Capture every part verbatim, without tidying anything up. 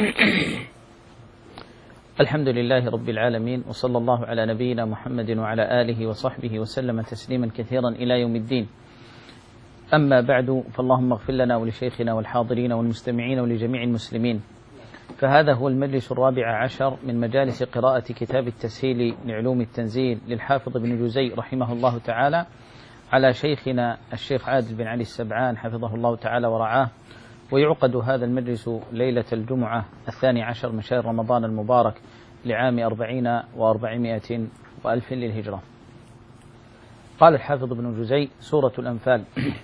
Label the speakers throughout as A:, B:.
A: الحمد لله رب العالمين، وصلى الله على نبينا محمد وعلى آله وصحبه وسلم تسليما كثيرا إلى يوم الدين. أما بعد، فاللهم اغفر لنا ولشيخنا والحاضرين والمستمعين ولجميع المسلمين. فهذا هو المجلس الرابع عشر من مجالس قراءة كتاب التسهيل لعلوم التنزيل للحافظ ابن جزي رحمه الله تعالى على شيخنا الشيخ عادل بن علي السبعان حفظه الله تعالى ورعاه. ويعقد هذا المجلس ليلة الجمعة الثاني عشر من شهر رمضان المبارك لعام أربعين وأربعمائة وألف للهجرة. قال الحافظ ابن جزي: سورة الأنفال.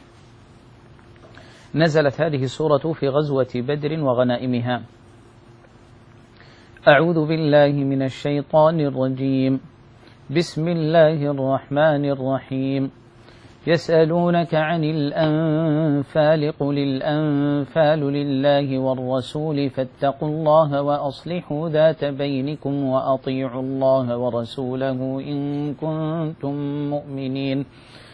A: نزلت هذه السورة في غزوة بدر وغنائمها. أعوذ بالله من الشيطان الرجيم. بسم الله الرحمن الرحيم. يسألونك عن الأنفال قل الأنفال لله والرسول فاتقوا الله وأصلحوا ذات بينكم وأطيعوا الله ورسوله إن كنتم مؤمنين.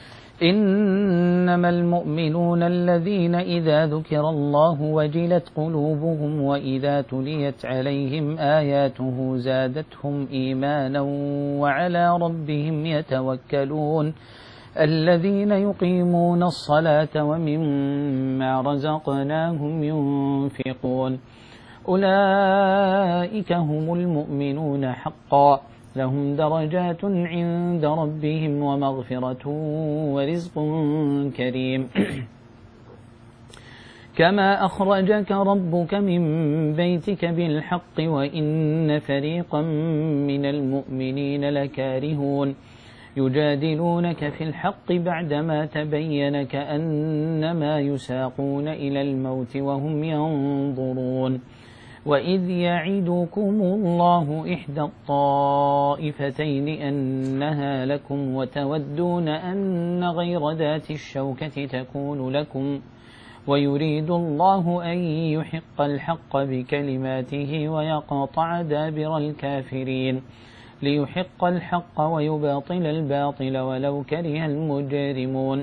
A: إنما المؤمنون الذين إذا ذكر الله وجلت قلوبهم وإذا تليت عليهم آياته زادتهم إيمانا وعلى ربهم يتوكلون. الذين يقيمون الصلاة ومما رزقناهم ينفقون أولئك هم المؤمنون حقا لهم درجات عند ربهم ومغفرة ورزق كريم. كما أخرجك ربك من بيتك بالحق وإن فريقا من المؤمنين لكارهون يجادلونك في الحق بعدما تبين كأنما يساقون إلى الموت وهم ينظرون. وإذ يعدكم الله إحدى الطائفتين أنها لكم وتودون أن غير ذات الشوكة تكون لكم ويريد الله أن يحق الحق بكلماته ويقطع دابر الكافرين ليحق الحق ويباطل الباطل ولو كره المجرمون.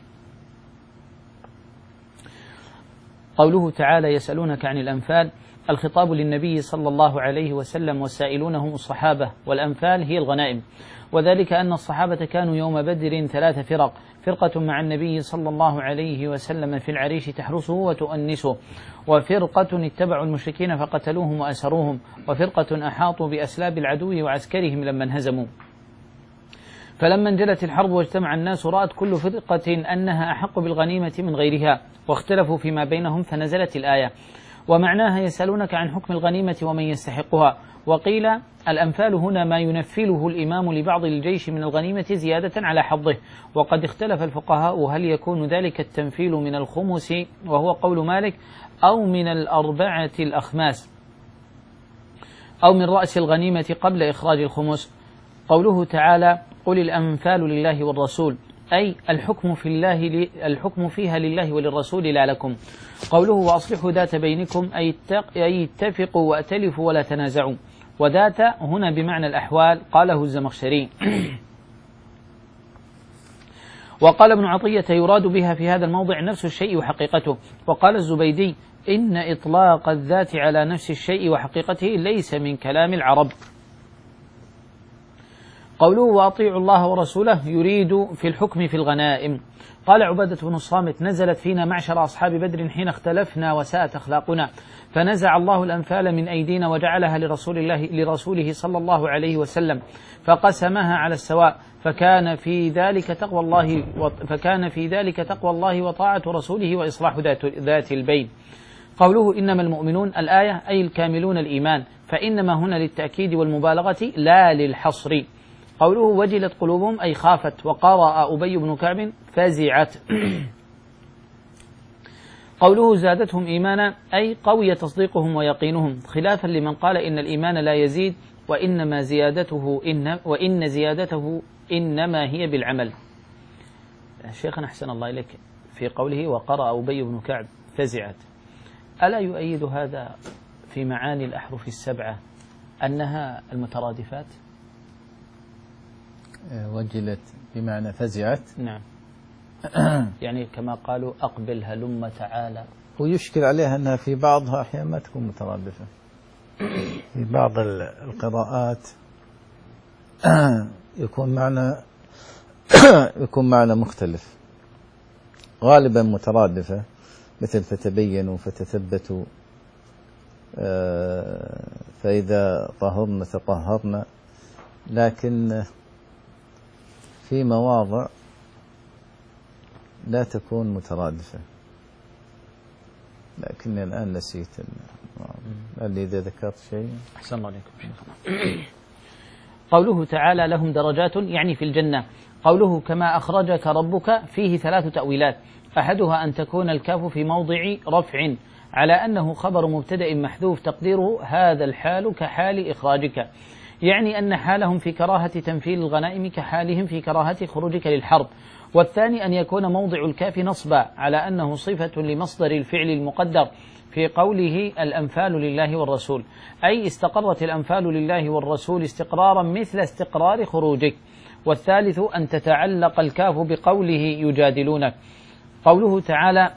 A: قوله تعالى: يسألونك عن الأنفال. الخطاب للنبي صلى الله عليه وسلم والسائلون هم الصحابة، والأنفال هي الغنائم، وذلك أن الصحابة كانوا يوم بدر ثلاث فرق: فرقة مع النبي صلى الله عليه وسلم في العريش تحرسه وتؤنسه، وفرقة اتبعوا المشركين فقتلوهم وأسروهم، وفرقة أحاطوا بأسلاب العدو وعسكرهم لما انهزموا. فلما انجلت الحرب واجتمع الناس رأت كل فرقة أنها أحق بالغنيمة من غيرها، واختلفوا فيما بينهم فنزلت الآية. ومعناها يسألونك عن حكم الغنيمة ومن يستحقها. وقيل الأنفال هنا ما ينفله الإمام لبعض الجيش من الغنيمة زيادة على حظه. وقد اختلف الفقهاء هل يكون ذلك التنفيل من الخمس وهو قول مالك، أو من الأربعة الأخماس، أو من رأس الغنيمة قبل إخراج الخمس. قوله تعالى: قل الأنفال لله والرسول، أي الحكم في الله الحكم فيها لله وللرسول لا لكم. قوله: وأصلحوا ذات بينكم، أي اتفقوا وأتلفوا ولا تنازعوا. وذات هنا بمعنى الأحوال، قاله الزمخشري. وقال ابن عطية: يراد بها في هذا الموضع نفس الشيء وحقيقته. وقال الزبيدي: إن إطلاق الذات على نفس الشيء وحقيقته ليس من كلام العرب. قوله: وأطيعوا الله ورسوله، يريد في الحكم في الغنائم. قال عبادة بن الصامت: نزلت فينا معشر أصحاب بدر حين اختلفنا وساءت أخلاقنا، فنزع الله الأنفال من أيدينا وجعلها لرسول الله لرسوله صلى الله عليه وسلم، فقسمها على السواء، فكان في ذلك تقوى الله فكان في ذلك تقوى الله وطاعة رسوله وإصلاح ذات ذات البين. قوله: إنما المؤمنون، الآية أي الكاملون الإيمان، فإنما هنا للتأكيد والمبالغة لا للحصر. قوله: وجلت قلوبهم، أي خافت. وقرأ أبي بن كعب: فزعت. قوله: زادتهم إيمانا، أي قوي تصديقهم ويقينهم، خلافا لمن قال إن الإيمان لا يزيد وإنما زيادته إن وإن زيادته إنما هي بالعمل. شيخنا أحسن الله إليك، في قوله: وقرأ أبي بن كعب فزعت، ألا يؤيد هذا في معاني الأحرف السبعة أنها المترادفات؟
B: وجلت بمعنى فزعت.
A: نعم. يعني كما قالوا: أقبل هلم تعالى.
B: ويشكل عليها أنها في بعضها أحيانا ما تكون مترادفة. في بعض القراءات يكون معنى يكون معنى مختلف، غالبا مترادفة، مثل فتبينوا فتثبتوا، فإذا طهرنا تطهرنا، لكن في مواضع لا تكون مترادفة، لكني الآن نسيت. اللي إذا ذكرت شيء.
A: أحسن الله عليكم شيخنا. قوله تعالى لهم درجات يعني في الجنة. قوله كما أخرجك ربك فيه ثلاث تأويلات، أحدها أن تكون الكاف في موضع رفع على أنه خبر مبتدأ محذوف تقديره هذا الحال كحال إخراجك، يعني أن حالهم في كراهة تنفيذ الغنائم كحالهم في كراهة خروجك للحرب. والثاني أن يكون موضع الكاف نصبا على أنه صفة لمصدر الفعل المقدر في قوله الأنفال لله والرسول، أي استقرت الأنفال لله والرسول استقرارا مثل استقرار خروجك. والثالث أن تتعلق الكاف بقوله يجادلونك. قوله تعالى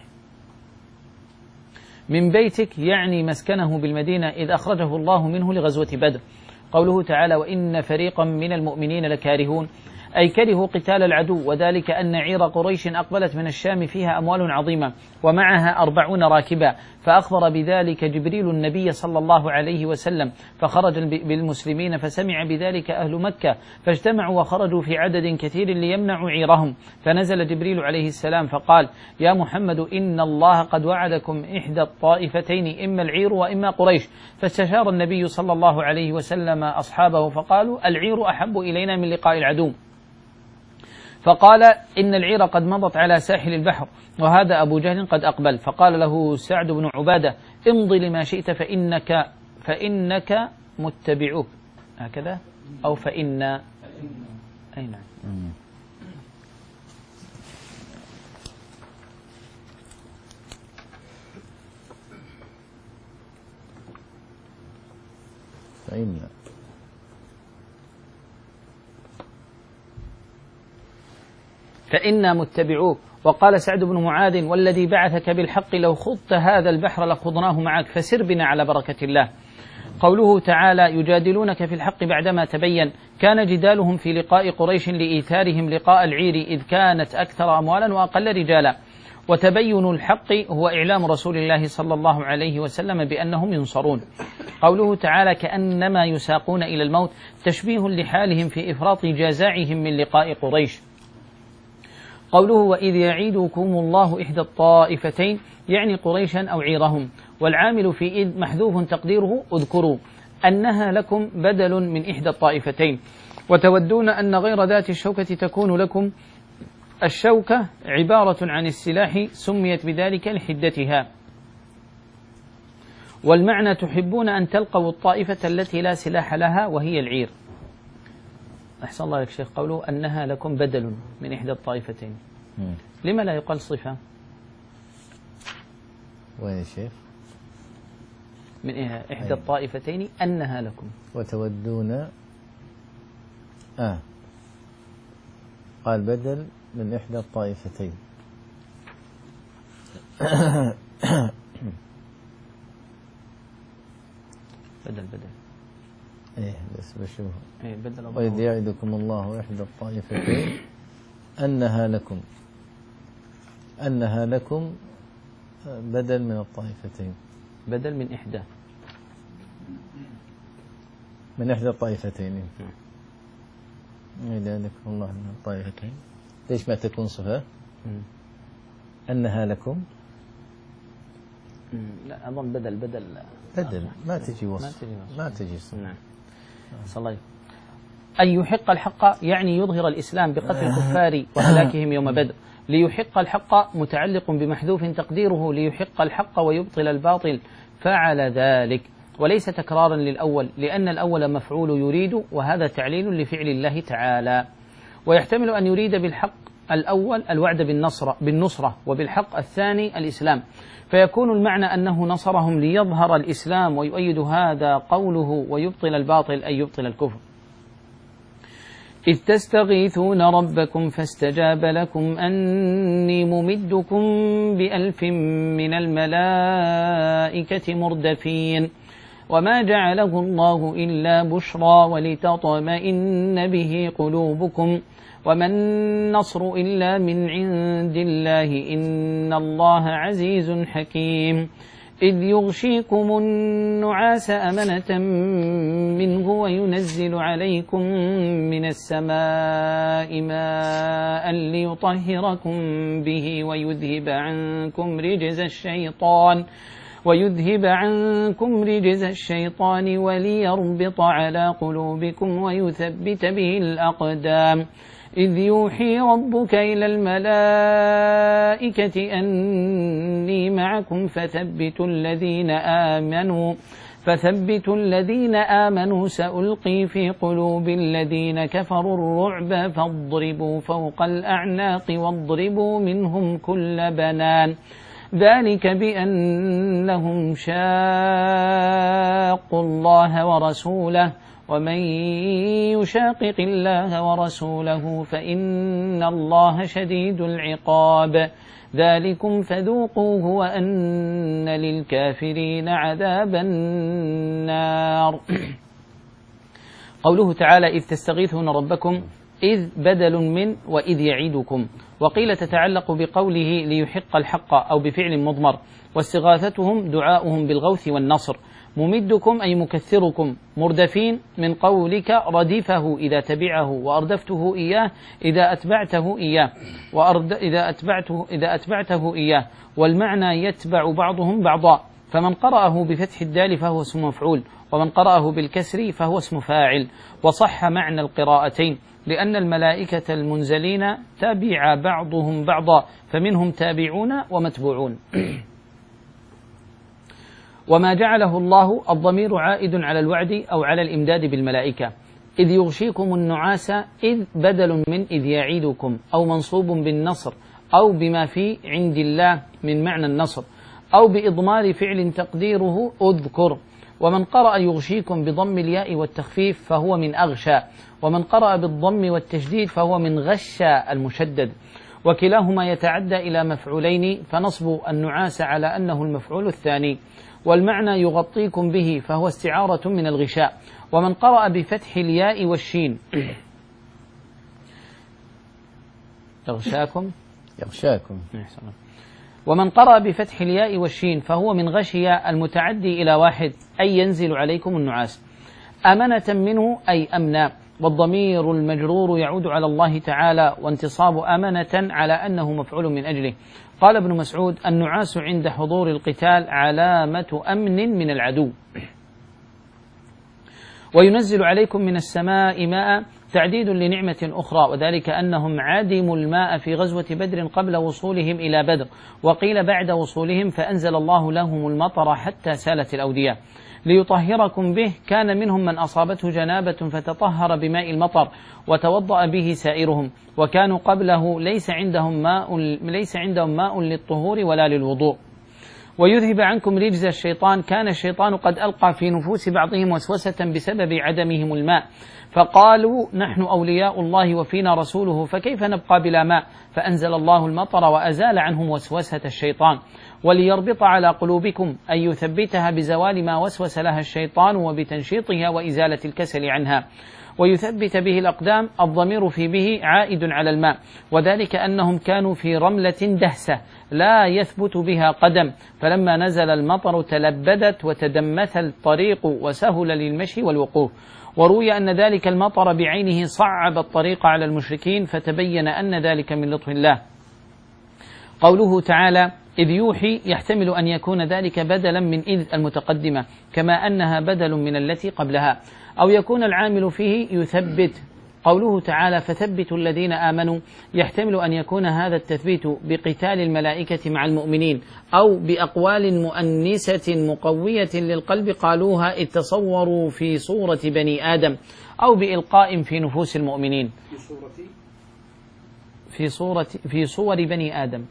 A: من بيتك يعني مسكنه بالمدينة إذ أخرجه الله منه لغزوة بدر. قوله تعالى وإن فريقا من المؤمنين لكارهون، أي كرهوا قتال العدو، وذلك أن عير قريش أقبلت من الشام فيها أموال عظيمة ومعها أربعون راكبا، فأخبر بذلك جبريل النبي صلى الله عليه وسلم، فخرج بالمسلمين فسمع بذلك أهل مكة فاجتمعوا وخرجوا في عدد كثير ليمنعوا عيرهم، فنزل جبريل عليه السلام فقال يا محمد إن الله قد وعدكم إحدى الطائفتين إما العير وإما قريش، فاستشار النبي صلى الله عليه وسلم أصحابه فقالوا العير أحب إلينا من لقاء العدو، فقال إن العير قد مضت على ساحل البحر وهذا أبو جهل قد أقبل، فقال له سعد بن عبادة امضي لما شئت فإنك فإنك متبعوك، هكذا أو فإن أي نعم
B: فإن
A: فإنا متبعوك. وقال سعد بن معاذ والذي بعثك بالحق لو خضت هذا البحر لخضناه معك فسر بنا على بركة الله. قوله تعالى يجادلونك في الحق بعدما تبين، كان جدالهم في لقاء قريش لإيثارهم لقاء العير إذ كانت أكثر أموالا وأقل رجالا، وتبين الحق هو إعلام رسول الله صلى الله عليه وسلم بأنهم ينصرون. قوله تعالى كأنما يساقون إلى الموت، تشبيه لحالهم في إفراط جزاعهم من لقاء قريش. قوله وإذ يعيدكم الله إحدى الطائفتين يعني قريشا أو عيرهم، والعامل في إذ محذوف تقديره اذكروا أنها لكم بدل من إحدى الطائفتين، وتودون أن غير ذات الشوكة تكون لكم. الشوكة عبارة عن السلاح سميت بذلك لحدتها، والمعنى تحبون أن تلقوا الطائفة التي لا سلاح لها وهي العير. أحسن الله لك شيخ. قوله أنها لكم بدل من إحدى الطائفتين، لما لا يقال صفة؟
B: وين يا شيخ؟
A: من إحدى الطائفتين أنها لكم.
B: وتودون آه قال بدل من إحدى الطائفتين.
A: بدل بدل
B: إيه بس بشوف
A: إيه بدل.
B: وإذ يعدكم الله إحدى الطائفتين أنها لكم، أنها لكم بدل من الطائفتين،
A: بدل من إحدى
B: من إحدى الطائفتين. إذا يعدكم الله من الطائفتين ليش ما تكون صفة؟ أنها لكم
A: لا أظن بدل بدل
B: بدل ما تجي وصف،
A: ما تجي وصف.
B: ما تجي صفة.
A: نعم. صلى أن يحق الحق يعني يظهر الإسلام بقتل الكفار وهلاكهم يوم بدر. ليحق الحق متعلق بمحذوف تقديره ليحق الحق ويبطل الباطل، فعل ذلك، وليس تكرارا للأول لأن الأول مفعول يريد، وهذا تعليل لفعل الله تعالى. ويحتمل أن يريد بالحق الأول الوعد بالنصر بالنصرة وبالحق الثاني الإسلام، فيكون المعنى أنه نصرهم ليظهر الإسلام، ويؤيد هذا قوله ويبطل الباطل أي يبطل الكفر. إذ تستغيثون ربكم فاستجاب لكم أني ممدكم بألف من الملائكة مردفين. وما جعله الله إلا بشرى ولتطمئن به قلوبكم وما النصر إلا من عند الله إن الله عزيز حكيم إذ يغشيكم النعاس أمنة منه وينزل عليكم من السماء ماء ليطهركم به ويذهب عنكم رجز الشيطان ويذهب عنكم رجز الشيطان وليربط على قلوبكم ويثبت به الأقدام إذ يوحي ربك إلى الملائكة أني معكم فثبتوا الذين آمنوا فثبتوا الذين آمنوا سألقي في قلوب الذين كفروا الرعب فاضربوا فوق الأعناق واضربوا منهم كل بنان ذلك بأنهم شاقوا الله ورسوله ومن يشاقق الله ورسوله فإن الله شديد العقاب ذلكم فذوقوه وأن للكافرين عذاب النار. قوله تعالى إذ تستغيثون ربكم إذ بدل من وإذ يعيدكم، وقيل تتعلق بقوله ليحق الحق أو بفعل مضمر، واستغاثتهم دعاؤهم بالغوث والنصر. ممدكم أي مكثركم، مردفين من قولك ردفه إذا تبعه، وأردفته إياه إذا أتبعته إياه وأرد إذا أتبعته إذا أتبعته إياه، والمعنى يتبع بعضهم بعضا، فمن قرأه بفتح الدال فهو اسم مفعول، ومن قرأه بالكسر فهو اسم فاعل، وصح معنى القراءتين لأن الملائكة المنزلين تبع بعضهم بعضا، فمنهم تابعون ومتبوعون. وما جعله الله الضمير عائد على الوعد أو على الإمداد بالملائكة. إذ يغشيكم النعاس إذ بدل من إذ يعيدكم، أو منصوب بالنصر أو بما في عند الله من معنى النصر، أو بإضمار فعل تقديره أذكر. ومن قرأ يغشيكم بضم الياء والتخفيف فهو من أغشى، ومن قرأ بالضم والتشديد فهو من غشى المشدد، وكلاهما يتعدى إلى مفعولين، فنصب النعاس على أنه المفعول الثاني، والمعنى يغطيكم به فهو استعارة من الغشاء. ومن قرأ بفتح الياء والشين يغشاكم
B: يغشاكم
A: ومن قرأ بفتح الياء والشين فهو من غشي المتعدي إلى واحد، أي ينزل عليكم النعاس. أمنة منه أي أمنا، والضمير المجرور يعود على الله تعالى، وانتصاب أمنة على أنه مفعول من أجله. قال ابن مسعود النعاس عند حضور القتال علامة أمن من العدو. وينزل عليكم من السماء ماء تعديد لنعمة أخرى، وذلك أنهم عدموا الماء في غزوة بدر قبل وصولهم إلى بدر، وقيل بعد وصولهم فأنزل الله لهم المطر حتى سالت الأودية ليطهركم به. كان منهم من أصابته جنابة فتطهر بماء المطر وتوضأ به سائرهم، وكانوا قبله ليس عندهم ماء ليس عندهم ماء للطهور ولا للوضوء. ويذهب عنكم رجز الشيطان، كان الشيطان قد ألقى في نفوس بعضهم وسوسة بسبب عدمهم الماء، فقالوا نحن أولياء الله وفينا رسوله فكيف نبقى بلا ماء، فأنزل الله المطر وأزال عنهم وسوسة الشيطان. وليربط على قلوبكم أن يثبتها بزوال ما وسوس لها الشيطان وبتنشيطها وإزالة الكسل عنها. ويثبت به الأقدام، الضمير في به عائد على الماء، وذلك أنهم كانوا في رملة دهسة لا يثبت بها قدم، فلما نزل المطر تلبدت وتدمث الطريق وسهل للمشي والوقوف. وروي أن ذلك المطر بعينه صعب الطريق على المشركين، فتبين أن ذلك من لطف الله. قوله تعالى إذ يوحي يحتمل أن يكون ذلك بدلا من إذ المتقدمة، كما أنها بدل من التي قبلها، أو يكون العامل فيه يثبت. قوله تعالى فثبتوا الذين آمنوا يحتمل أن يكون هذا التثبيت بقتال الملائكة مع المؤمنين، أو بأقوال مؤنسة مقوية للقلب قالوها إذ تصوروا في صورة بني آدم، أو بإلقاء في نفوس المؤمنين في صورة في صور بني آدم.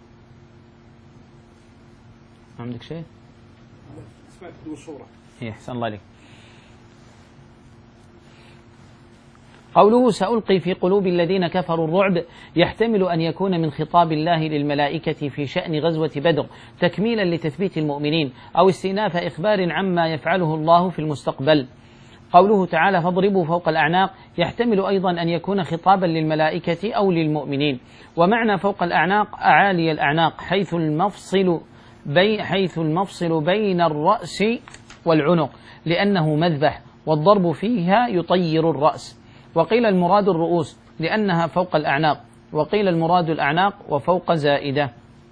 A: ما عندك شيء؟ سمعت صورة. إيه أحسن الله عليك. قوله سألقي في قلوب الذين كفروا الرعب يحتمل أن يكون من خطاب الله للملائكة في شأن غزوة بدر تكميلا لتثبيت المؤمنين، أو استئناف إخبار عما يفعله الله في المستقبل. قوله تعالى فاضربوا فوق الأعناق يحتمل أيضا أن يكون خطابا للملائكة أو للمؤمنين. ومعنى فوق الأعناق أعالي الأعناق، حيث المفصل بي حيث المفصل بين الرأس والعنق، لأنه مذبح والضرب فيها يطير الرأس. وقيل المراد الرؤوس لأنها فوق الأعناق، وقيل المراد الأعناق وفوق زائدة.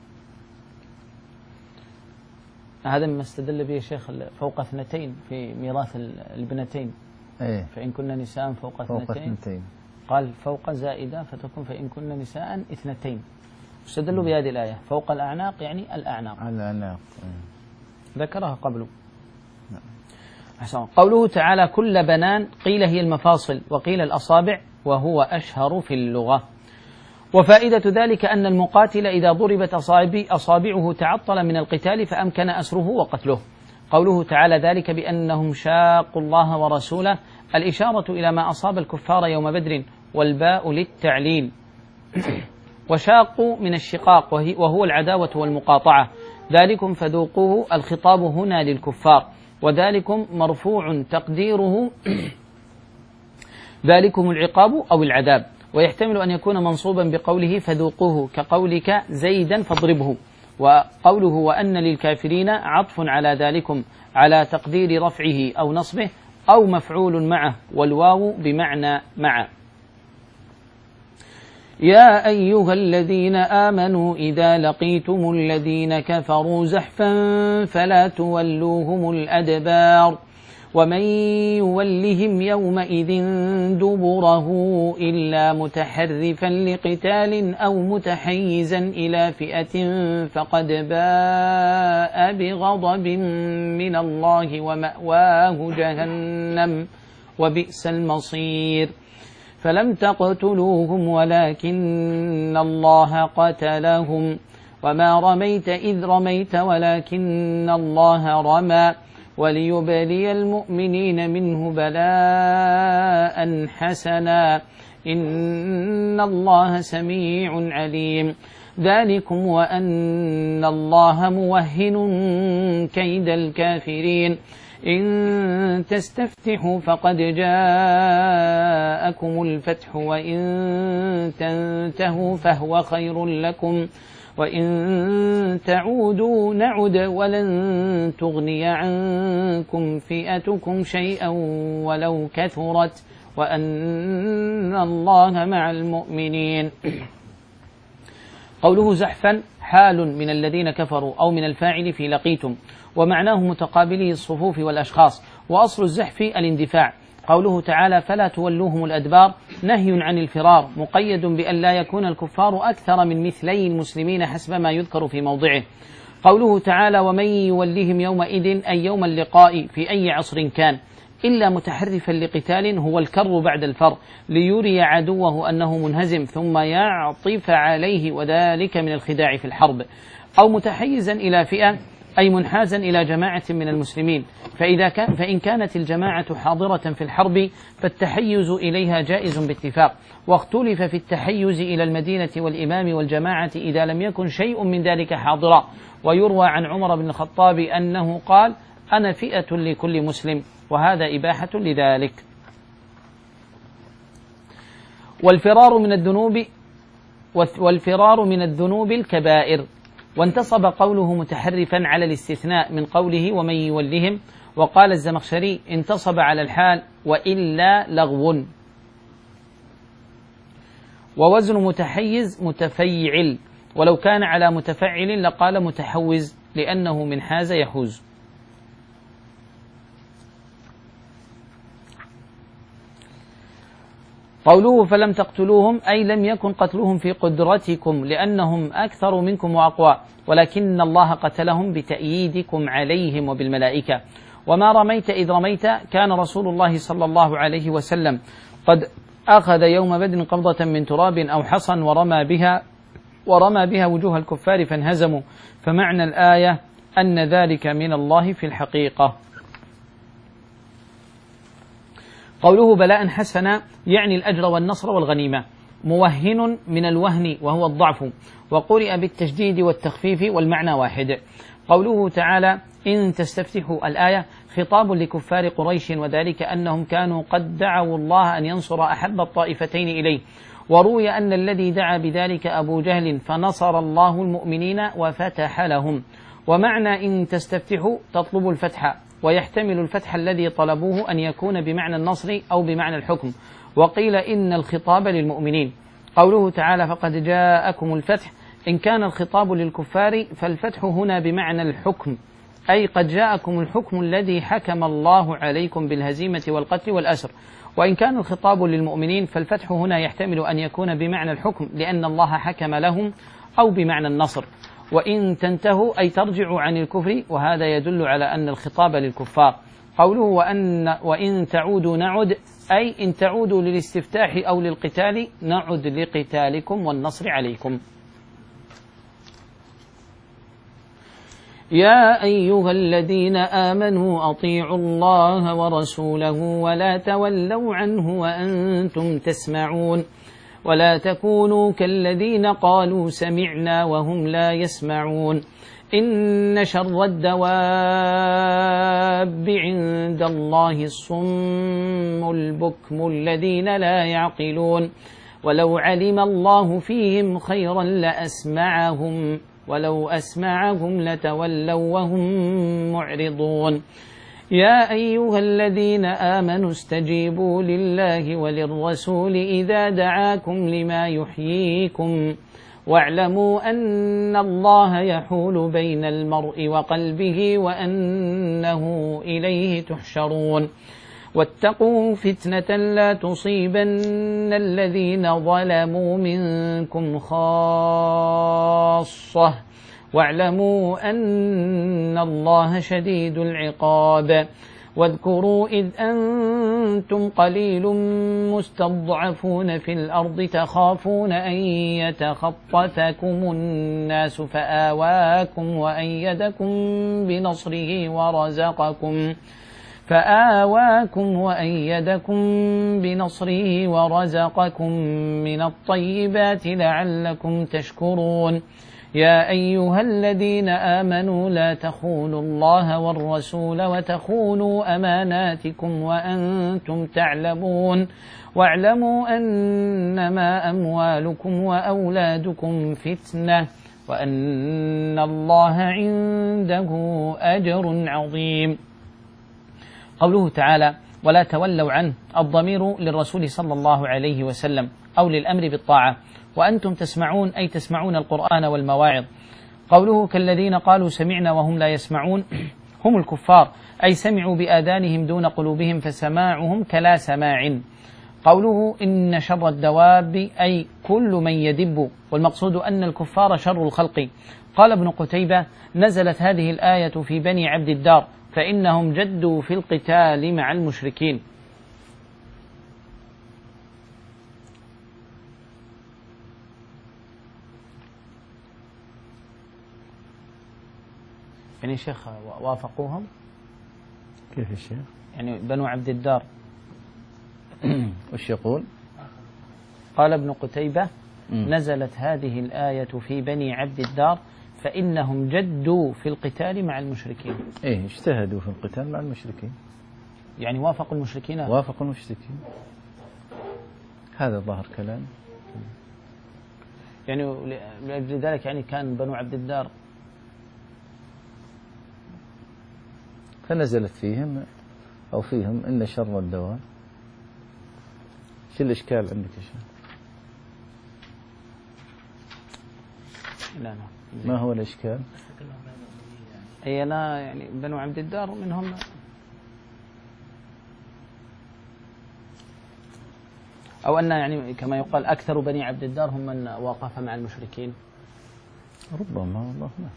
A: هذا مما استدل به الشيخ فوق اثنتين في ميراث الابنتين.
B: أيه.
A: فإن كنا نساء فوق, فوق اثنتين. اثنتين قال فوق زائدة فتكون فإن كنا نساء اثنتين. استدلوا بهذه الآية فوق الأعناق يعني الأعناق.
B: الأعناق
A: ذكرها قبله. أحسن. قوله تعالى كل بنان قيل هي المفاصل وقيل الأصابع وهو أشهر في اللغة. وفائدة ذلك أن المقاتل إذا ضربت أصابعه تعطل من القتال فأمكن أسره وقتله. قوله تعالى ذلك بأنهم شاقوا الله ورسوله، الإشارة إلى ما أصاب الكفار يوم بدر، والباء للتعليل. وشاقوا من الشقاق وهو العداوة والمقاطعة، ذلكم فذوقوه الخطاب هنا للكفار، وذلكم مرفوع تقديره ذلكم العقاب أو العذاب. ويحتمل أن يكون منصوبا بقوله فذوقوه كقولك زيدا فاضربه، وقوله وأن للكافرين عطف على ذلكم على تقدير رفعه أو نصبه أو مفعول معه، والواو بمعنى مع. يا أيها الذين آمنوا إذا لقيتم الذين كفروا زحفا فلا تولوهم الأدبار ومن يولهم يومئذ دبره إلا متحرفا لقتال أو متحيزا إلى فئة فقد باء بغضب من الله ومأواه جهنم وبئس المصير. فلم تقتلوهم ولكن الله قتلهم وما رميت إذ رميت ولكن الله رمى وليبلي المؤمنين منه بلاء حسنا إن الله سميع عليم. ذلكم وأن الله موهن كيد الكافرين. إن تستفتحوا فقد جاءكم الفتح وإن تنتهوا فهو خير لكم وإن تعودوا نعد ولن تغني عنكم فئتكم شيئا ولو كثرت وأن الله مع المؤمنين. قوله زحفا حال من الذين كفروا أو من الفاعل في لقيتم، ومعناه متقابلي الصفوف والأشخاص، وأصل الزحف الاندفاع. قوله تعالى فلا تولوهم الأدبار نهي عن الفرار مقيد بأن لا يكون الكفار أكثر من مثلي المسلمين حسب ما يذكر في موضعه. قوله تعالى ومن يولهم يومئذ أي يوم اللقاء في أي عصر كان إلا متحرفا لقتال هو الكر بعد الفر ليري عدوه أنه منهزم ثم يعطف عليه وذلك من الخداع في الحرب، أو متحيزا إلى فئة أي منحازا إلى جماعة من المسلمين، فإذا كان فإن كانت الجماعة حاضرة في الحرب فالتحيز إليها جائز باتفاق. واختلف في التحيز إلى المدينة والإمام والجماعة إذا لم يكن شيء من ذلك حاضرا. ويروى عن عمر بن الخطاب أنه قال أنا فئة لكل مسلم، وهذا إباحة لذلك. والفرار من الذنوب والفرار من الذنوب الكبائر. وانتصب قوله متحرفا على الاستثناء من قوله ومن يولهم، وقال الزمخشري انتصب على الحال وإلا لغو. ووزن متحيز متفيعل، ولو كان على متفعل لقال متحوز لأنه من حاز يحوز. قوله فلم تقتلوهم أي لم يكن قتلهم في قدرتكم لأنهم أكثر منكم وأقوى، ولكن الله قتلهم بتأييدكم عليهم وبالملائكة. وما رميت إذ رميت كان رسول الله صلى الله عليه وسلم قد أخذ يوم بدر قبضة من تراب أو حصى ورمى بها ورمى بها وجوه الكفار فانهزموا، فمعنى الآية أن ذلك من الله في الحقيقة. قوله بلاء حسنا يعني الأجر والنصر والغنيمة، موهن من الوهن وهو الضعف، وقرئ بالتشديد والتخفيف والمعنى واحد. قوله تعالى إن تستفتحوا الآية خطاب لكفار قريش، وذلك أنهم كانوا قد دعوا الله أن ينصر أحب الطائفتين إليه، وروي أن الذي دعا بذلك أبو جهل فنصر الله المؤمنين وفتح لهم. ومعنى إن تستفتحوا تطلب الفتح، ويحتمل الفتح الذي طلبوه أن يكون بمعنى النصر أو بمعنى الحكم، وقيل إن الخطاب للمؤمنين. قوله تعالى فقد جاءكم الفتح، إن كان الخطاب للكفار فالفتح هنا بمعنى الحكم، أي قد جاءكم الحكم الذي حكم الله عليكم بالهزيمة والقتل والأسر. وإن كان الخطاب للمؤمنين فالفتح هنا يحتمل أن يكون بمعنى الحكم لأن الله حكم لهم، أو بمعنى النصر. وإن تنتهوا أي ترجعوا عن الكفر، وهذا يدل على أن الخطاب للكفار. قوله وأن وإن تعودوا نعد، أي إن تعودوا للاستفتاح أو للقتال نعد لقتالكم والنصر عليكم. يا أيها الذين آمنوا أطيعوا الله ورسوله ولا تولوا عنه وأنتم تسمعون، ولا تكونوا كالذين قالوا سمعنا وهم لا يسمعون. إن شر الدواب عند الله الصم البكم الذين لا يعقلون، ولو علم الله فيهم خيرا لأسمعهم ولو أسمعهم لتولوا وهم معرضون. يا أيها الذين آمنوا استجيبوا لله وللرسول إذا دعاكم لما يحييكم، واعلموا أن الله يحول بين المرء وقلبه وأنه إليه تحشرون. واتقوا فتنة لا تصيبن الذين ظلموا منكم خاصة، واعلموا أن الله شديد العقاب. واذكروا إذ أنتم قليل مستضعفون في الأرض تخافون أن يتخطفكم الناس فآواكم وأيدكم بنصره ورزقكم فآواكم وأيدكم بنصره ورزقكم من الطيبات لعلكم تشكرون. يا أيها الذين آمنوا لا تخونوا الله والرسول وتخونوا أماناتكم وأنتم تعلمون، واعلموا أنما أموالكم وأولادكم فتنة وأن الله عنده أجر عظيم. قوله تعالى ولا تولوا عنه، الضمير للرسول صلى الله عليه وسلم أو للأمر بالطاعة، وأنتم تسمعون أي تسمعون القرآن والمواعظ. قوله كالذين قالوا سمعنا وهم لا يسمعون هم الكفار، أي سمعوا بآذانهم دون قلوبهم فسماعهم كلا سماع. قوله إن شر الدواب أي كل من يدب، والمقصود أن الكفار شر الخلق. قال ابن قتيبة نزلت هذه الآية في بني عبد الدار فإنهم جدوا في القتال مع المشركين. يعني شيخ وافقوهم؟
B: كيف الشيخ؟
A: يعني بنو عبد الدار
B: وش يقول؟
A: قال ابن قتيبة نزلت هذه الآية في بني عبد الدار فإنهم جدوا في القتال مع المشركين.
B: إيه اجتهدوا في القتال مع المشركين،
A: يعني وافقوا المشركين.
B: وافقوا المشركين، هذا ظاهر كلام.
A: يعني لذلك يعني كان بنو عبد الدار
B: فنزلت فيهم أو فيهم إن شر الدواب. شو الإشكال عندك يا شيخ؟
A: لا لا
B: ما هو الإشكال؟
A: أي لا يعني بنو عبد الدار منهم، أو أن يعني كما يقال أكثر بني عبد الدار هم من وقف مع المشركين.
B: ربما والله ما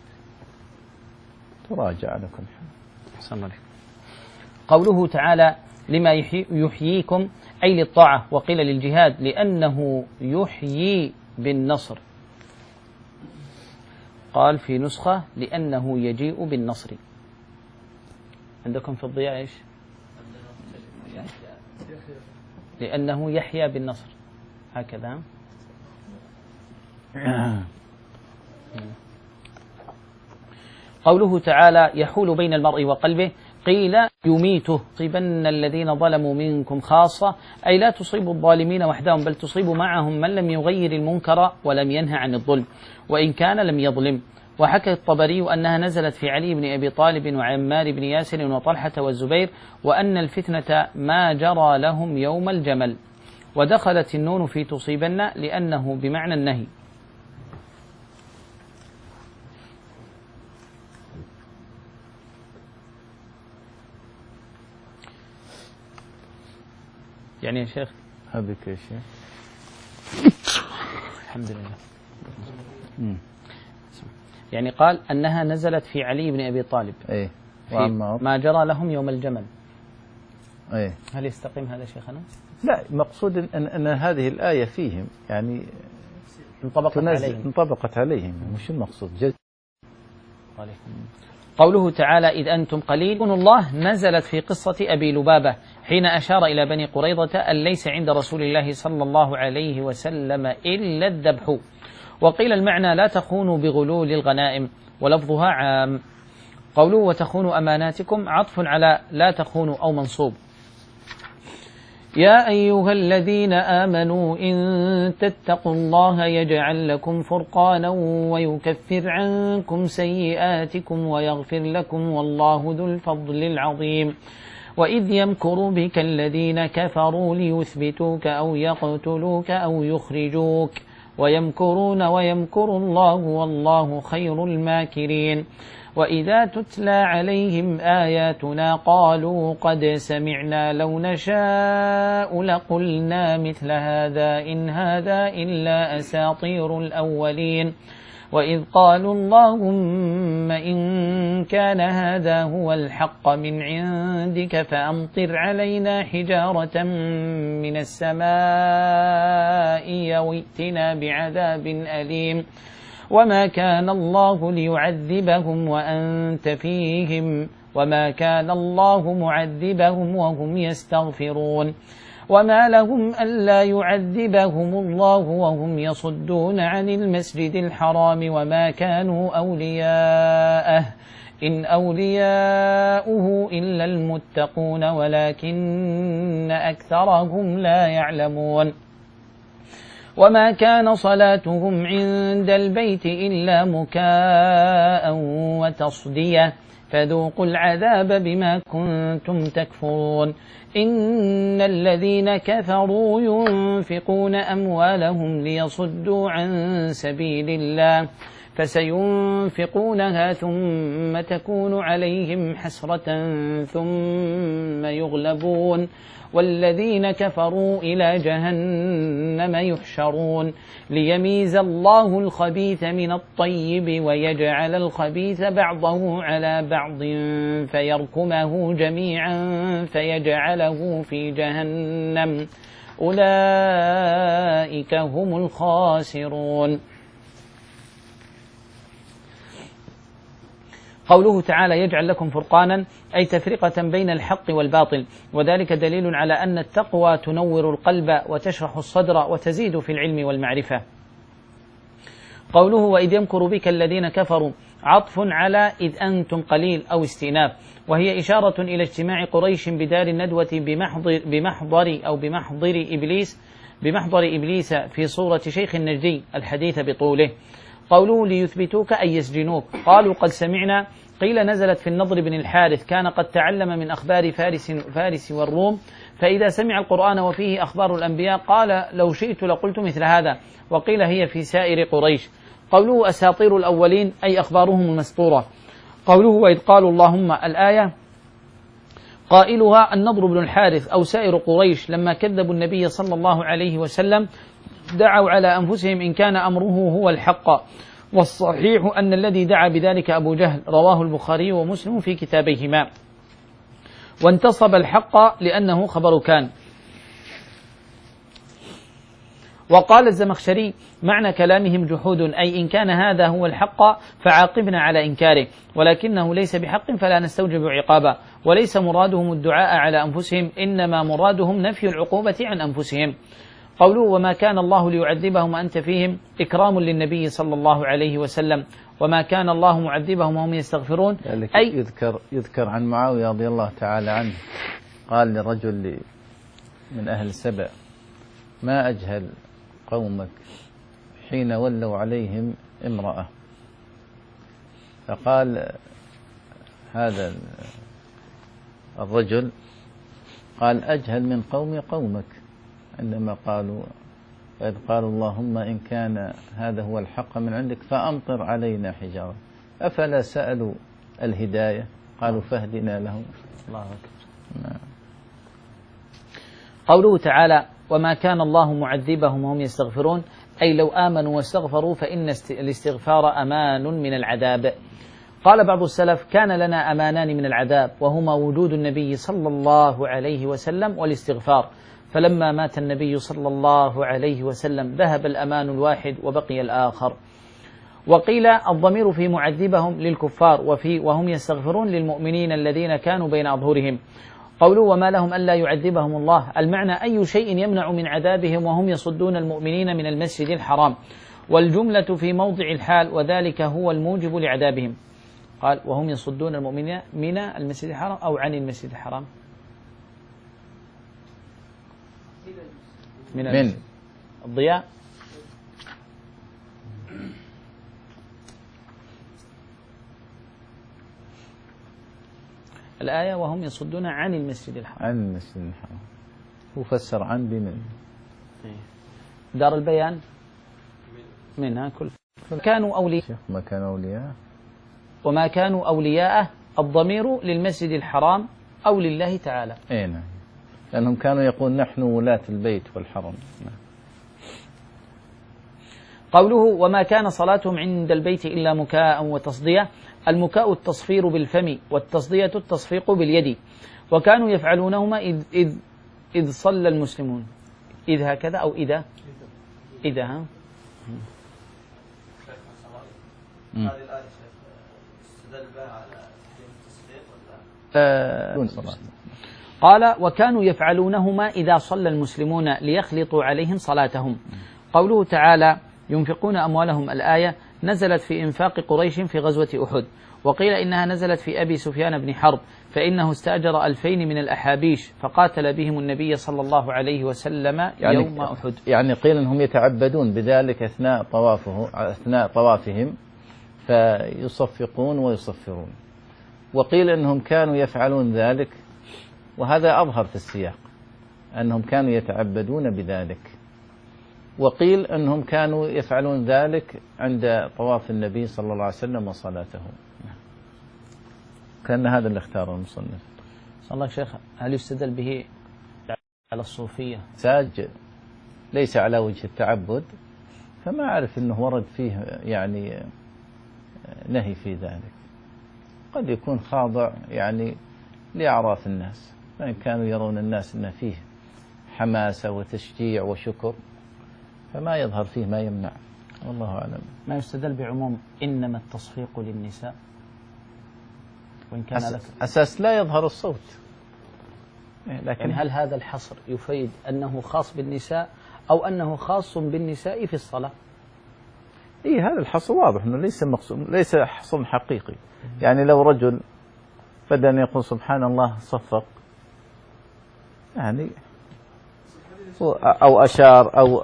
B: تراجع على كل حال.
A: أحسن الله. قوله تعالى لما يحييكم أي للطاعة، وقيل للجهاد لأنه يحيي بالنصر. قال في نسخة لأنه يجيء بالنصر. عندكم في الضياء إيش؟ لأنه يحيى بالنصر هكذا. قوله تعالى يحول بين المرء وقلبه، قيل يميته صيبن الذين ظلموا منكم خاصة، أي لا تصيب الظالمين وحدهم بل تصيب معهم من لم يغير المنكر ولم ينهى عن الظلم وإن كان لم يظلم. وحكى الطبري أنها نزلت في علي بن أبي طالب وعمار بن ياسر وطلحة والزبير، وأن الفتنة ما جرى لهم يوم الجمل. ودخلت النون في تصيبن لأنه بمعنى النهي. يعني يا شيخ
B: هذيك يا شيخ
A: الحمد لله. مم. يعني قال أنها نزلت في علي بن أبي طالب
B: إيه
A: في ما جرى لهم يوم الجمل.
B: إيه
A: هل يستقيم هذا شيخنا؟
B: لا، مقصود أن, أن هذه الآية فيهم يعني
A: انطبقت عليهم
B: انطبقت عليهم مش المقصود جد.
A: قوله تعالى إذ أنتم قليل، الله نزلت في قصة أبي لبابة حين أشار إلى بني قريظة أن ليس عند رسول الله صلى الله عليه وسلم إلا الذبح. وقيل المعنى لا تخونوا بغلول الغنائم، ولفظها عام. قوله وتخونوا أماناتكم عطف على لا تخونوا أو منصوب. يا أيها الذين آمنوا إن تتقوا الله يجعل لكم فرقانا ويكفر عنكم سيئاتكم ويغفر لكم والله ذو الفضل العظيم. وإذ يمكر بك الذين كفروا ليثبتوك أو يقتلوك أو يخرجوك ويمكرون ويمكر الله والله خير الماكرين. وإذا تتلى عليهم آياتنا قالوا قد سمعنا لو نشاء لقلنا مثل هذا إن هذا إلا أساطير الأولين. وإذ قالوا اللهم إن كان هذا هو الحق من عندك فأمطر علينا حجارة من السماء وائتنا بعذاب أليم. وما كان الله ليعذبهم وأنت فيهم وما كان الله معذبهم وهم يستغفرون. وما لهم ألا يعذبهم الله وهم يصدون عن المسجد الحرام وما كانوا أولياءه إن أولياؤه إلا المتقون ولكن أكثرهم لا يعلمون. وما كان صلاتهم عند البيت إلا مكاء وتصدية فذوقوا العذاب بما كنتم تكفرون. إن الذين كفروا ينفقون أموالهم ليصدوا عن سبيل الله فسينفقونها ثم تكون عليهم حسرة ثم يغلبون والذين كفروا إلى جهنم يحشرون ليميز الله الخبيث من الطيب ويجعل الخبيث بعضه على بعض فيركمه جميعا فيجعله في جهنم أولئك هم الخاسرون. قوله تعالى يجعل لكم فرقانا أي تفرقة بين الحق والباطل، وذلك دليل على أن التقوى تنور القلب وتشرح الصدر وتزيد في العلم والمعرفة. قوله وإذ يمكر بك الذين كفروا عطف على إذ أنتم قليل أو استئناف، وهي إشارة إلى اجتماع قريش بدار الندوة بمحضر, بمحضر أو بمحضر إبليس بمحضر إبليس في صورة شيخ النجدي الحديث بطوله. قوله ليثبتوك أي يسجنوك. قالوا قد سمعنا، قيل نزلت في النضر بن الحارث كان قد تعلم من أخبار فارس, فارس والروم، فإذا سمع القرآن وفيه أخبار الأنبياء قال لو شئت لقلت مثل هذا، وقيل هي في سائر قريش. قوله أساطير الأولين أي أخبارهم المسطورة. قوله وإذ قالوا اللهم الآية قائلها النضر بن الحارث أو سائر قريش لما كذبوا النبي صلى الله عليه وسلم دعوا على أنفسهم إن كان أمره هو الحق، والصحيح أن الذي دعا بذلك أبو جهل، رواه البخاري ومسلم في كتابيهما. وانتصب الحق لأنه خبر كان. وقال الزمخشري معنى كلامهم جحود، أي إن كان هذا هو الحق فعاقبنا على إنكاره، ولكنه ليس بحق فلا نستوجب عقابه، وليس مرادهم الدعاء على أنفسهم، إنما مرادهم نفي العقوبة عن أنفسهم. قوله وما كان الله ليعذبهم وأنت فيهم إكرام للنبي صلى الله عليه وسلم، وما كان الله معذبهم وهم يستغفرون.
B: أي يذكر, يذكر عن معاوية رضي الله تعالى عنه قال لرجل من أهل سبأ ما أجهل قومك حين ولوا عليهم امرأة، فقال هذا الرجل قال أجهل من قومي قومك عندما قالوا فإذ قالوا اللهم إن كان هذا هو الحق من عندك فأمطر علينا حجارة، أفلا سألوا الهداية قالوا فاهدنا لهم.
A: الله أكبر. نعم. قوله تعالى وما كان الله معذبهم وهم يستغفرون، أي لو آمنوا واستغفروا فإن الاستغفار أمان من العذاب. قال بعض السلف كان لنا أمانان من العذاب، وهما وجود النبي صلى الله عليه وسلم والاستغفار، فلما مات النبي صلى الله عليه وسلم ذهب الأمان الواحد وبقي الآخر. وقيل الضمير في معذبهم للكفار، وفي وهم يستغفرون للمؤمنين الذين كانوا بين أظهرهم. قوله وما لهم ألا يعذبهم الله، المعنى أي شيء يمنع من عذابهم وهم يصدون المؤمنين من المسجد الحرام، والجملة في موضع الحال، وذلك هو الموجب لعذابهم. قال وهم يصدون المؤمنين من المسجد الحرام أو عن المسجد الحرام؟ من, من. الضياء. الآية وهم يصدون عن المسجد الحرام.
B: عن المسجد الحرام هو فسر عن بمن.
A: دار البيان منها كل كانوا أولياء
B: ما كانوا أولياء
A: وما كانوا أولياءه، الضمير للمسجد الحرام أو لله تعالى.
B: أي نعم، لأنهم كانوا يقول نحن ولاة البيت والحرم.
A: قوله وما كان صلاتهم عند البيت إلا مكاء وتصدية، المكاء التصفير بالفم، والتصدية التصفيق باليد، وكانوا يفعلونهما إذ, إذ, إذ صلى المسلمون. إذ هكذا أو إذا إذا ها
C: هذه الآية استدل بها على التصفيق ولا؟
A: صلاة. قال وكانوا يفعلونهما إذا صلى المسلمون ليخلطوا عليهم صلاتهم. قوله تعالى ينفقون أموالهم، الآية نزلت في إنفاق قريش في غزوة أحد، وقيل إنها نزلت في أبي سفيان بن حرب، فإنه استأجر ألفين من الأحابيش فقاتل بهم النبي صلى الله عليه وسلم يعني يوم أحد.
B: يعني قيل أنهم يتعبدون بذلك أثناء طوافه أثناء طوافهم فيصفقون ويصفرون، وقيل أنهم كانوا يفعلون ذلك، وهذا أظهر في السياق أنهم كانوا يتعبدون بذلك، وقيل أنهم كانوا يفعلون ذلك عند طواف النبي صلى الله عليه وسلم وصلاته. كان هذا اللي اختاره المصنف.
A: صلى الله شيخ، هل يستدل به على الصوفية؟
B: ساج ليس على وجه التعبد، فما أعرف أنه ورد فيه يعني نهي في ذلك، قد يكون خاضع يعني لأعراف الناس، فإن كانوا يرون الناس أن فيه حماسة وتشجيع وشكر فما يظهر فيه ما يمنع، والله أعلم.
A: ما يستدل بعموم إنما التصفيق للنساء وإن كان
B: أس
A: لك
B: أساس لا يظهر الصوت،
A: لكن يعني هل هذا الحصر يفيد أنه خاص بالنساء أو أنه خاص بالنساء في الصلاة؟
B: إيه هذا الحصر واضح أنه ليس مقصود، ليس حصر حقيقي. يعني لو رجل بدأ أن يقول سبحان الله صفق يعني أو أشار أو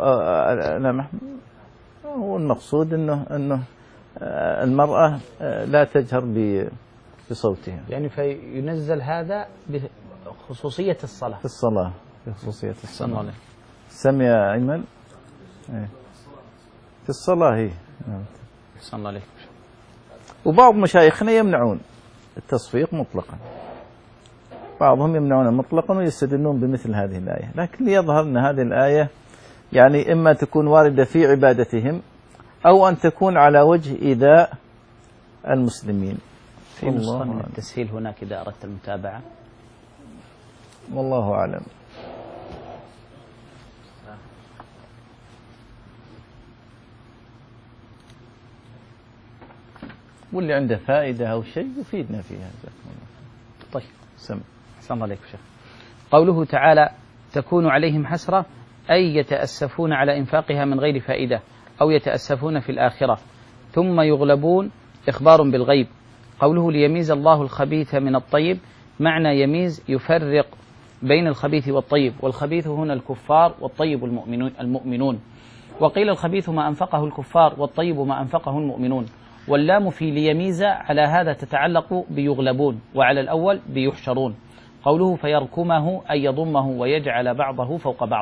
B: هو المقصود أنه أنه المرأة لا تجهر بصوتها،
A: يعني فينزل هذا بخصوصية الصلاة
B: في الصلاة بخصوصية الصلاة. سمع يا أيمن في الصلاة هي.
A: صلى الله عليه.
B: وبعض مشايخنا يمنعون التصفيق مطلقا، بعضهم يمنعون مطلقا ويستدلون بمثل هذه الآية، لكن ليظهر أن هذه الآية يعني إما تكون واردة في عبادتهم أو أن تكون على وجه إيذاء المسلمين.
A: في نسخة من التسهيل هناك إذا أردت المتابعة،
B: والله أعلم. واللي عنده فائدة أو شيء يفيدنا فيها.
A: طيب
B: سم
A: أحسن الله عليك شيخ. قوله تعالى تكون عليهم حسرة أي يتأسفون على إنفاقها من غير فائدة أو يتأسفون في الآخرة، ثم يغلبون إخبار بالغيب. قوله ليميز الله الخبيث من الطيب، معنى يميز يفرق بين الخبيث والطيب، والخبيث هنا الكفار والطيب المؤمنون. وقيل الخبيث ما أنفقه الكفار والطيب ما أنفقه المؤمنون. واللام في ليميز على هذا تتعلق بيغلبون، وعلى الأول بيحشرون. قوله فيركمه أي يضمه ويجعل بعضه فوق بعض.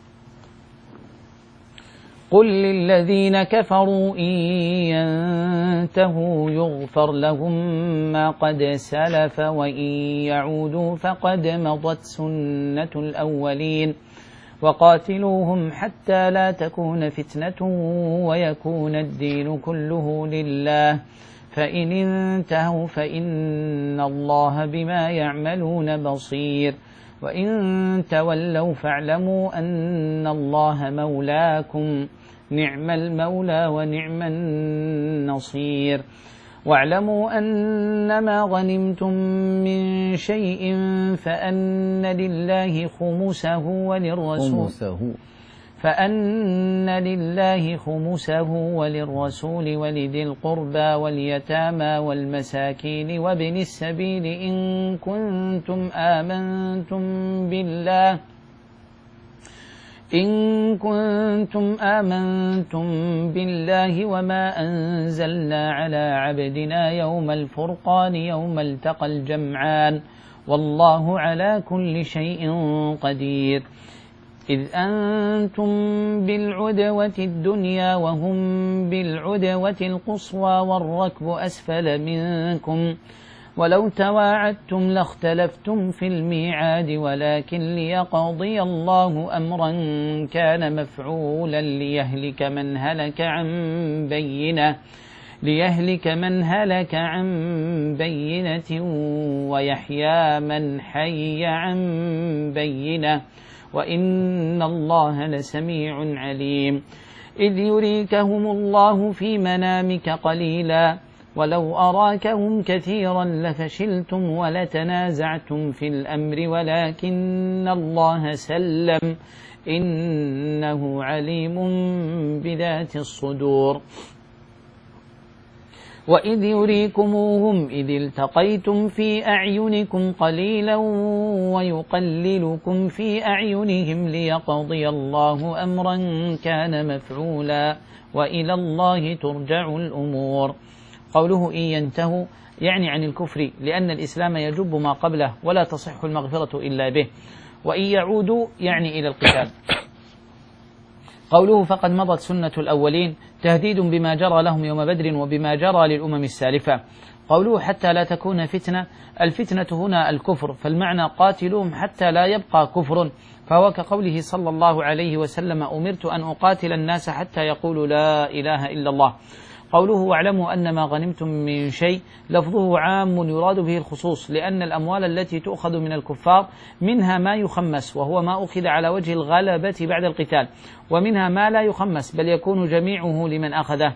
A: قل للذين كفروا إن ينتهوا يغفر لهم ما قد سلف وإن يعودوا فقد مضت سنة الأولين وقاتلوهم حتى لا تكون فتنة ويكون الدين كله لله فإن انتهوا فإن الله بما يعملون بصير وإن تولوا فاعلموا أن الله مولاكم نعم المولى ونعم النصير واعلموا أنما غنمتم من شيء فأن لله خمسه وللرسول
B: خمسه
A: فأن لله خمسه وللرسول ولذي القربى واليتامى والمساكين وابن السبيل إن كنتم آمنتم بالله إن كنتم آمنتم بالله وما أنزلنا على عبدنا يوم الفرقان يوم التقى الجمعان والله على كل شيء قدير إذ أنتم بالعدوة الدنيا وهم بالعدوة القصوى والركب أسفل منكم ولو تواعدتم لاختلفتم في الميعاد ولكن ليقضي الله أمرا كان مفعولا ليهلك من هلك عن بينة ليهلك من هلك عن بينة ويحيى من حي عن بينة وإن الله لسميع عليم إذ يريكهم الله في منامك قليلا ولو أراكهم كثيرا لفشلتم ولتنازعتم في الأمر ولكن الله سلم إنه عليم بذات الصدور وإذ يريكموهم إذ التقيتم في أعينكم قليلا ويقللكم في أعينهم ليقضي الله أمرا كان مفعولا وإلى الله ترجع الأمور. قوله إن ينتهوا يعني عن الكفر لأن الإسلام يجب ما قبله ولا تصح المغفرة إلا به، وإن يعودوا يعني إلى القتال. قوله فقد مضت سنة الأولين تهديد بما جرى لهم يوم بدر وبما جرى للأمم السالفة. قوله حتى لا تكون فتنة، الفتنة هنا الكفر، فالمعنى قاتلوهم حتى لا يبقى كفر، فهو كقوله صلى الله عليه وسلم أمرت أن أقاتل الناس حتى يقولوا لا إله إلا الله. قوله واعلموا أن ما غنمتم من شيء لفظه عام يراد به الخصوص، لأن الأموال التي تؤخذ من الكفار منها ما يخمس وهو ما أخذ على وجه الغلبة بعد القتال، ومنها ما لا يخمس بل يكون جميعه لمن أخذه،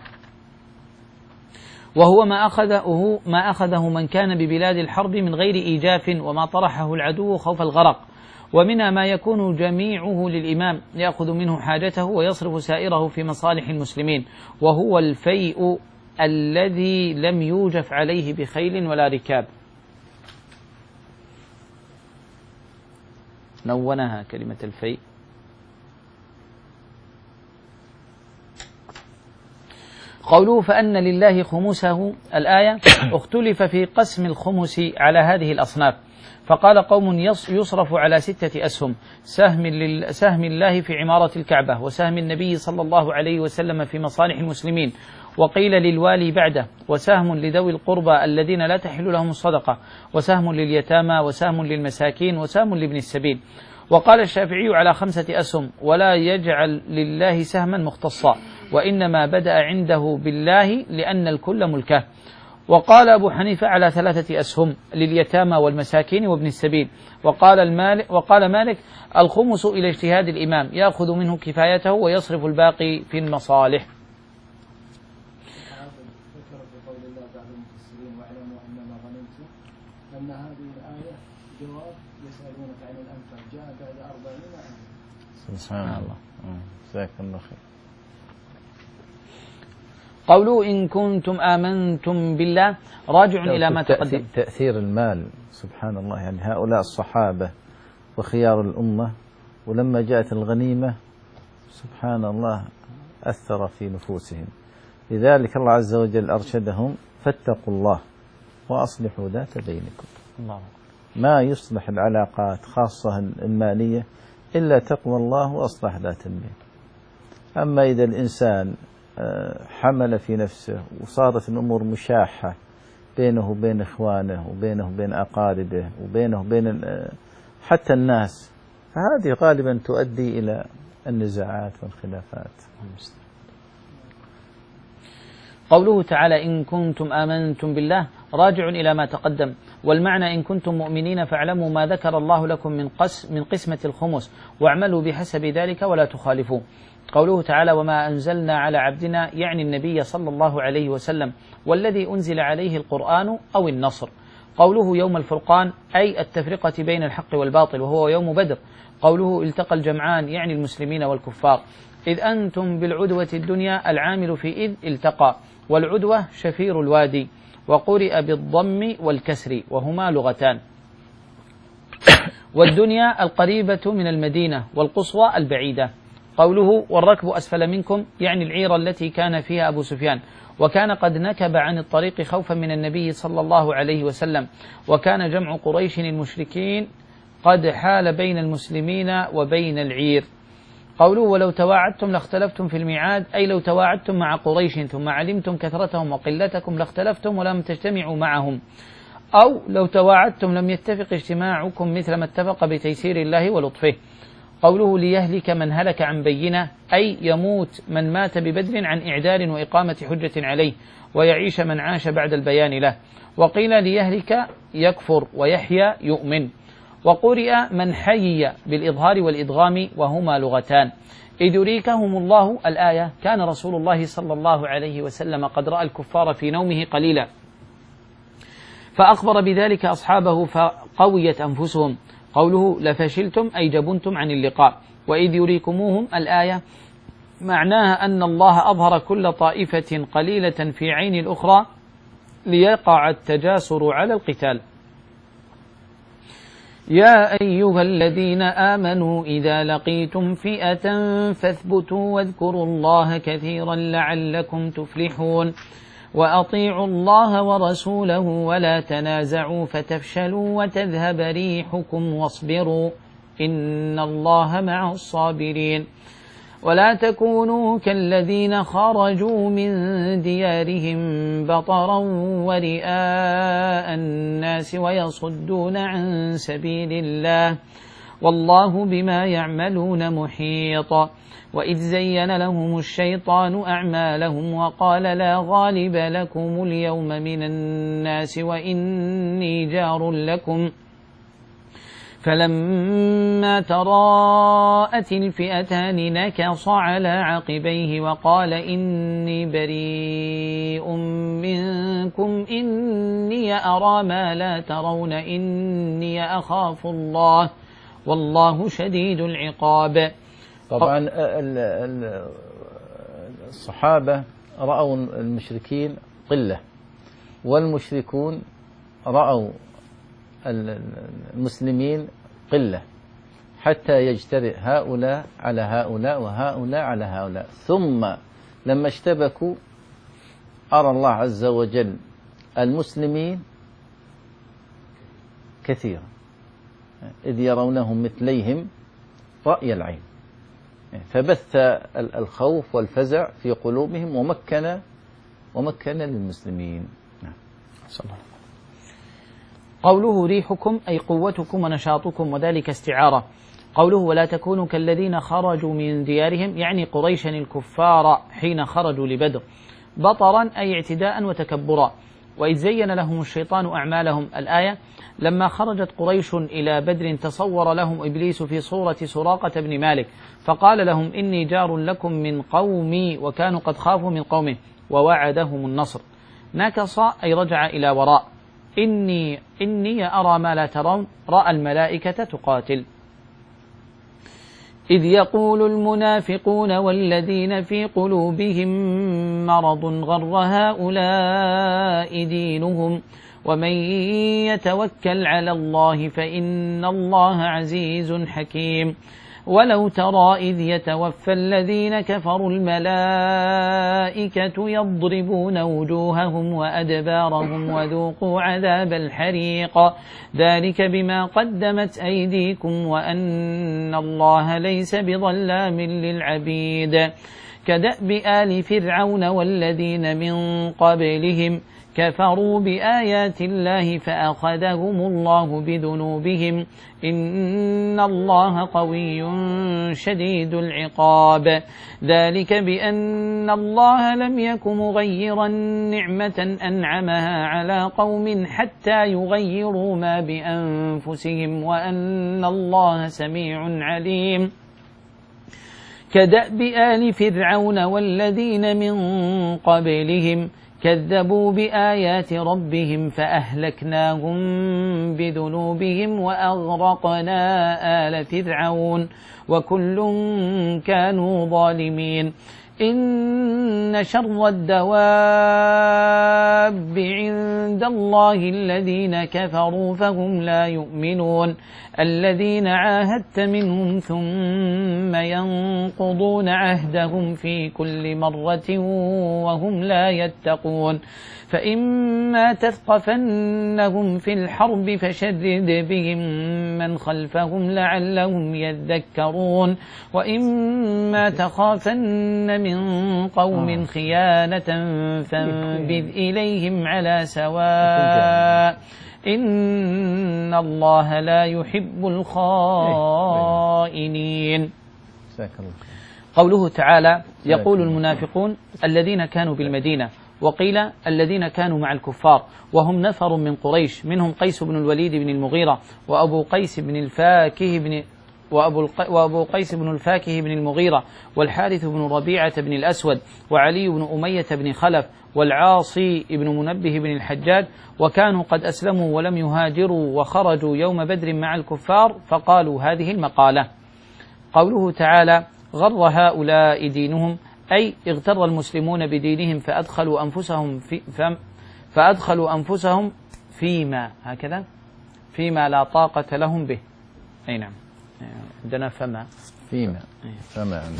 A: وهو ما أخذه ما أخذه من كان ببلاد الحرب من غير إيجاف وما طرحه العدو خوف الغرق، ومنها ما يكون جميعه للإمام يأخذ منه حاجته ويصرف سائره في مصالح المسلمين، وهو الفيء الذي لم يوجف عليه بخيل ولا ركاب. نونها كلمة الفيء. قوله فأن لله خمسه الآية اختلف في قسم الخمس على هذه الأصناف، فقال قوم يصرف على ستة أسهم، سهم, سهم الله في عمارة الكعبة، وسهم النبي صلى الله عليه وسلم في مصالح المسلمين، وقيل للوالي بعده، وسهم لذوي القربى الذين لا تحل لهم الصدقة، وسهم لليتامى، وسهم للمساكين، وسهم لابن السبيل. وقال الشافعي على خمسة أسهم ولا يجعل لله سهما مختصا، وإنما بدأ عنده بالله لأن الكل ملكه. وقال أبو حنيفة على ثلاثة أسهم لليتامى والمساكين وابن السبيل. وقال, المالك وقال مالك الخمس إلى اجتهاد الإمام يأخذ منه كفايته ويصرف الباقي في المصالح.
D: أن هذه الآية جواب يسألونك عن الأنفال جاء بعد أربعين آية.
B: سبحان الله. جزاك الله خير.
A: قوله إن كنتم آمنتم بالله راجع إلى ما تقدم.
B: تأثير المال سبحان الله، يعني هؤلاء الصحابة وخيار الأمة، ولما جاءت الغنيمة سبحان الله أثر في نفوسهم، لذلك الله عز وجل أرشدهم فاتقوا الله وأصلحوا ذات بينكم.
A: الله.
B: ما يصلح العلاقات خاصة المالية إلا تقوى الله وأصلح ذات البين. أما إذا الإنسان حمل في نفسه وصارت الأمور مشاحة بينه وبين إخوانه وبينه وبين أقاربه وبينه وبين حتى الناس، فهذه غالبا تؤدي إلى النزاعات والخلافات.
A: قوله تعالى إن كنتم آمنتم بالله راجع إلى ما تقدم، والمعنى إن كنتم مؤمنين فاعلموا ما ذكر الله لكم من قس من قسمة الخمس واعملوا بحسب ذلك ولا تخالفوا. قوله تعالى وما أنزلنا على عبدنا يعني النبي صلى الله عليه وسلم والذي أنزل عليه القرآن أو النصر. قوله يوم الفرقان أي التفرقة بين الحق والباطل وهو يوم بدر. قوله التقى الجمعان يعني المسلمين والكفار. إذ أنتم بالعدوة الدنيا العامل في إذ التقى، والعدوة شفير الوادي، وقرئ بالضم والكسر وهما لغتان. والدنيا القريبة من المدينة والقصوى البعيدة. قوله والركب أسفل منكم يعني العير التي كان فيها أبو سفيان، وكان قد نكب عن الطريق خوفا من النبي صلى الله عليه وسلم، وكان جمع قريش المشركين قد حال بين المسلمين وبين العير. قوله ولو تواعدتم لاختلفتم في الميعاد أي لو تواعدتم مع قريش ثم علمتم كثرتهم وقلتكم لاختلفتم ولم تجتمعوا معهم، أو لو تواعدتم لم يتفق اجتماعكم مثل ما اتفق بتيسير الله ولطفه. قوله ليهلك من هلك عن بينة أي يموت من مات ببدر عن إعدار وإقامة حجة عليه، ويعيش من عاش بعد البيان له. وقيل ليهلك يكفر ويحيى يؤمن. وقرئ من حيي بالإظهار والإدغام وهما لغتان. إذ يريكهم الله الآية كان رسول الله صلى الله عليه وسلم قد رأى الكفار في نومه قليلا فأخبر بذلك أصحابه فقويت أنفسهم. قوله لفشلتم أي جبنتم عن اللقاء. وإذ يريكموهم الآية معناها أن الله أظهر كل طائفة قليلة في عين الأخرى ليقع التجاسر على القتال. يا أيها الذين آمنوا إذا لقيتم فئة فاثبتوا واذكروا الله كثيرا لعلكم تفلحون. وأطيعوا الله ورسوله ولا تنازعوا فتفشلوا وتذهب ريحكم واصبروا إن الله مع الصابرين. ولا تكونوا كالذين خرجوا من ديارهم بطرا ورئاء الناس ويصدون عن سبيل الله والله بما يعملون محيط. وإذ زين لهم الشيطان أعمالهم وقال لا غالب لكم اليوم من الناس وإني جار لكم فلما تراءت الفئتان نكص على عقبيه وقال إني بريء منكم إني أرى ما لا ترون إني أخاف الله والله شديد العقاب.
B: طبعا الصحابة رأوا المشركين قلة، والمشركون رأوا المسلمين قلة، حتى يجترئ هؤلاء على هؤلاء وهؤلاء على هؤلاء. ثم لما اشتبكوا أرى الله عز وجل المسلمين كثيرا إذ يرونهم مثليهم رأي العين، فبث الخوف والفزع في قلوبهم ومكن ومكن للمسلمين.
A: صلى الله. قوله ريحكم أي قوتكم ونشاطكم، وذلك استعارة. قوله ولا تكونوا كالذين خرجوا من ديارهم يعني قريشا الكفار حين خرجوا لبدر بطرا أي اعتداء وتكبرا. وإذ زين لهم الشيطان أعمالهم الآية لما خرجت قريش إلى بدر تصور لهم إبليس في صورة سراقة بن مالك فقال لهم إني جار لكم من قومي وكانوا قد خافوا من قومه ووعدهم النصر. نكص أي رجع إلى وراء. إني, إني أرى ما لا ترون رأى الملائكة تقاتل. إذ يقول المنافقون والذين في قلوبهم مرض غر هؤلاء دينهم ومن يتوكل على الله فإن الله عزيز حكيم. ولو ترى إذ يتوفى الذين كفروا الملائكة يضربون وجوههم وأدبارهم وذوقوا عذاب الحريق ذلك بما قدمت أيديكم وأن الله ليس بظلام للعبيد. كدأب آل فرعون والذين من قبلهم كفروا بآيات الله فأخذهم الله بذنوبهم إن الله قوي شديد العقاب. ذلك بأن الله لم يك مغيرا نعمة أنعمها على قوم حتى يغيروا ما بأنفسهم وأن الله سميع عليم. كدأب آل فرعون والذين من قبلهم كذبوا بآيات ربهم فأهلكناهم بذنوبهم وأغرقنا آل فرعون وكل كانوا ظالمين. إن شر الدواب عند الله الذين كفروا فهم لا يؤمنون الذين عاهدت منهم ثم ينقضون عهدهم في كل مرة وهم لا يتقون. فإما تثقفنهم في الحرب فشرد بهم من خلفهم لعلهم يذكرون وإما تخافن من قوم خيانة فانبذ إليهم على سواء إن الله لا يحب الخائنين. قوله تعالى يقول المنافقون الذين كانوا بالمدينة وقيل الذين كانوا مع الكفار وهم نفر من قريش منهم قيس بن الوليد بن المغيرة وأبو قيس بن الفاكه بن وأبو, وأبو قيس بن الفاكه بن المغيرة والحارث بن ربيعة بن الأسود وعلي بن أمية بن خلف والعاصي بن منبه بن الحجاج وكانوا قد أسلموا ولم يهاجروا وخرجوا يوم بدر مع الكفار فقالوا هذه المقالة. قوله تعالى غر هؤلاء دينهم أي اغتر المسلمون بدينهم فأدخلوا أنفسهم في فأدخلوا أنفسهم فيما هكذا فيما لا طاقة لهم به. أي نعم عندنا فما
B: فيما فما عندنا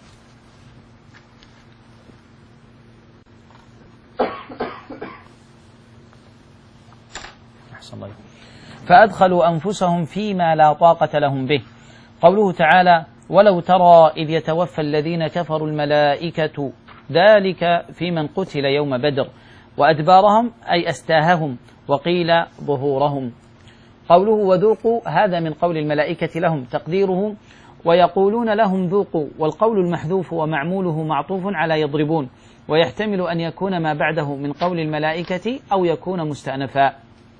A: أحسن الله فأدخلوا أنفسهم فيما لا طاقة لهم به. قوله تعالى ولو ترى إذ يتوفى الذين كفروا الملائكة ذلك في من قتل يوم بدر وأدبارهم أي أستاههم وقيل ظهورهم. قوله وذوقوا هذا من قول الملائكة لهم تقديره ويقولون لهم ذوقوا والقول المحذوف ومعموله معطوف على يضربون ويحتمل أن يكون ما بعده من قول الملائكة أو يكون مستأنفا.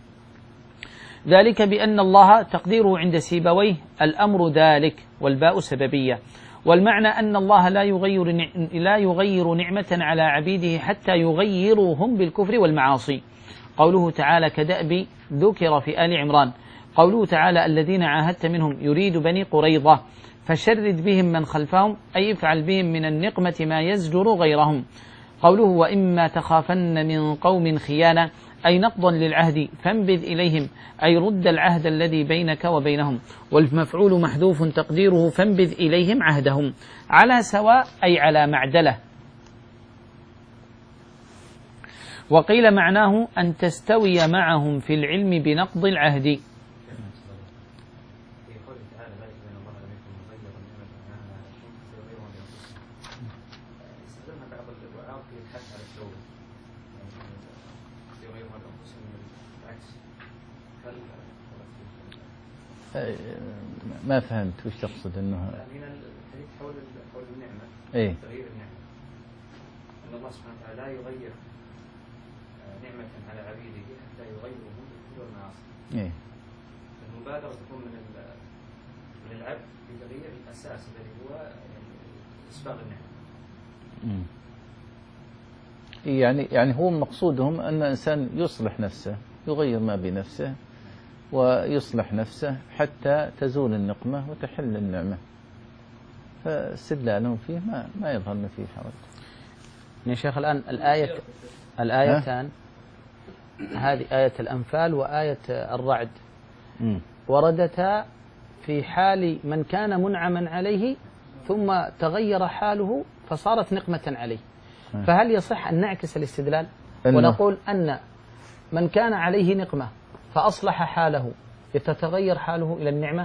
A: ذلك بأن الله تقديره عند سيبويه الأمر ذلك والباء سببية والمعنى أن الله لا يغير لا يغير نعمة على عبيده حتى يغيروا هم بالكفر والمعاصي. قوله تعالى كدأب ذكر في آل عمران. قوله تعالى الذين عاهدت منهم يريد بني قريظة فشرد بهم من خلفهم أي افعل بهم من النقمة ما يزجر غيرهم. قوله وإما تخافن من قوم خيانة أي نقضا للعهد فانبذ إليهم أي رد العهد الذي بينك وبينهم والمفعول محذوف تقديره فانبذ إليهم عهدهم على سواء أي على معدلة. وقيل معناه أن تستوي معهم في العلم بنقض العهد.
B: ما فهمت وش تقصد انه
C: من الحديث حول حول النعمه
B: ايه
C: تغيير النعمه ان الله سبحانه وتعالى لا يغير نعمه على عبيده حتى يغيروا هم بالكفر والمعاصي.
B: ايه
C: المبادره تكون من من العبد بتغيير الاساس الذي هو اسباغ النعمه.
B: يعني يعني هو مقصودهم ان الانسان يصلح نفسه يغير ما بنفسه ويصلح نفسه حتى تزول النقمة وتحل النعمة. فاستدلالهم فيه ما ما يظهر أن فيه حرج.
A: يا شيخ الآن الآية الآيتان هذه آية الأنفال وآية الرعد
B: م.
A: وردتا في حال من كان منعما عليه ثم تغير حاله فصارت نقمة عليه. فهل يصح أن نعكس الاستدلال ونقول أن من كان عليه نقمة فأصلح حاله يتتغير حاله إلى النعمة؟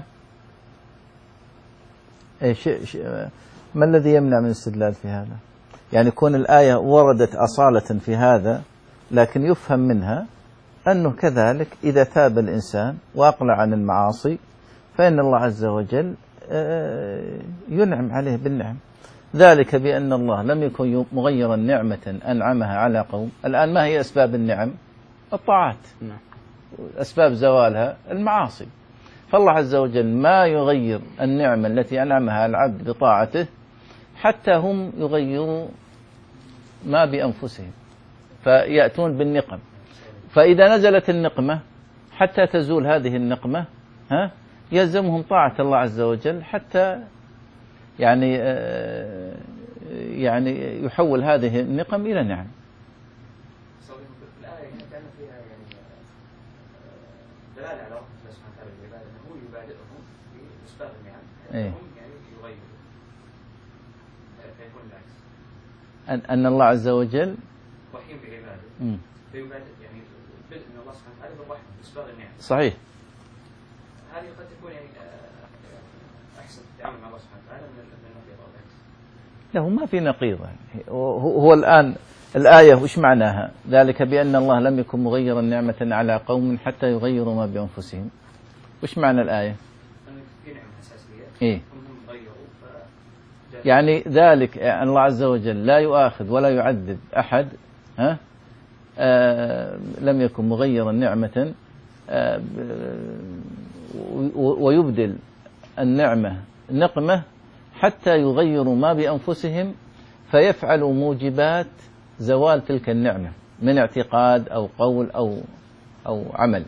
B: إيش ما الذي يمنع من الاستدلال في هذا؟ يعني كون الآية وردت أصالة في هذا لكن يفهم منها أنه كذلك إذا تاب الإنسان وأقلع عن المعاصي فإن الله عز وجل ينعم عليه بالنعم. ذلك بأن الله لم يكن مغيرا نعمة أنعمها على قوم. الآن ما هي أسباب النعم؟ الطاعات. أسباب زوالها المعاصي. فالله عز وجل ما يغير النعمة التي أنعمها العبد بطاعته حتى هم يغيروا ما بأنفسهم فيأتون بالنقم. فإذا نزلت النقمة حتى تزول هذه النقمة ها يلزمهم طاعة الله عز وجل حتى يعني يعني يحول هذه النقم إلى نعم.
C: الآية كان فيها يعني دلالة على رحمة الله سبحانه وتعالى بالعباد أنه يبادئهم بإسباغ النعم هم يعني يغيروا فيكون العكس.
B: أن الله عز وجل
C: رحيم بعباده فيبادئ يعني بدء من الله سبحانه وتعالى بالرحمة بإسباغ النعم.
B: صحيح.
C: هذه قد تكون يعني أحسن تعامل مع الله سبحانه وتعالى من النقيض أو العكس.
B: له ما في نقيض. هو الآن الآية وش معناها؟ ذلك بأن الله لم يكن مغيرا نعمة على قوم حتى يغيروا ما بأنفسهم. وش معنى الآية؟
C: أن في نعمة أساسية.
B: إيه؟
C: هم غيروا
B: يعني ذلك أن الله عز وجل لا يؤاخذ ولا يعذب أحد ها آه لم يكن مغيرا نعمة آه ويبدل النعمة نقمة حتى يغيروا ما بأنفسهم فيفعلوا موجبات زوال تلك النعمة من اعتقاد أو قول أو أو عمل.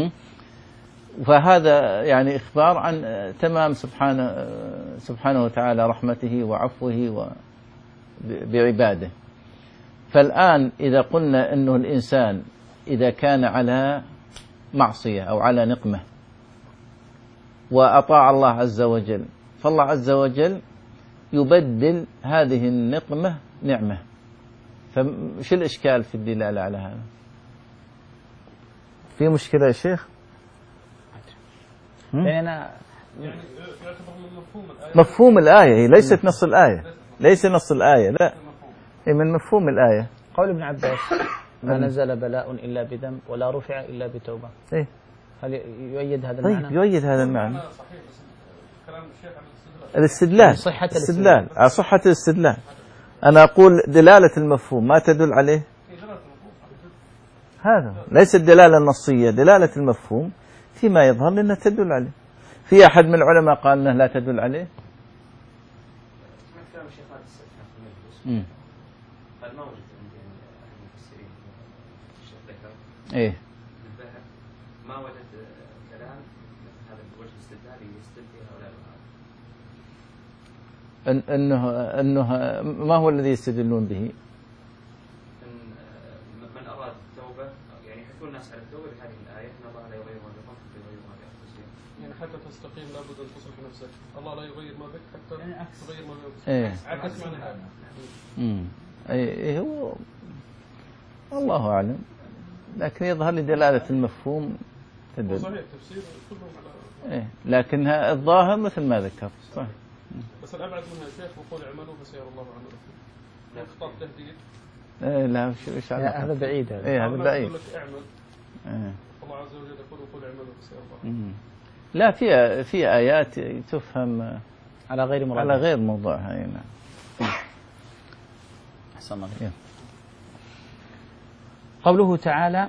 B: فهذا يعني إخبار عن تمام سبحانه سبحانه وتعالى رحمته وعفوه بعباده. فالآن إذا قلنا أنه الإنسان إذا كان على معصية أو على نقمة وأطاع الله عز وجل فالله عز وجل يبدل هذه النقمة نعمة. فشو الإشكال في الدلالة على هذا؟ في مشكلة يا شيخ؟
A: يعني أنا
E: يعني يعتبر من مفهوم الآية.
B: مفهوم الآية هي ليست نص الآية. ليس نص الآية لا هي من مفهوم الآية.
A: قول ابن عباس ما نزل بلاء إلا بذنب ولا رفع إلا بتوبة.
B: إيه؟
A: هل يؤيد هذا المعنى؟
B: طيب يؤيد هذا المعنى.
E: صحيح بس كلام الشيخ عن الاستدلال.
B: الاستدلال
A: صحة
B: الاستدلال على صحة الاستدلال. أنا أقول دلالة المفهوم ما تدل عليه هذا ليس الدلالة النصية. دلالة المفهوم فيما يظهر لأنها تدل عليه. في أحد من العلماء قال أنها لا تدل عليه؟
C: كلام الشيخ خالد السبحان في المجلس
B: امم
C: قال ما وجدت عندي يعني أحد المفسرين الشيخ ذكر
B: إيه
C: الباحث ما وجد كلام مثل هذا الوجه الاستدلالي يستدل به هؤلاء
B: أن أنه أنه ما هو الذي يستدلون به؟
C: من أراد التوبة يعني يحثون الناس على التوبة بهذه الآية إن الله لا يغير ما بقوم حتى يغير ما بأنفسهم.
E: يعني حتى تستقيم لابد أن تصلح نفسك. الله لا يغير ما بك حتى تغير ما بأنفسك.
B: إيه
E: عكس معنى هذا.
B: امم أي هو الله أعلم لكن يظهر لي دلالة المفهوم تدل.
E: صحيح تفسير كلهم على.
B: إيه لكنها الظاهر مثل ما ذكرت صح.
E: بس الأبعد منها شيخ وقول اعملوا فسيرى الله عملكم. لا خطاب تهديد.
B: إيه لا شو إيش
A: هذا بعيد هذا.
B: إيه هذا بعيد.
E: يقول لك اعمل.
B: إيه.
E: الله عز وجل يقول وقول اعملوا فسيرى الله.
B: لا في في آيات تفهم
A: على غير مراد.
B: على غير موضوعها. أي نعم.
A: أحسن الله. قوله تعالى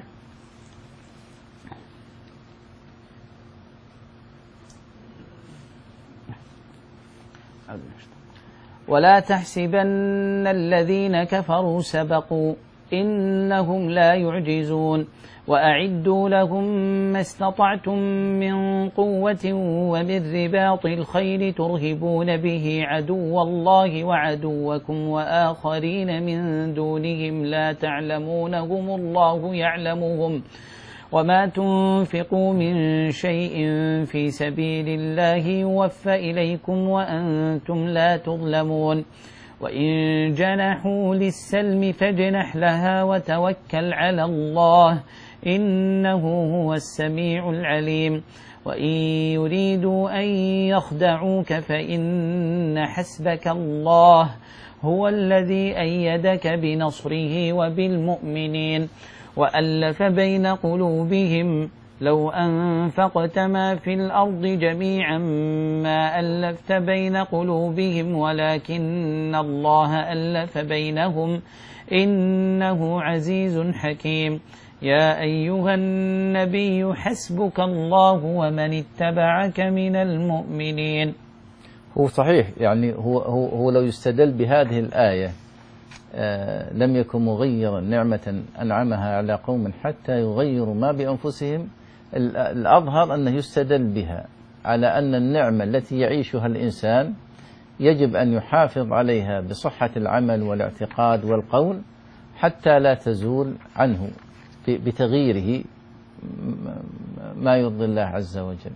A: ولا تحسبن الذين كفروا سبقوا إنهم لا يعجزون وأعدوا لهم ما استطعتم من قوة ومن رباط الخيل ترهبون به عدو الله وعدوكم وآخرين من دونهم لا تعلمونهم الله يعلمهم وما تنفقوا من شيء في سبيل الله يوفى إليكم وأنتم لا تظلمون وإن جنحوا للسلم فاجنح لها وتوكل على الله إنه هو السميع العليم وإن يريدوا أن يخدعوك فإن حسبك الله هو الذي أيدك بنصره وبالمؤمنين وألف بين قلوبهم لو أنفقت ما في الأرض جميعا ما ألفت بين قلوبهم ولكن الله ألف بينهم إنه عزيز حكيم يا أيها النبي حسبك الله ومن اتبعك من المؤمنين.
B: هو صحيح، يعني هو, هو, هو لو يستدل بهذه الآية آه لم يكن مغيرا نعمة أنعمها على قوم حتى يغيروا ما بأنفسهم. الأظهر أنه يستدل بها على أن النعمة التي يعيشها الإنسان يجب أن يحافظ عليها بصحة العمل والاعتقاد والقول حتى لا تزول عنه بتغييره ما يرضي الله عز وجل.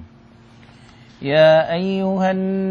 A: يا أيها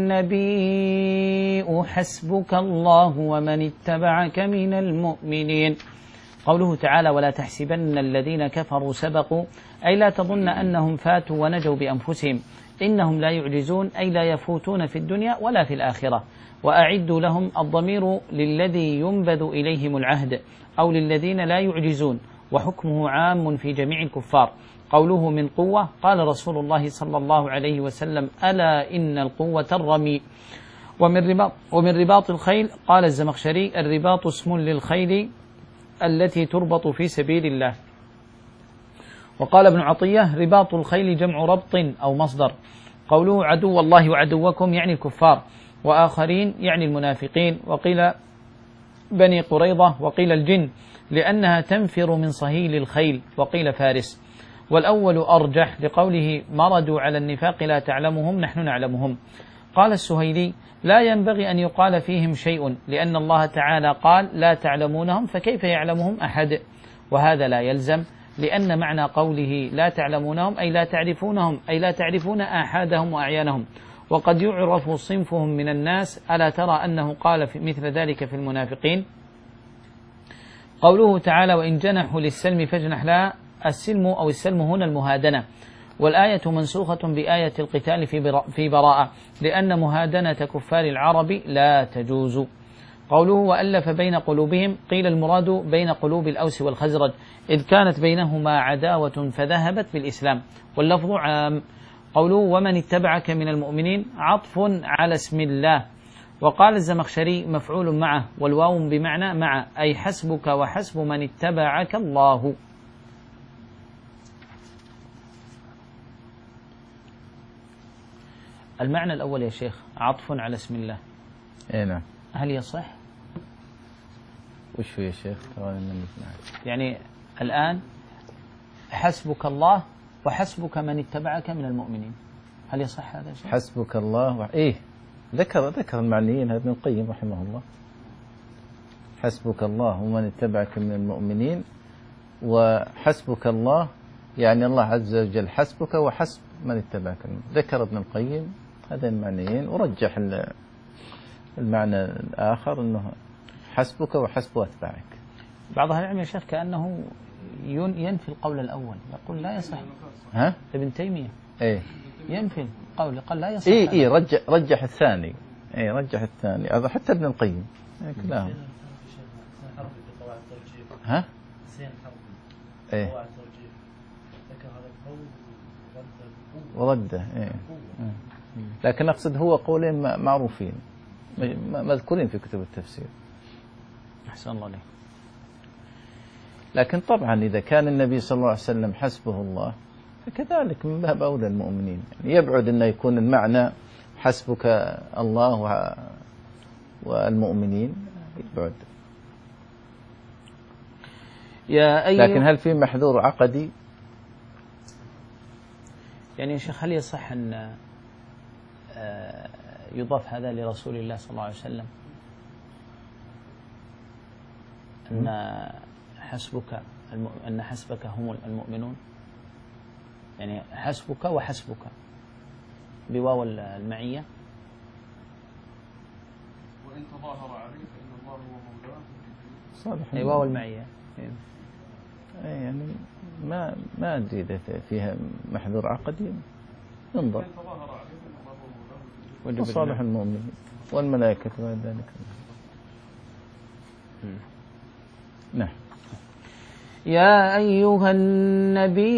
A: النبي حسبك الله ومن اتبعك من المؤمنين. قوله تعالى ولا تحسبن الذين كفروا سبقوا أي لا تظن أنهم فاتوا ونجوا بأنفسهم، إنهم لا يعجزون أي لا يفوتون في الدنيا ولا في الآخرة. وأعدوا لهم الضمير للذي ينبذ إليهم العهد أو للذين لا يعجزون، وحكمه عام في جميع الكفار. قوله من قوة قال رسول الله صلى الله عليه وسلم ألا إن القوة الرمي. ومن رباط, ومن رباط الخيل قال الزمخشري الرباط اسم للخيل التي تربط في سبيل الله. وقال ابن عطية رباط الخيل جمع ربط أو مصدر. قوله عدو الله وعدوكم يعني الكفار، وآخرين يعني المنافقين، وقيل بني قريظة وقيل الجن لأنها تنفر من صهيل الخيل، وقيل فارس. والأول أرجح لقوله مردوا على النفاق لا تعلمهم نحن نعلمهم. قال السهيلي لا ينبغي أن يقال فيهم شيء لأن الله تعالى قال لا تعلمونهم فكيف يعلمهم أحد، وهذا لا يلزم لأن معنى قوله لا تعلمونهم أي لا تعرفونهم أي لا تعرفون آحادهم وأعيانهم، وقد يعرف صنفهم من الناس. ألا ترى أنه قال في مثل ذلك في المنافقين. قوله تعالى وإن جنحوا للسلم فاجنح لها، السلم أو السلم هنا المهادنة، والآية منسوخة بآية القتال في براءة لأن مهادنة كفار العرب لا تجوز. قوله وألف بين قلوبهم قيل المراد بين قلوب الأوس والخزرج إذ كانت بينهما عداوة فذهبت بالإسلام، واللفظ عام. قوله ومن اتبعك من المؤمنين عطف على اسم الله. وقال الزمخشري مفعول معه والواو بمعنى مع أي حسبك وحسب من اتبعك الله. المعنى الأول يا شيخ عطف على اسم الله.
B: اي نعم.
A: هل يصح؟
B: وش هو يا شيخ؟
A: يعني الآن حسبك الله وحسبك من اتبعك من المؤمنين، هل يصح هذا الشيء؟
B: حسبك الله و... إيه ذكر ذكر المعنيين ابن القيم رحمه الله. حسبك الله ومن اتبعك من المؤمنين، وحسبك الله يعني الله عز وجل حسبك وحسب من اتبعك. ذكر ابن القيم هذين المعنيين ورجح المعنى الآخر أنه حسبك وحسب أتباعك.
A: بعض أهل العلم يا شيخ كأنه ينفي القول الأول، يقول لا يصح.
B: ها؟
A: ابن تيمية
B: إيه
A: ينفي القول، قال لا يصح.
B: إيه إيه رجح رجح الثاني. إيه رجح الثاني هذا حتى ابن القيم كلهم. ها؟ إيه ورده. إيه لكن أقصد هو قولين معروفين مذكورين في كتب التفسير.
A: أحسن الله عليك.
B: لكن طبعا إذا كان النبي صلى الله عليه وسلم حسبه الله فكذلك من باب أولى المؤمنين. يعني يبعد أن يكون المعنى حسبك الله والمؤمنين، يبعد.
A: يا أيها
B: لكن هل في محذور عقدي؟
A: يعني يا شيخ هل يصح أن يضاف هذا لرسول الله صلى الله عليه وسلم أن حسبك أن حسبك هم المؤمنون، يعني حسبك وحسبك بواو المعية؟
E: وإن تظاهر عليه فإن الله هو مولاه
B: صالح
A: أي واو المعية.
B: يعني ما ما أدري إذا فيها محذور عقدي، ينظر.
E: وإن تظاهر عليه فإن الله هو مولاه
B: وصالح المؤمنين والملائكة وغير ذلك. نعم.
A: يا أيها النبي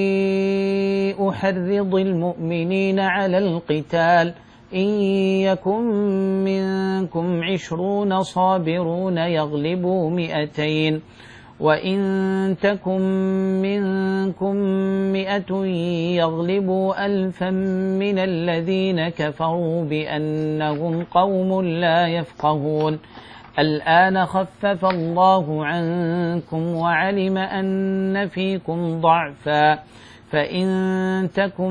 A: حرض المؤمنين على القتال إن يكن منكم عشرون صابرون يغلبوا مئتين وإن تكن منكم مئة يغلبوا ألفا من الذين كفروا بأنهم قوم لا يفقهون. الآن خفف الله عنكم وعلم أن فيكم ضعفا فإن تكن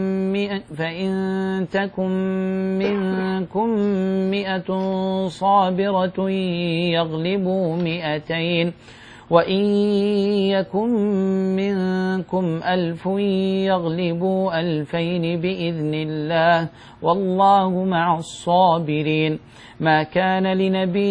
A: فإن تكن منكم مئة صابرة يغلبوا مئتين وإن يكن منكم ألف يغلبوا ألفين بإذن الله والله مع الصابرين. ما كان لنبي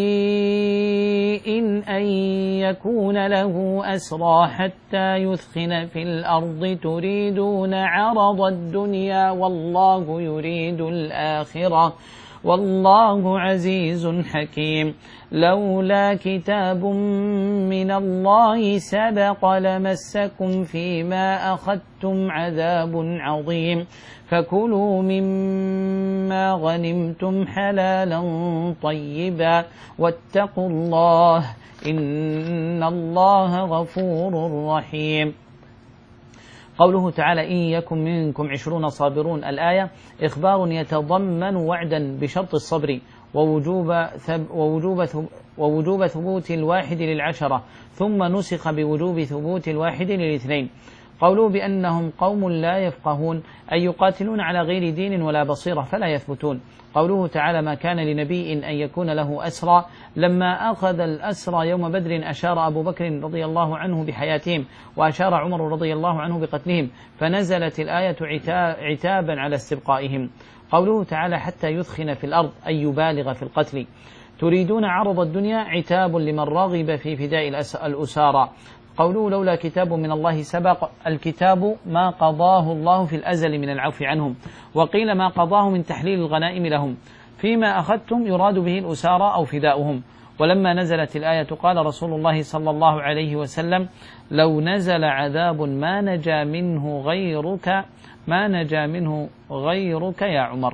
A: أن يكون له أسرى حتى يثخن في الأرض تريدون عرض الدنيا والله يريد الآخرة والله عزيز حكيم. لولا كتاب من الله سبق لمسكم فيما أخذتم عذاب عظيم فكلوا مما غنمتم حلالا طيبا واتقوا الله إن الله غفور رحيم. قوله تعالى إن يكن منكم عشرون صابرون، الآية إخبار يتضمن وعدا بشرط الصبر ووجوب, ثب ووجوب, ثب ووجوب ثبوت الواحد للعشرة، ثم نسخ بوجوب ثبوت الواحد للاثنين. قوله بأنهم قوم لا يفقهون أي يقاتلون على غير دين ولا بصيرة فلا يثبتون. قوله تعالى ما كان لنبي أن يكون له أسرى، لما أخذ الأسرى يوم بدر أشار أبو بكر رضي الله عنه بحياتهم وأشار عمر رضي الله عنه بقتلهم، فنزلت الآية عتابا على استبقائهم. قوله تعالى حتى يثخن في الأرض أي يبالغ في القتل. تريدون عرض الدنيا عتاب لمن رغب في فداء الأسارى. قوله لولا كتاب من الله سبق، الكتاب ما قضاه الله في الأزل من العفو عنهم، وقيل ما قضاه من تحليل الغنائم لهم. فيما أخذتم يراد به الأسارى أو فداؤهم. ولما نزلت الآية قال رسول الله صلى الله عليه وسلم لو نزل عذاب ما نجا منه غيرك ما نجا منه غيرك يا عمر.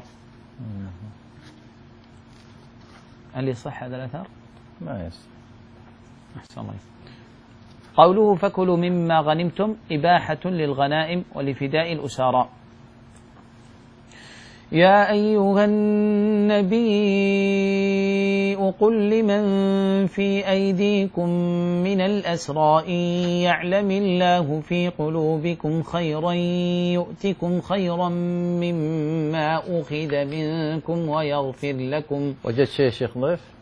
A: هل يصح هذا الأثر؟
B: ما يصح.
A: أحسن الله. قوله فكلوا مما غنمتم إباحة للغنائم ولفداء الأسارى. يا أيها النبي قل لمن في أيديكم من الأسرى إن يعلم الله في قلوبكم خيرا يؤتكم خيرا مما أخذ منكم ويغفر لكم.
B: وجدت شيء شيخ ضيف؟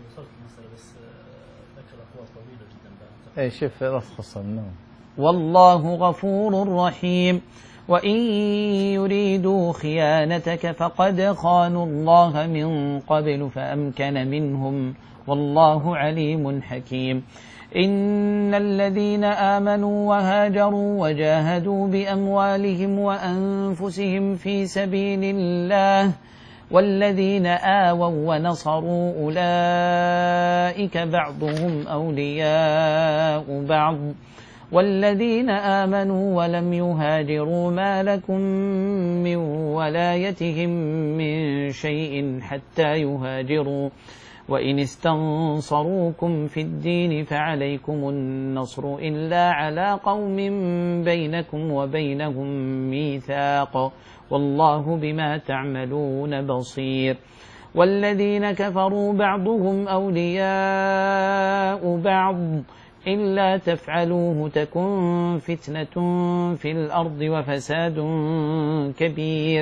B: أي شوف رخص النوم.
A: والله غفور رحيم. وإن يريدوا خيانتك فقد خانوا الله من قبل فأمكن منهم والله عليم حكيم. إن الذين آمنوا وهاجروا وجاهدوا بأموالهم وأنفسهم في سبيل الله والذين آووا ونصروا أولئك بعضهم أولياء بعض والذين آمنوا ولم يهاجروا ما لكم من ولايتهم من شيء حتى يهاجروا وإن استنصروكم في الدين فعليكم النصر إلا على قوم بينكم وبينهم ميثاق والله بما تعملون بصير. والذين كفروا بعضهم أولياء بعض إلا تفعلوه تكن فتنة في الأرض وفساد كبير.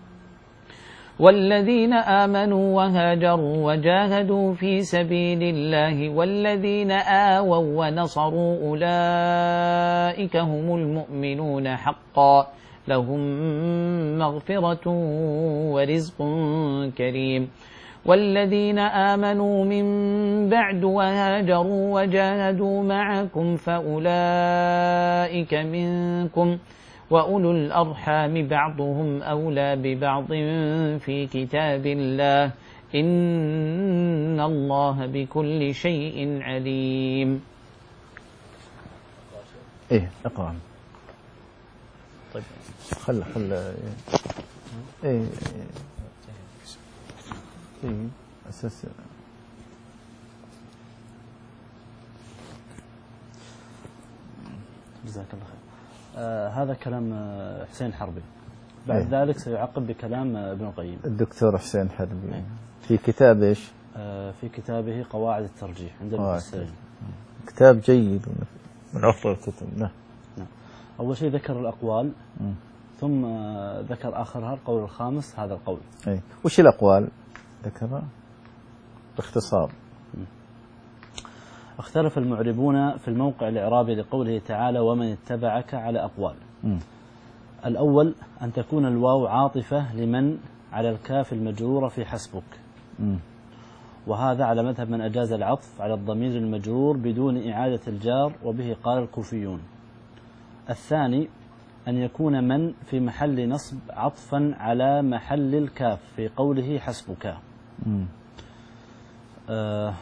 A: والذين آمنوا وهاجروا وجاهدوا في سبيل الله والذين آووا ونصروا أولئك هم المؤمنون حقا لهم مغفرة ورزق كريم. والذين آمنوا من بعد وهاجروا وجاهدوا معكم فأولئك منكم وأولو الأرحام بعضهم أولى ببعض في كتاب الله إن الله بكل شيء عليم.
B: إيه اقرأ.
A: طيب
B: خل خل إيه إيه أساس
F: جزاك الله خير. آه هذا كلام آه حسين حربي. بعد
B: إيه؟
F: ذلك سيعقب بكلام آه ابن القيم
B: الدكتور حسين حربي.
F: إيه؟
B: في كتاب إيش؟
F: آه في كتابه قواعد الترجيح عند المفسرين.
B: كتاب جيد من أفضل الكتب. نعم.
F: نعم. أول شيء ذكر الأقوال
B: م.
F: ثم آه ذكر آخرها القول الخامس هذا القول.
B: إيه؟ وش الأقوال ذكرها باختصار؟
F: اختلف المعربون في الموقع الإعرابي لقوله تعالى ومن اتبعك على أقوال.
B: م.
F: الأول أن تكون الواو عاطفة لمن على الكاف المجرورة في حسبك،
B: م.
F: وهذا على مذهب من أجاز العطف على الضمير المجرور بدون إعادة الجار، وبه قال الكوفيون. الثاني أن يكون من في محل نصب عطفا على محل الكاف في قوله حسبك.
B: م.
F: آه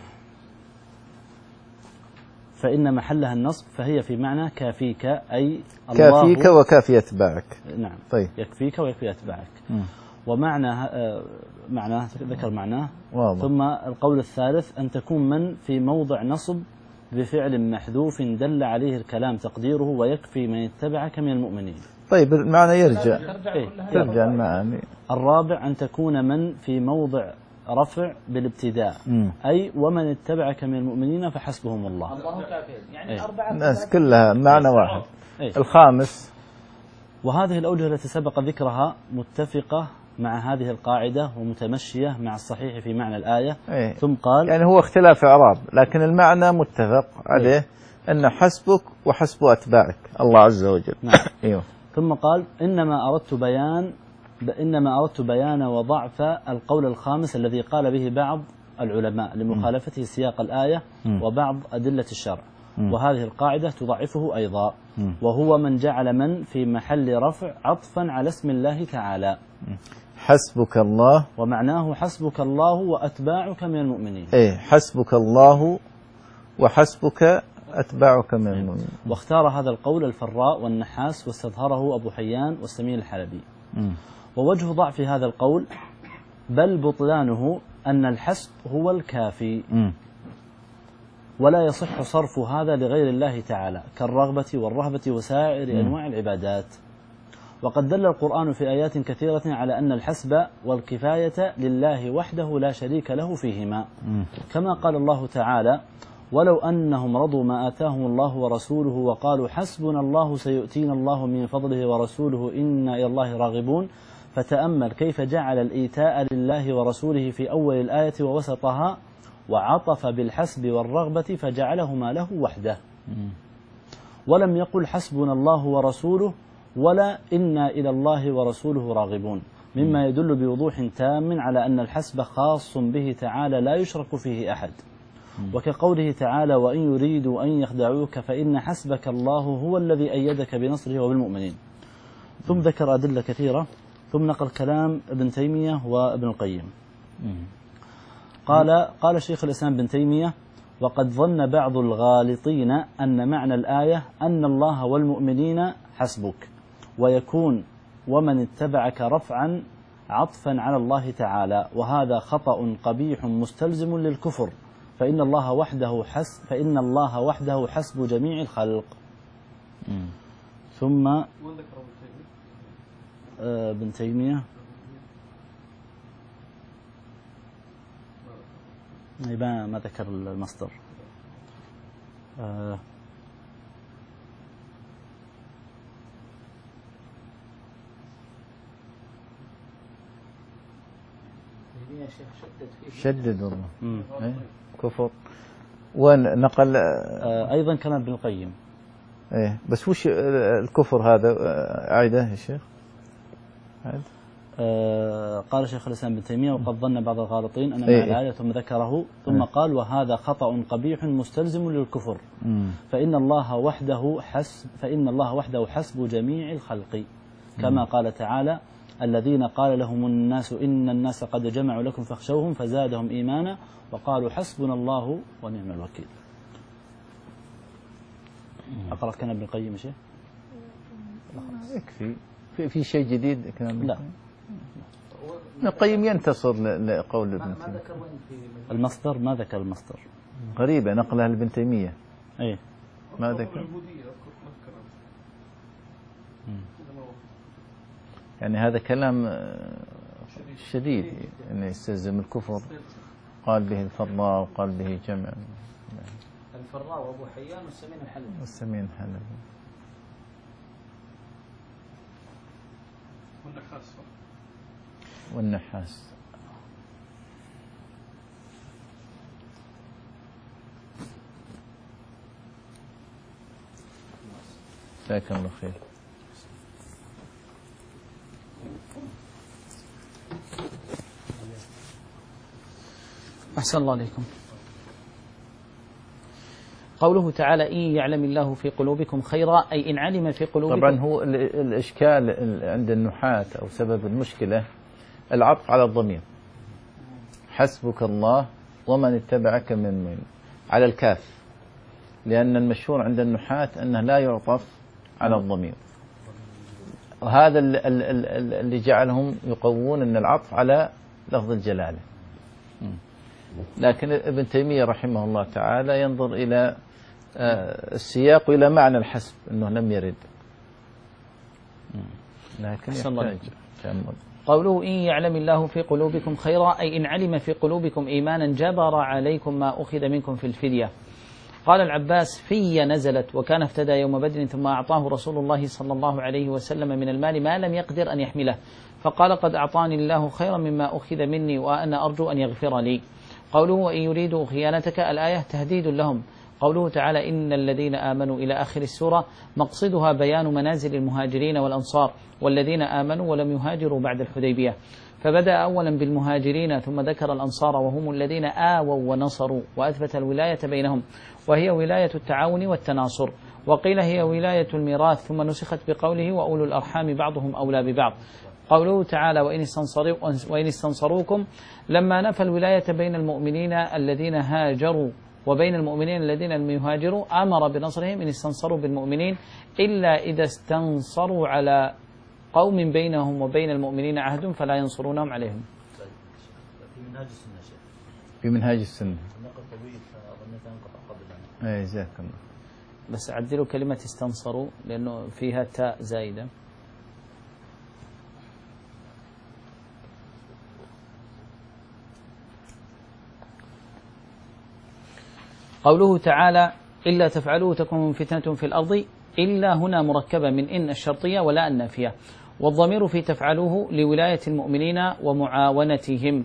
F: فإن محلها النصب فهي في معنى كافيك أي الله
B: كافيك وكافي أتباعك.
F: نعم.
B: طيب.
F: يكفيك ويكفي أتباعك.
B: م.
F: ومعنى آه معناه ذكر معناه.
B: واضح.
F: ثم القول الثالث أن تكون من في موضع نصب بفعل محذوف دل عليه الكلام تقديره ويكفي من اتبعك من المؤمنين.
B: طيب المعنى يرجع
F: إيه؟
B: ترجع المعاني.
F: الرابع أن تكون من في موضع رفع بالابتداء
B: م.
F: أي ومن اتبعك من المؤمنين فحسبهم الله.
A: الله كافي يعني
F: إيه؟
A: أربعة
B: الناس كلها معنى واحد.
F: إيه؟
B: الخامس
F: وهذه الأوجه التي سبق ذكرها متفقة مع هذه القاعدة ومتمشية مع الصحيح في معنى الآية.
B: إيه؟
F: ثم قال
B: يعني هو اختلاف إعراب لكن المعنى متفق عليه. إيه؟ أن حسبك وحسب أتباعك الله عز وجل.
F: نعم.
B: أيوه.
F: ثم قال إنما أردت بيان إنما أردت بيان وضعف القول الخامس الذي قال به بعض العلماء لمخالفته سياق الآية
B: م.
F: وبعض أدلة الشرع. م. وهذه القاعدة تضعفه أيضا.
B: م.
F: وهو من جعل من في محل رفع عطفا على اسم الله تعالى.
B: م. حسبك الله
F: ومعناه حسبك الله وأتباعك من المؤمنين.
B: إيه حسبك الله وحسبك أتباعك من المؤمنين.
F: واختار هذا القول الفراء والنحاس واستظهره أبو حيان والسمين الحلبي.
B: م.
F: ووجه ضعف هذا القول بل بطلانه أن الحسب هو الكافي.
B: م.
F: ولا يصح صرف هذا لغير الله تعالى كالرغبة والرهبة وسائر
B: م.
F: أنواع العبادات. وقد دل القرآن في آيات كثيرة على أن الحسب والكفاية لله وحده لا شريك له فيهما.
B: م.
F: كما قال الله تعالى ولو أنهم رضوا ما آتاهم الله ورسوله وقالوا حسبنا الله سيؤتينا الله من فضله ورسوله إنا إلى الله راغبون. فتأمل كيف جعل الإيتاء لله ورسوله في أول الآية ووسطها وعطف بالحسب والرغبة فجعلهما له وحده. ولم يقل حسبنا الله ورسوله ولا إنا إلى الله ورسوله راغبون، مما يدل بوضوح تام على أن الحسب خاص به تعالى لا يشرك فيه أحد. وكقوله تعالى وإن يريدوا أن يخدعوك فإن حسبك الله هو الذي أيدك بنصره وبالمؤمنين. ثم ذكر أدلة كثيرة ثم نقل كلام ابن تيمية وابن القيم. قال قال شيخ الإسلام ابن تيمية وقد ظن بعض الغالطين أن معنى الآية أن الله والمؤمنين حسبك، ويكون ومن اتبعك رفعا عطفا على الله تعالى، وهذا خطأ قبيح مستلزم للكفر، فإن الله وحده حسب فإن الله وحده حسب جميع الخلق.
B: مم.
F: ثم
E: وين ذكر
F: ابن تيمية ما ما ذكر المصدر.
A: يا شيخ شدد فيه
B: شدد والله.
F: مم.
B: إيه؟ كفر. ونقل
F: آه أيضا كلام ابن القيم.
B: إيه بس وش الكفر هذا أعيده يا شيخ؟ عيد.
F: آه قال شيخ الإسلام ابن تيمية وقد ظن بعض الغالطين أن
B: إيه.
F: مع الآية ثم ذكره ثم
B: إيه.
F: قال وهذا خطأ قبيح مستلزم للكفر
B: مم.
F: فإن الله وحده حسب فإن الله وحده حسب جميع الخلق كما قال تعالى الذين قال لهم الناس إن الناس قد جمعوا لكم فاخشوهم فزادهم إيمانا وقالوا حسبنا الله ونعم الوكيل. أقرأ كلام ابن القيم شيء؟
B: يكفي. في في شيء جديد كلام
F: لا.
B: ابن القيم ينتصر لقول ابن
A: ما
B: تيمية.
A: ذكر وين في
F: المصدر ما ذكر المصدر.
B: غريبة نقلها لابن تيمية
F: أي
B: ما ذكر.
E: العبودية أذكر ما ذكرها. إذا ما هو
B: يعني هذا كلام شديد أنه يستلزم الكفر. قال به الفراء وقال به جمع
A: الفراء وأبو حيان والسمين الحلبي.
B: والسمين حلبي
E: والنحاس صح.
B: والنحاس. جزاك الله خير.
A: أحسن الله عليكم. قوله تعالى إن يعلم الله في قلوبكم خيرا أي إن علم في قلوبكم.
B: طبعا هو ال- الإشكال عند النحاة أو سبب المشكلة العطف على الضمير حسبك الله ومن اتبعك من من على الكاف لأن المشهور عند النحاة أنه لا يعطف على الضمير وهذا ال- ال- ال- اللي جعلهم يقوون أن العطف على لفظ الجلالة. لكن ابن تيمية رحمه الله تعالى ينظر إلى السياق وإلى معنى الحسب أنه لم يرد لكن يحتاج تأمل.
A: قوله إن يعلم الله في قلوبكم خيرا أي إن علم في قلوبكم إيمانا جبر عليكم ما أخذ منكم في الفدية. قال العباس في نزلت وكان افتدى يوم بدر ثم أعطاه رسول الله صلى الله عليه وسلم من المال ما لم يقدر أن يحمله فقال قد أعطاني الله خيرا مما أخذ مني وأنا أرجو أن يغفر لي. قوله وإن يريدوا خيانتك الآية تهديد لهم. قوله تعالى إن الذين آمنوا إلى آخر السورة مقصدها بيان منازل المهاجرين والأنصار والذين آمنوا ولم يهاجروا بعد الحديبية فبدأ أولا بالمهاجرين ثم ذكر الأنصار وهم الذين آووا ونصروا وأثبت الولاية بينهم وهي ولاية التعاون والتناصر وقيل هي ولاية الميراث ثم نسخت بقوله وأولو الأرحام بعضهم أولى ببعض. قوله تعالى وإن استنصروا وإن استنصروكم لما نفى الولاية بين المؤمنين الذين هاجروا وبين المؤمنين الذين لم يهاجروا أمر بنصرهم إن استنصروا بالمؤمنين إلا إذا استنصروا على قوم بينهم وبين المؤمنين عهد فلا ينصرونهم عليهم.
F: في منهاج السنة شيخ.
B: في منهاج السنة.
F: النقل طويل فظنيت أنقطع قبل.
B: أي جزاك الله.
A: بس عدلوا كلمة استنصروا لأنه فيها تاء زايدة. قوله تعالى إلا تفعلوا تكون فتنة في الأرض إلا هنا مركبة من إن الشرطية ولا النافية والضمير في تفعلوه لولاية المؤمنين ومعاونتهم.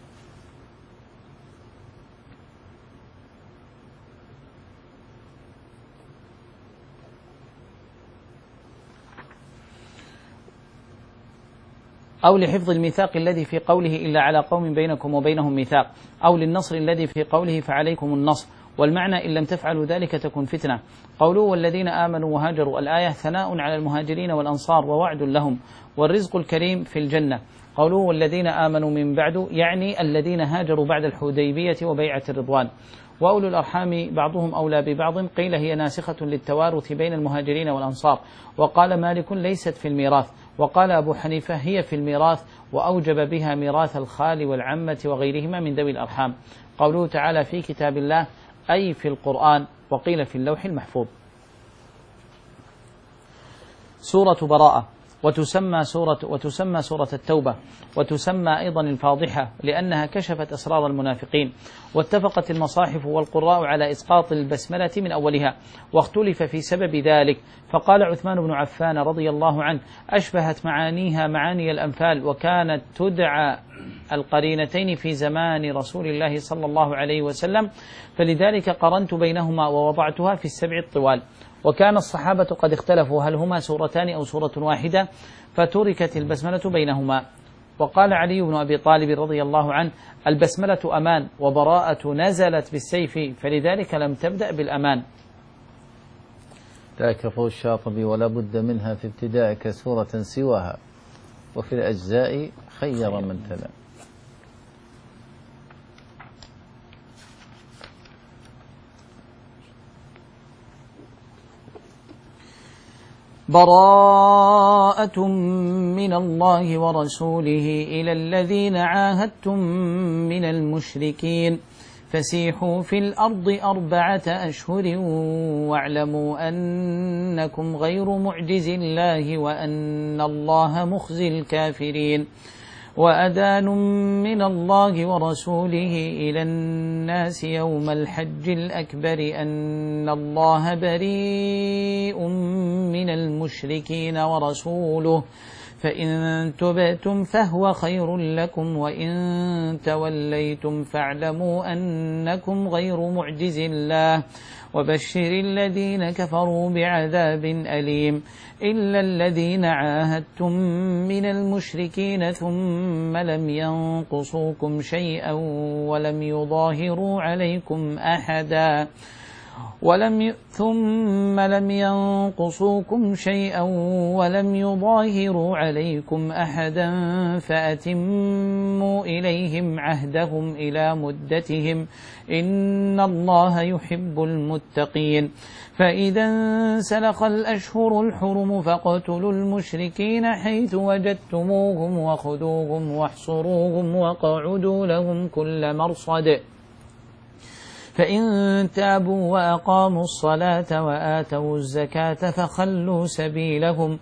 A: أو لحفظ الميثاق الذي في قوله إلا على قوم بينكم وبينهم ميثاق أو للنصر الذي في قوله فعليكم النصر والمعنى إن لم تفعلوا ذلك تكن فتنة. قوله والذين آمنوا وهاجروا الآية ثناء على المهاجرين والأنصار ووعد لهم والرزق الكريم في الجنة. قوله والذين آمنوا من بعد يعني الذين هاجروا بعد الحديبية وبيعة الرضوان. وأولو الأرحام بعضهم أولى ببعض قيل هي ناسخة للتوارث بين المهاجرين والأنصار وقال مالك ليست في الميراث وقال أبو حنيفة هي في الميراث وأوجب بها ميراث الخال والعمة وغيرهما من ذوي الأرحام. قوله تعالى في كتاب الله أي في القرآن وقيل في اللوح المحفوظ. سورة براءة وتسمى سورة وتسمى سورة التوبة وتسمى أيضا الفاضحة لأنها كشفت أسرار المنافقين واتفقت المصاحف والقراء على إسقاط البسملة من أولها واختلف في سبب ذلك فقال عثمان بن عفان رضي الله عنه أشبهت معانيها معاني الأنفال وكانت تدعى القرينتين في زمان رسول الله صلى الله عليه وسلم، فلذلك قرنت بينهما ووضعتها في السبع الطوال. وكان الصحابة قد اختلفوا هل هما سورتان أو سورة واحدة، فتركت البسملة بينهما. وقال علي بن أبي طالب رضي الله عنه: البسملة أمان، وبراءة نزلت بالسيف، فلذلك لم تبدأ بالأمان.
B: ذاك قول الشاطبي: ولا بد منها في ابتدائك سورة سواها، وفي الأجزاء خير من تلا.
A: براءة من الله ورسوله إلى الذين عاهدتم من المشركين فسيحوا في الأرض أربعة أشهر واعلموا أنكم غير معجز الله وأن الله مخزي الكافرين. وأذان من الله ورسوله إلى الناس يوم الحج الأكبر أن الله بريء من المشركين ورسوله فإن تبتم فهو خير لكم وإن توليتم فاعلموا أنكم غير معجز الله وبشر الذين كفروا بعذاب أليم إلا الذين عاهدتم من المشركين ثم لم ينقصوكم شيئا ولم يظاهروا عليكم أحدا ولم ي... ثم لم ينقصوكم شيئا ولم يظاهروا عليكم أحدا فأتموا إليهم عهدهم إلى مدتهم إن الله يحب المتقين. فإذا انسلخ الأشهر الحرم فاقتلوا المشركين حيث وجدتموهم وخذوهم واحصروهم وقعدوا لهم كل مرصد فإن تابوا وأقاموا الصلاة وآتوا الزكاة فخلوا سبيلهم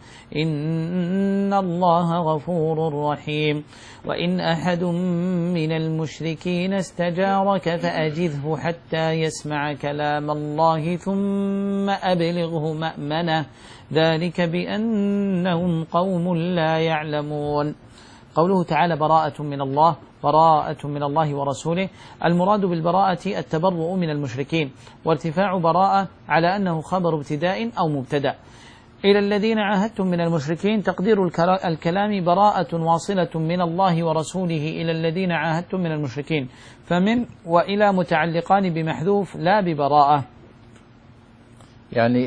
A: إن الله غفور رحيم. وإن أحد من المشركين استجارك فأجره حتى يسمع كلام الله ثم أبلغه مأمنه ذلك بأنهم قوم لا يعلمون. قوله تعالى براءة من الله، براءة من الله ورسوله، المراد بالبراءة التبرؤ من المشركين، وارتفاع براءة على أنه خبر ابتداء أو مبتدأ. إلى الذين عاهدتم من المشركين تقدير الكلام براءة واصلة من الله ورسوله إلى الذين عاهدتم من المشركين، فمن وإلى متعلقان بمحذوف لا ببراءة.
B: يعني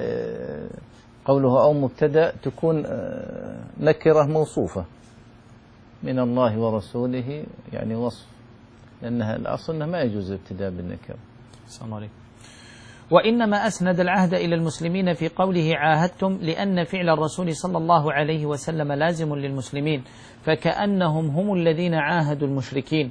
B: قوله أو مبتدأ تكون نكرة موصوفة من الله ورسوله، يعني وصف، لأنها الأصل أنه ما يجوز الابتداء بالنكرة.
A: السلام عليكم. وإنما أسند العهد إلى المسلمين في قوله عاهدتم لأن فعل الرسول صلى الله عليه وسلم لازم للمسلمين، فكأنهم هم الذين عاهدوا المشركين.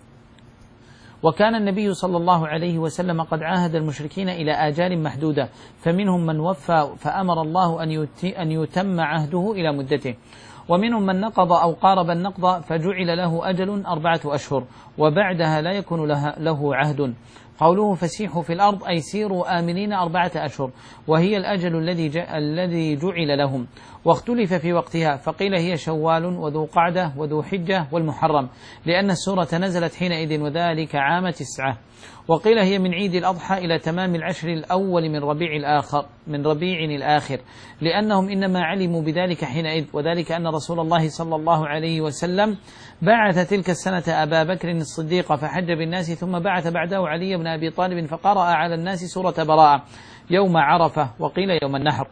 A: وكان النبي صلى الله عليه وسلم قد عاهد المشركين إلى آجال محدودة، فمنهم من وفى فأمر الله أن يتم عهده إلى مدته، ومنهم من نقض أو قارب النقض فجعل له أجل أربعة أشهر وبعدها لا يكون له عهد. قوله فسيحوا في الأرض أي سيروا آمنين أربعة أشهر، وهي الأجل الذي الذي جعل لهم. واختلف في وقتها، فقيل هي شوال وذو قعدة وذو حجة والمحرم، لأن السورة نزلت حينئذ وذلك عام تسعة. وقيل هي من عيد الأضحى إلى تمام العشر الأول من ربيع الآخر من ربيع الآخر، لأنهم إنما علموا بذلك حينئذ، وذلك أن رسول الله صلى الله عليه وسلم بعث تلك السنة أبا بكر الصديق فحج بالناس، ثم بعث بعده علي بن أبي طالب فقرأ على الناس سورة براءة يوم عرفة، وقيل يوم النحر.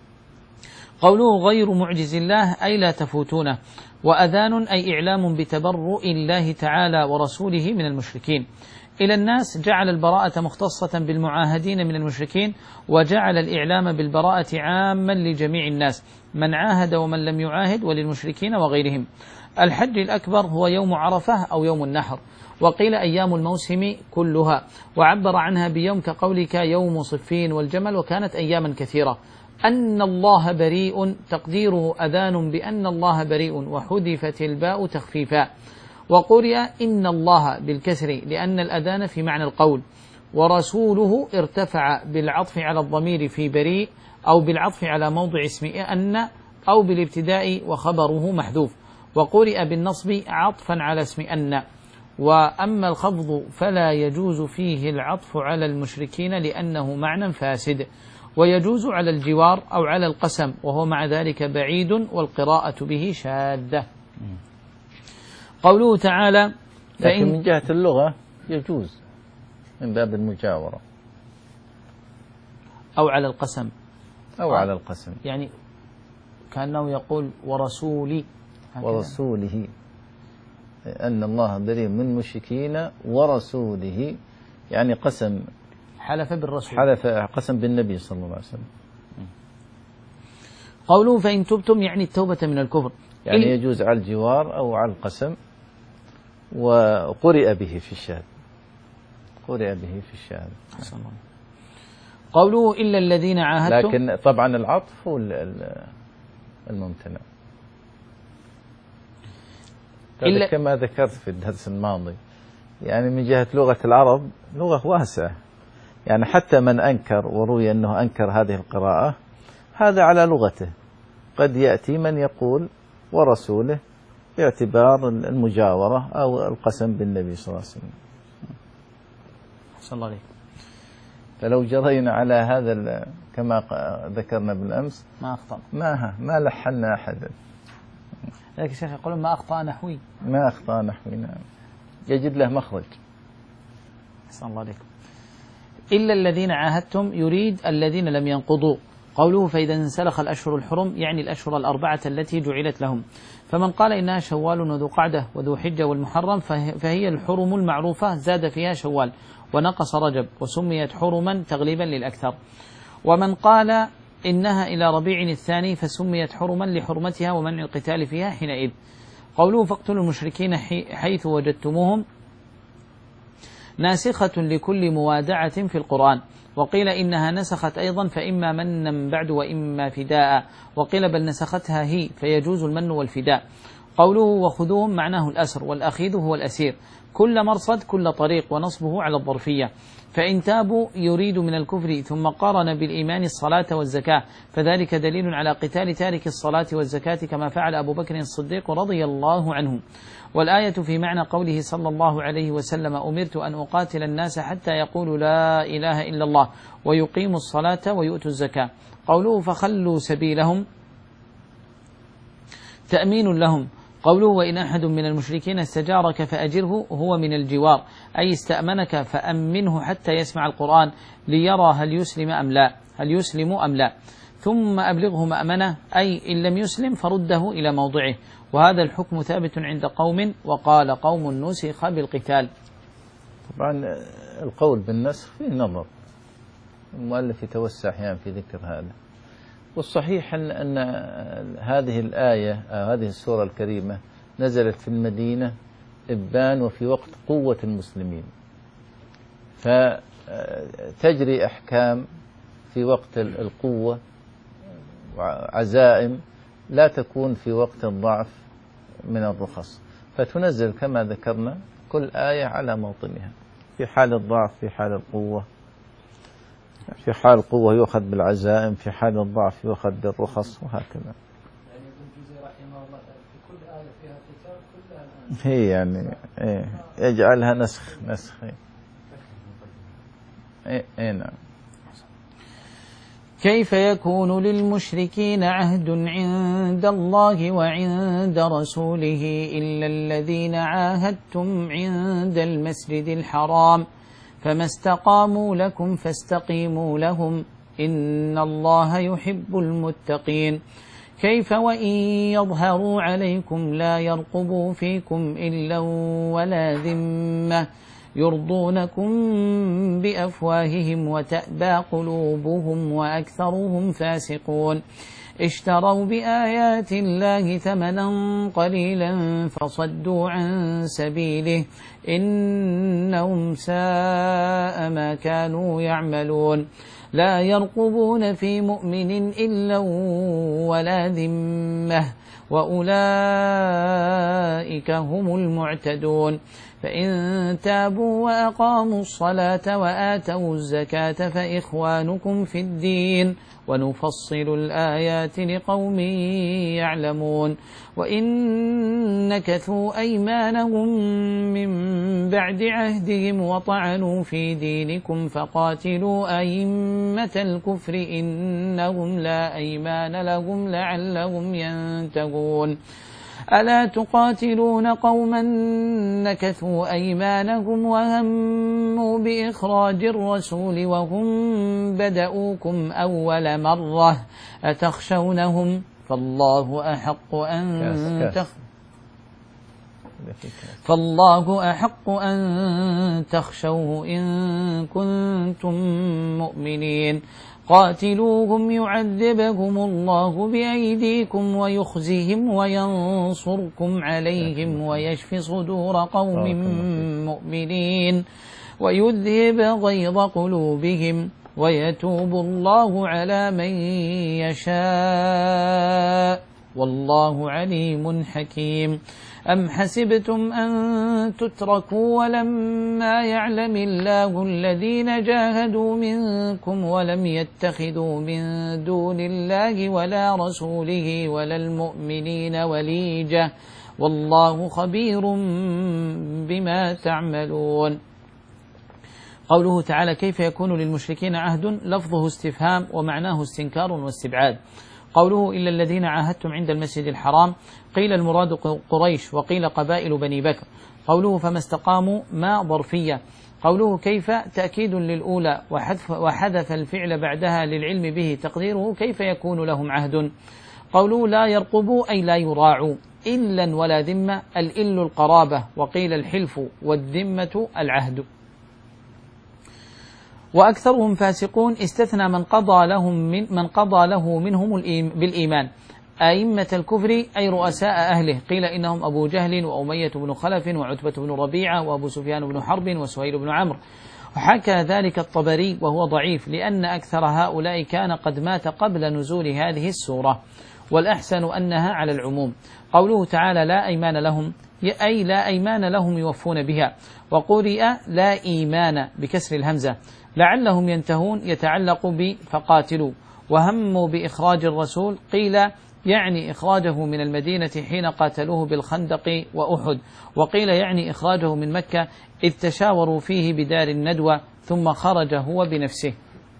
A: قوله غير معجز الله أي لا تفوتونه. وأذان أي إعلام بتبرؤ الله تعالى ورسوله من المشركين. إلى الناس جعل البراءة مختصة بالمعاهدين من المشركين، وجعل الإعلام بالبراءة عاما لجميع الناس من عاهد ومن لم يعاهد وللمشركين وغيرهم. الحج الأكبر هو يوم عرفة أو يوم النحر، وقيل أيام الموسم كلها، وعبر عنها بيوم كقولك يوم صفين والجمل، وكانت أياما كثيرة. أن الله بريء تقديره أذان بأن الله بريء، وحذفت الباء تخفيفا. وقرئ إن الله بالكسر لأن الأذان في معنى القول. ورسوله ارتفع بالعطف على الضمير في بريء، أو بالعطف على موضع اسم أن، أو بالابتداء وخبره محذوف. وقرئ بالنصب عطفا على اسم أن. وأما الخفض فلا يجوز فيه العطف على المشركين لأنه معنى فاسد، ويجوز على الجوار أو على القسم، وهو مع ذلك بعيد والقراءة به شاذة. قوله تعالى
B: لكن من جهة اللغة يجوز من باب المجاورة
A: أو على القسم
B: أو على القسم،
A: يعني كأنه يقول ورسولي
B: ورسوله، أن الله بريء من المشركين ورسوله، يعني قسم،
A: حلف بالرسول،
B: حلف قسم بالنبي صلى الله عليه وسلم.
A: قوله فإن تبتم يعني التوبة من الكفر،
B: يعني يجوز على الجوار أو على القسم، وقرئ به في الشهادة، قرئ به في الشهادة.
A: قوله إلا الذين عاهدتم،
B: لكن طبعا العطف هو الممتنع إلا كما ذكرت في الدرس الماضي، يعني من جهة لغة العرب لغة واسعة، يعني حتى من أنكر وروي أنه أنكر هذه القراءة هذا على لغته، قد يأتي من يقول ورسوله باعتبار المجاورة أو القسم بالنبي صلى الله عليه وسلم.
A: صلى الله عليه.
B: فلو جرينا على هذا كما ذكرنا بالأمس
A: ما أخطأ،
B: ما ما لحنا أحدا.
A: لكن الشيخ يقول ما أخطأ نحوي،
B: ما أخطأ نحوي، نعم، يجد له مخرج.
A: أحسن الله عليكم. إلا الذين عاهدتم يريد الذين لم ينقضوا. قوله فإذا انسلخ الأشهر الحرم يعني الأشهر الأربعة التي جعلت لهم، فمن قال إنها شوال وذو قعدة وذو حجة والمحرم فهي الحرم المعروفة زاد فيها شوال ونقص رجب وسميت حرما تغليبا للأكثر. ومن قال إنها إلى ربيع الثاني فسميت حرما لحرمتها ومنع القتال فيها حينئذ. قوله فاقتلوا المشركين حيث وجدتموهم ناسخة لكل موادعة في القرآن، وقيل إنها نسخت أيضا فإما منا بعد وإما فداء، وقيل بل نسختها هي فيجوز المن والفداء. قوله وخذوهم معناه الأسر، والأخيذ هو الأسير، كل مرصد كل طريق، ونصبه على الظرفية. فإن تابوا يريد من الكفر ثم قارن بالإيمان الصلاة والزكاة فذلك دليل على قتال تارك الصلاة والزكاة كما فعل أبو بكر الصديق رضي الله عنه. والآية في معنى قوله صلى الله عليه وسلم أمرت أن أقاتل الناس حتى يقولوا لا إله إلا الله ويقيموا الصلاة ويؤتوا الزكاة. قوله فخلوا سبيلهم تأمين لهم. قوله وإن أحد من المشركين استجارك فأجره هو من الجوار، أي استأمنك فأمنه حتى يسمع القرآن ليرى هل يسلم أم لا هل يسلم أم لا ثم أبلغه مأمنة، أي إن لم يسلم فرده إلى موضعه. وهذا الحكم ثابت عند قوم، وقال قوم نسخ بالقتال.
B: طبعا القول بالنسخ فيه نظر، المؤلف يتوسع أحيانا في ذكر هذا، والصحيح أن, أن هذه الآية أو هذه السورة الكريمة نزلت في المدينة إبان وفي وقت قوة المسلمين، فتجري أحكام في وقت القوة وعزائم لا تكون في وقت الضعف من الرخص، فتنزل كما ذكرنا كل آية على موطنها، في حال الضعف في حال القوة، في حال القوة يؤخذ بالعزائم، في حال الضعف يؤخذ بالرخص، وهكذا.
D: يعني ابن الجوزي رحمه الله في كل آية فيها قتال كلها
B: هي يعني إيه يجعلها نسخ نسخ إيه إيه نعم.
A: كيف يكون للمشركين عهد عند الله وعند رسوله إلا الذين عاهدتم عند المسجد الحرام فما استقاموا لكم فاستقيموا لهم إن الله يحب المتقين. كيف وإن يظهروا عليكم لا يرقبوا فيكم إلا ولا ذمة يرضونكم بأفواههم وتأبى قلوبهم وأكثرهم فاسقون. اشتروا بآيات الله ثمنا قليلا فصدوا عن سبيله إنهم ساء ما كانوا يعملون. لا يرقبون في مؤمن إلا ولا ذمة وأولئك هم المعتدون. فإن تابوا وأقاموا الصلاة وآتوا الزكاة فإخوانكم في الدين ونفصل الآيات لقوم يعلمون. وإن نكثوا أيمانهم من بعد عهدهم وطعنوا في دينكم فقاتلوا أئمة الكفر إنهم لا أيمان لهم لعلهم ينتهون. ألا تقاتلون قوما نكثوا أيمانهم وهموا بإخراج الرسول وهم بدؤوكم أول مرة أتخشونهم فالله أحق أن تخ فالله أحق أن تخشوه إن كنتم مؤمنين. قاتلوهم يعذبهم الله بأيديكم ويخزهم وينصركم عليهم ويشف صدور قوم مؤمنين ويذهب غيظ قلوبهم ويتوب الله على من يشاء والله عليم حكيم. أم حسبتم أن تتركوا ولما يعلم الله الذين جاهدوا منكم ولم يتخذوا من دون الله ولا رسوله ولا المؤمنين وليجة والله خبير بما تعملون. قوله تعالى كيف يكون للمشركين عهد لفظه استفهام ومعناه استنكار واستبعاد. قوله إلا الذين عاهدتم عند المسجد الحرام قيل المراد قريش وقيل قبائل بني بكر. قوله فما استقاموا ما ظرفية. قوله كيف تأكيد للأولى وحذف, وحذف الفعل بعدها للعلم به تقديره كيف يكون لهم عهد. قوله لا يرقبوا أي لا يراعوا. إلا ولا ذمة الإل القرابة وقيل الحلف والذمة العهد. وأكثرهم فاسقون استثنى من قضى لهم من من قضى له منهم بالإيمان. أئمة الكفر أي رؤساء أهله قيل إنهم أبو جهل وأمية بن خلف وعتبة بن ربيعة وأبو سفيان بن حرب وسهيل بن عمرو. وحكى ذلك الطبري وهو ضعيف لأن أكثر هؤلاء كان قد مات قبل نزول هذه السورة والأحسن أنها على العموم. قوله تعالى لا أيمان لهم أي لا أيمان لهم يوفون بها. وقرئ لا إيمان بكسر الهمزة لعلهم ينتهون يتعلق بفقاتلوا. وهموا بإخراج الرسول قيل يعني إخراجه من المدينة حين قاتلوه بالخندق وأحد. وقيل يعني إخراجه من مكة إذ تشاوروا فيه بدار الندوة ثم خرج هو بنفسه.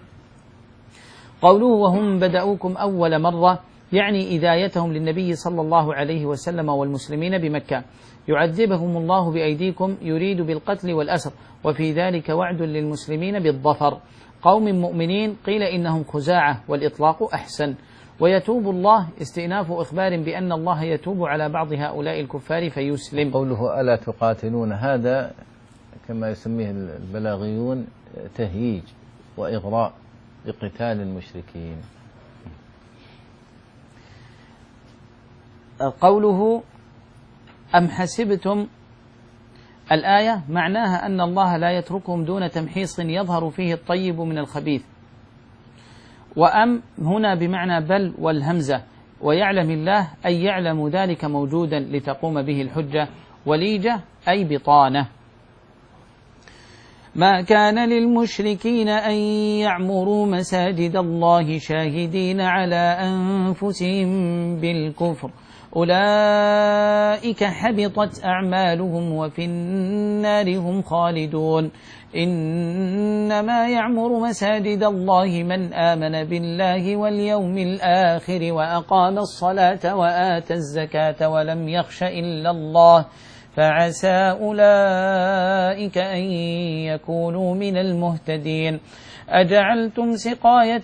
A: قوله وهم بدأوكم أول مرة يعني إذايتهم للنبي صلى الله عليه وسلم والمسلمين بمكة. يعذبهم الله بأيديكم يريد بالقتل والأسر وفي ذلك وعد للمسلمين بالظفر. قوم مؤمنين قيل إنهم خزاعة والإطلاق أحسن. ويتوب الله استئناف إخبار بأن الله يتوب على بعض هؤلاء الكفار فيسلم.
B: قوله ألا تقاتلون هذا كما يسميه البلاغيون تهييج وإغراء بقتال المشركين.
A: قوله أم حسبتم الآية معناها أن الله لا يتركهم دون تمحيص يظهر فيه الطيب من الخبيث. وأم هنا بمعنى بل والهمزة. ويعلم الله أي يعلم ذلك موجودا لتقوم به الحجة. وليجة أي بطانة. ما كان للمشركين أن يعمروا مساجد الله شاهدين على أنفسهم بالكفر أولئك حبطت أعمالهم وفي النار هم خالدون. إنما يعمر مساجد الله من آمن بالله واليوم الآخر وأقام الصلاة وآتى الزكاة ولم يخش إلا الله فعسى أولئك أن يكونوا من المهتدين. أجعلتم سقاية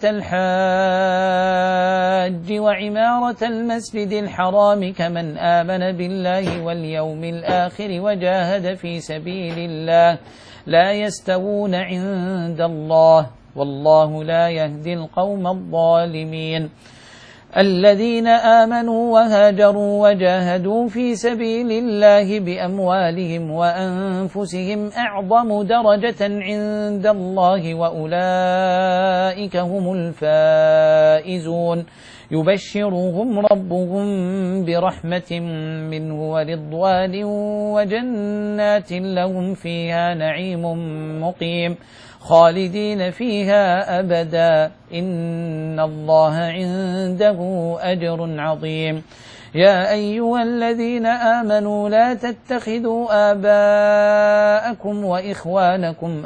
A: الحاج وعمارة المسجد الحرام كمن آمن بالله واليوم الآخر وجاهد في سبيل الله لا يستوون عند الله والله لا يهدي القوم الظالمين. الذين آمنوا وهاجروا وجاهدوا في سبيل الله بأموالهم وأنفسهم أعظم درجة عند الله وأولئك هم الفائزون. يبشرهم ربهم برحمة منه ورضوان وجنات لهم فيها نعيم مقيم خالدين فيها أبدا إن الله عنده أجر عظيم. يا أيها الذين آمنوا لا تتخذوا آباءكم وإخوانكم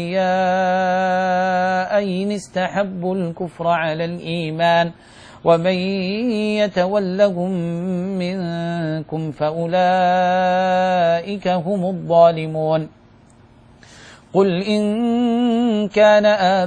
A: أولياء إن استحبوا الكفر على الإيمان ومن يتولهم منكم فأولئك هم الظالمون. قل إن كان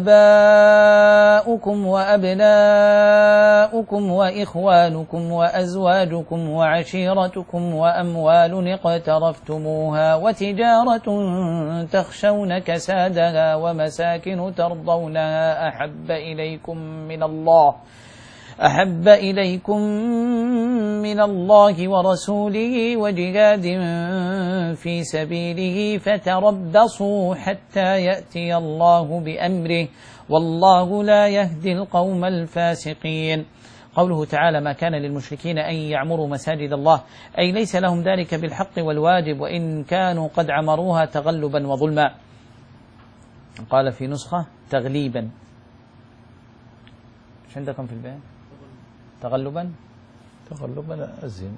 A: آباؤكم وأبناؤكم وإخوانكم وأزواجكم وعشيرتكم وأموال اقترفتموها وتجارة تخشون كسادها ومساكن ترضونها أحب إليكم من الله أحب إليكم من الله ورسوله وجهاد في سبيله فتربصوا حتى يأتي الله بأمره والله لا يهدي القوم الفاسقين. قوله تعالى ما كان للمشركين أن يعمروا مساجد الله أي ليس لهم ذلك بالحق والواجب وإن كانوا قد عمروها تغلبا وظلما. قال في نسخة تغليبا. ايش عندكم في البيت؟ تغلبا
B: تغلبا أزين.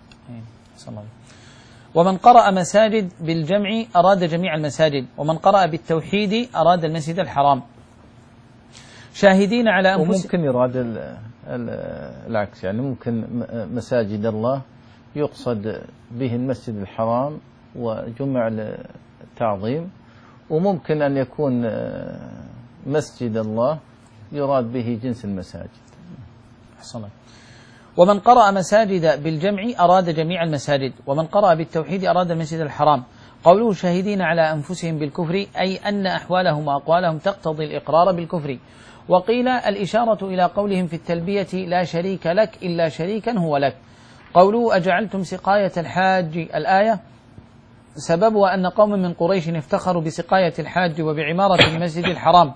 A: ومن قرأ مساجد بالجمع أراد جميع المساجد ومن قرأ بالتوحيد أراد المسجد الحرام شاهدين على أنفسهم.
B: وممكن يراد العكس يعني ممكن مساجد الله يقصد به المسجد الحرام وجمع التعظيم وممكن أن يكون مسجد الله يراد به جنس المساجد.
A: أحسنت. ومن قرأ مساجد بالجمع أراد جميع المساجد ومن قرأ بالتوحيد أراد المسجد الحرام. قوله شاهدين على أنفسهم بالكفر أي أن أحوالهم وأقوالهم تقتضي الإقرار بالكفر. وقيل الإشارة إلى قولهم في التلبية لا شريك لك إلا شريكا هو لك. قوله أجعلتم سقاية الحاج الآية سببها أن قوم من قريش افتخروا بسقاية الحاج وبعمارة المسجد الحرام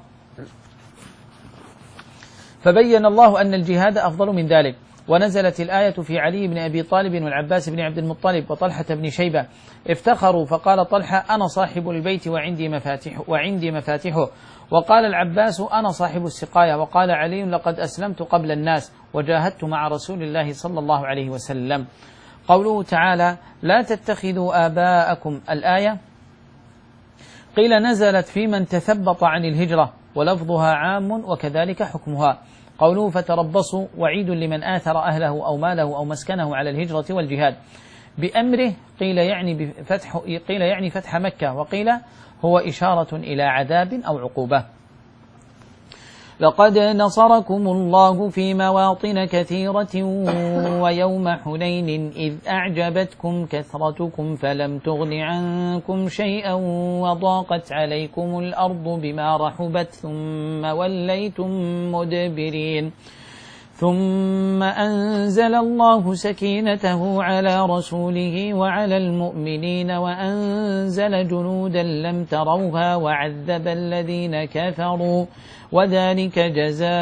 A: فبين الله أن الجهاد أفضل من ذلك. ونزلت الآية في علي بن أبي طالب والعباس بن عبد المطلب وطلحة بن شيبة افتخروا فقال طلحة أنا صاحب البيت وعندي مفاتيح وعندي مفاتيحه وقال العباس أنا صاحب السقاية وقال علي لقد أسلمت قبل الناس وجاهدت مع رسول الله صلى الله عليه وسلم. قوله تعالى لا تتخذوا آباءكم الآية قيل نزلت في من تثبط عن الهجرة ولفظها عام وكذلك حكمها. قوله فتربصوا وعيد لمن آثر أهله أو ماله أو مسكنه على الهجرة والجهاد. بأمره قيل يعني بفتح قيل يعني فتح مكة وقيل هو إشارة إلى عذاب أو عقوبة. لقد نصركم الله في مواطن كثيرة ويوم حنين إذ أعجبتكم كثرتكم فلم تغن عنكم شيئا وضاقت عليكم الأرض بما رحبت ثم وليتم مدبرين ثم أنزل الله سكينته على رسوله وعلى المؤمنين وأنزل جنودا لم تروها وعذب الذين كفروا وذلك جزاء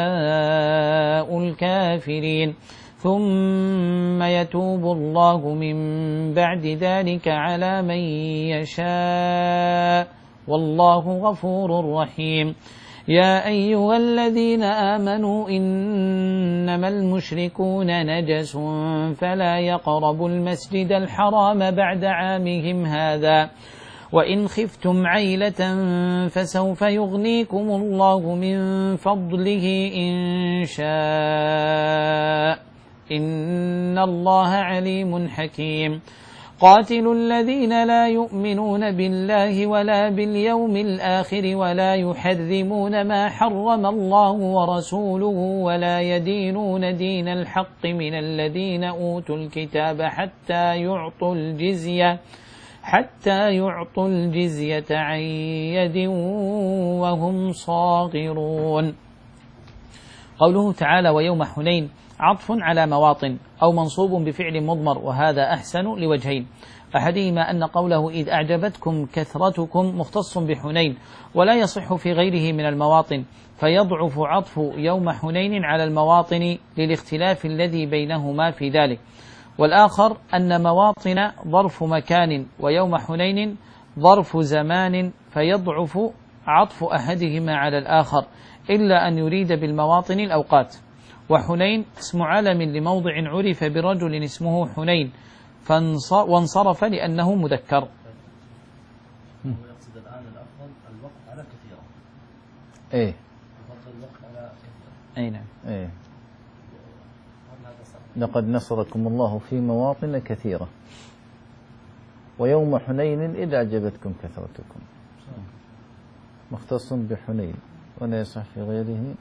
A: الكافرين ثم يتوب الله من بعد ذلك على من يشاء والله غفور رحيم. يا أيها الذين آمنوا إنما المشركون نجس فلا يقربوا المسجد الحرام بعد عامهم هذا وإن خفتم عيلة فسوف يغنيكم الله من فضله إن شاء إن الله عليم حكيم. قاتلوا الذين لا يؤمنون بالله ولا باليوم الآخر ولا يحرمون ما حرم الله ورسوله ولا يدينون دين الحق من الذين أوتوا الكتاب حتى يعطوا الجزية حتى يعطوا الجزية عن يد وهم صاغرون. قوله تعالى ويوم حنين عطف على مواطن أو منصوب بفعل مضمر، وهذا أحسن لوجهين: أحدهما أن قوله إذ أعجبتكم كثرتكم مختص بحنين ولا يصح في غيره من المواطن، فيضعف عطف يوم حنين على المواطن للاختلاف الذي بينهما في ذلك. والآخر أن مواطن ظرف مكان ويوم حنين ظرف زمان، فيضعف عطف أحدهما على الآخر إلا أن يريد بالمواطن الأوقات. وحنين اسم علم لموضع عرف برجل اسمه حنين وانصرف لأنه مذكر.
F: يقصد الآن الأفضل الوقت على كثيرة.
B: إيه.
F: يفضل الوقت على كثيرة.
A: أي نعم.
B: إيه. لقد نصركم الله في مواطن كثيرة ويوم حنين إذ أعجبتكم كثرتكم، مختص بحنين ولا يصح في غيره.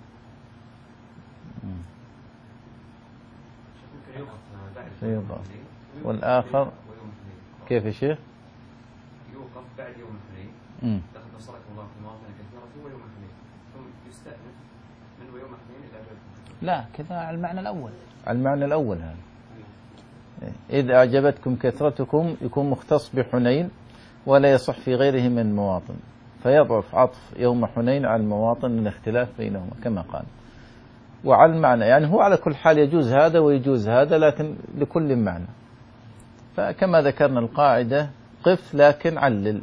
B: يوقف. والآخر كيف يا شيخ؟
C: يوقف بعد يوم حنين. لقد نصركم الله في مواطن كثيرة ويوم حنين، ثم يستأنف من ويوم حنين إلى أعجبتكم.
A: لا، كذا على المعنى الأول.
B: على المعنى الأول هذا. إذ أعجبتكم كثرتكم يكون مختص بحنين ولا يصح في غيره من المواطن، فيضعف عطف يوم حنين على المواطن من الاختلاف بينهما كما قال. وعلى المعنى يعني هو على كل حال يجوز هذا ويجوز هذا، لكن لكل معنى. فكما ذكرنا القاعدة قف لكن علل.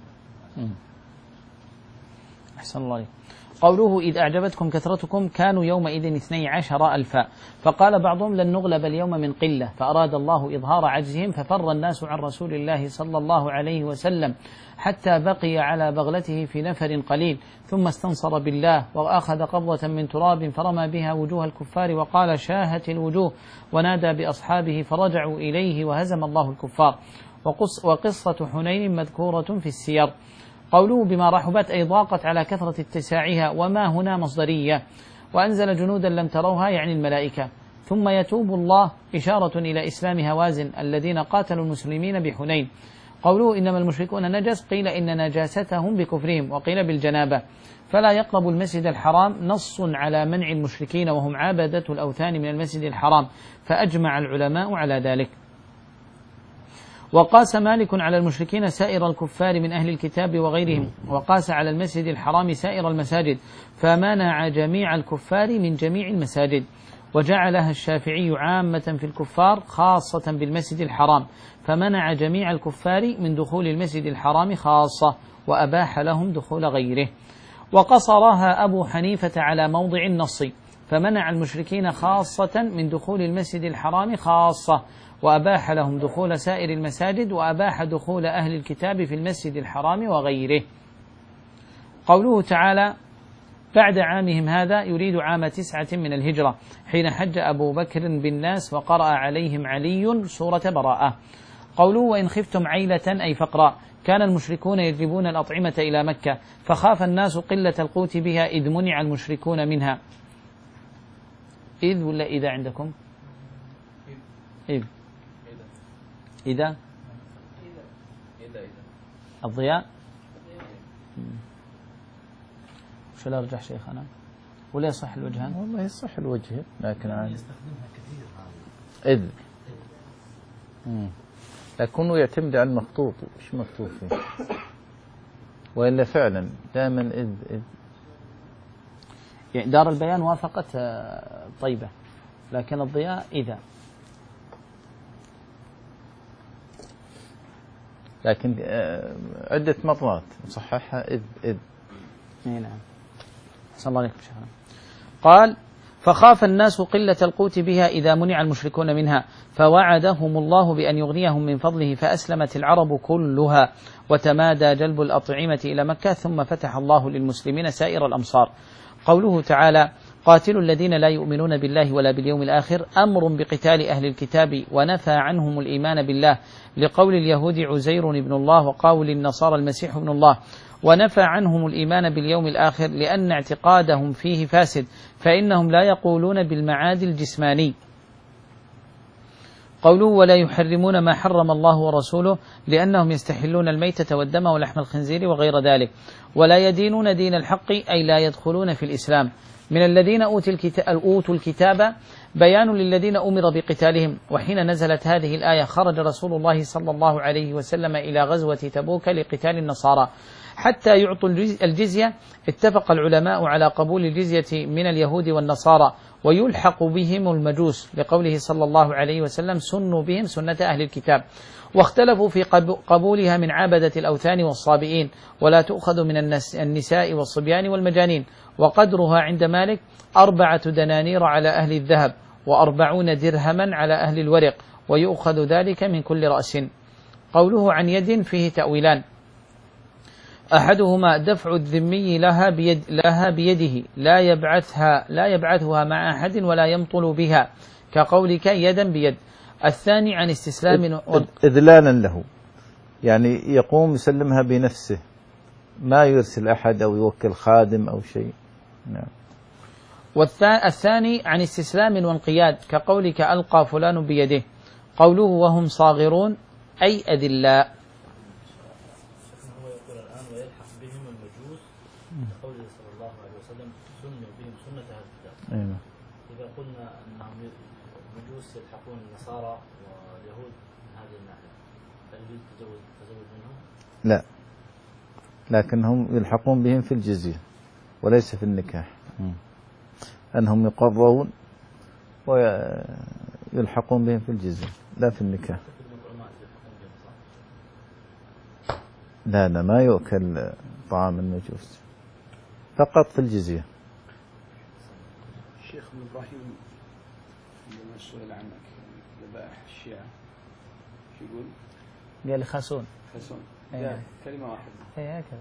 A: أحسن الله عليك. قوله إذ أعجبتكم كثرتكم كانوا يومئذ اثني عشر ألفا، فقال بعضهم لن نغلب اليوم من قلة، فأراد الله إظهار عجزهم ففر الناس عن رسول الله صلى الله عليه وسلم حتى بقي على بغلته في نفر قليل، ثم استنصر بالله وأخذ قبضة من تراب فرمى بها وجوه الكفار وقال شاهت الوجوه، ونادى بأصحابه فرجعوا إليه وهزم الله الكفار. وقصة حنين مذكورة في السير. قوله بما رحبت أي ضاقت على كثرة اتساعها، وما هنا مصدرية، وأنزل جنودا لم تروها يعني الملائكة. ثم يتوب الله إشارة إلى إسلام هوازن الذين قاتلوا المسلمين بحنين. قوله إنما المشركون نجس، قيل إن نجاستهم بكفرهم، وقيل بالجنابة. فلا يقرب المسجد الحرام نص على منع المشركين وهم عابدة الأوثان من المسجد الحرام، فأجمع العلماء على ذلك. وقاس مالك على المشركين سائر الكفار من أهل الكتاب وغيرهم، وقاس على المسجد الحرام سائر المساجد، فمنع جميع الكفار من جميع المساجد. وجعلها الشافعي عامة في الكفار خاصة بالمسجد الحرام، فمنع جميع الكفار من دخول المسجد الحرام خاصة، وأباح لهم دخول غيره. وقصرها أبو حنيفة على موضع النص، فمنع المشركين خاصة من دخول المسجد الحرام خاصة، وأباح لهم دخول سائر المساجد، وأباح دخول أهل الكتاب في المسجد الحرام وغيره. قوله تعالى بعد عامهم هذا يريد عام تسعة من الهجرة، حين حج أبو بكر بالناس وقرأ عليهم علي سورة براءة. قوله وإن خفتم عيلة أي فقرا، كان المشركون يجلبون الأطعمة إلى مكة، فخاف الناس قلة القوت بها إذ منع المشركون منها. إذ ولا إذا عندكم؟ إذ إذا الضياء شو لا أرجح شيخنا ولا يصح الوجهان؟
B: والله يصح الوجه لكن عادي إذ لكنه يعتمد على المخطوط مش مكتوب فيه، وإلا فعلا دائما إذ إذ
A: يعني دار البيان وافقت طيبة، لكن الضياء إذا،
B: لكن عدة مرات صححها إذ إذ.
A: نعم. صلى الله عليه وسلم. قال فخاف الناس قلة القوت بها إذا منع المشركون منها، فوعدهم الله بأن يغنيهم من فضله، فأسلمت العرب كلها، وتمادى جلب الأطعمة إلى مكة، ثم فتح الله للمسلمين سائر الأمصار. قوله تعالى قاتلوا الذين لا يؤمنون بالله ولا باليوم الآخر، أمر بقتال أهل الكتاب، ونفى عنهم الإيمان بالله، لقول اليهود عزير ابن الله، وقول النصارى المسيح ابن الله. ونفى عنهم الإيمان باليوم الآخر لأن اعتقادهم فيه فاسد، فإنهم لا يقولون بالمعاد الجسماني. قوله ولا يحرمون ما حرم الله ورسوله، لأنهم يستحلون الميتة والدم ولحم الخنزير وغير ذلك، ولا يدينون دين الحق أي لا يدخلون في الإسلام، من الذين أوتوا الكتاب بيان للذين أمر بقتالهم. وحين نزلت هذه الآية خرج رسول الله صلى الله عليه وسلم إلى غزوة تبوك لقتال النصارى حتى يعطوا الجزية. اتفق العلماء على قبول الجزية من اليهود والنصارى ويلحق بهم المجوس، لقوله صلى الله عليه وسلم سنوا بهم سنة أهل الكتاب. واختلفوا في قبولها من عابدة الأوثان والصابئين، ولا تؤخذ من النساء والصبيان والمجانين. وقدرها عند مالك أربعة دنانير على أهل الذهب وأربعون درهما على أهل الورق، ويؤخذ ذلك من كل رأس. قوله عن يد فيه تأويلان: أحدهما دفع الذمي لها بيد لها بيده لا يبعثها لا يبعثها مع أحد ولا يمطل بها، كقولك يدا بيد. الثاني عن استسلام
B: إذلالا له، يعني يقوم يسلمها بنفسه، ما يرسل أحد أو يوكل خادم أو شيء. نعم.
A: والثاني عن استسلام وانقياد، كقولك ألقى فلان بيده. قوله وهم صاغرون أي أذلاء.
F: هو يقول الآن ويلحق بهم المجوس، قوله صلى الله عليه وسلم سنوا بهم سنة أهل الكتاب.
B: أيوة.
F: إذا قلنا أنهم المجوس يلحقون النصارى واليهود من هذه الناحية، هل يجوز التزوج التزوج منهم؟
B: لا، لكنهم يلحقون بهم في الجزية وليس في النكاح. أنهم يقرون ويلحقون بهم في الجزية لا في النكاح. لا لا ما يؤكل طعام المجوس، فقط في الجزية.
D: الشيخ ابن إبراهيم عندما سئل عنك ذبائح الشيعة شو يقول؟
A: قال لي خاسون.
D: خاسون.
A: أيه.
D: كلمة واحدة.
A: اي هكذا.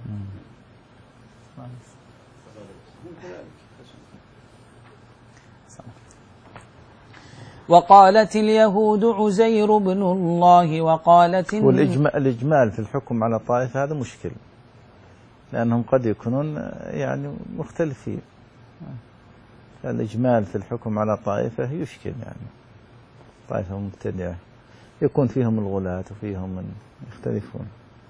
A: وقالت اليهود عزير بن الله وقالت
B: والإجمال الإجمال في الحكم على طائفة هذا مشكل، لأنهم قد يكونون يعني مختلفين. الإجمال في الحكم على طائفة يشكل، يعني طائفة مبتدعة يكون فيهم الغلاة وفيهم من يختلفون.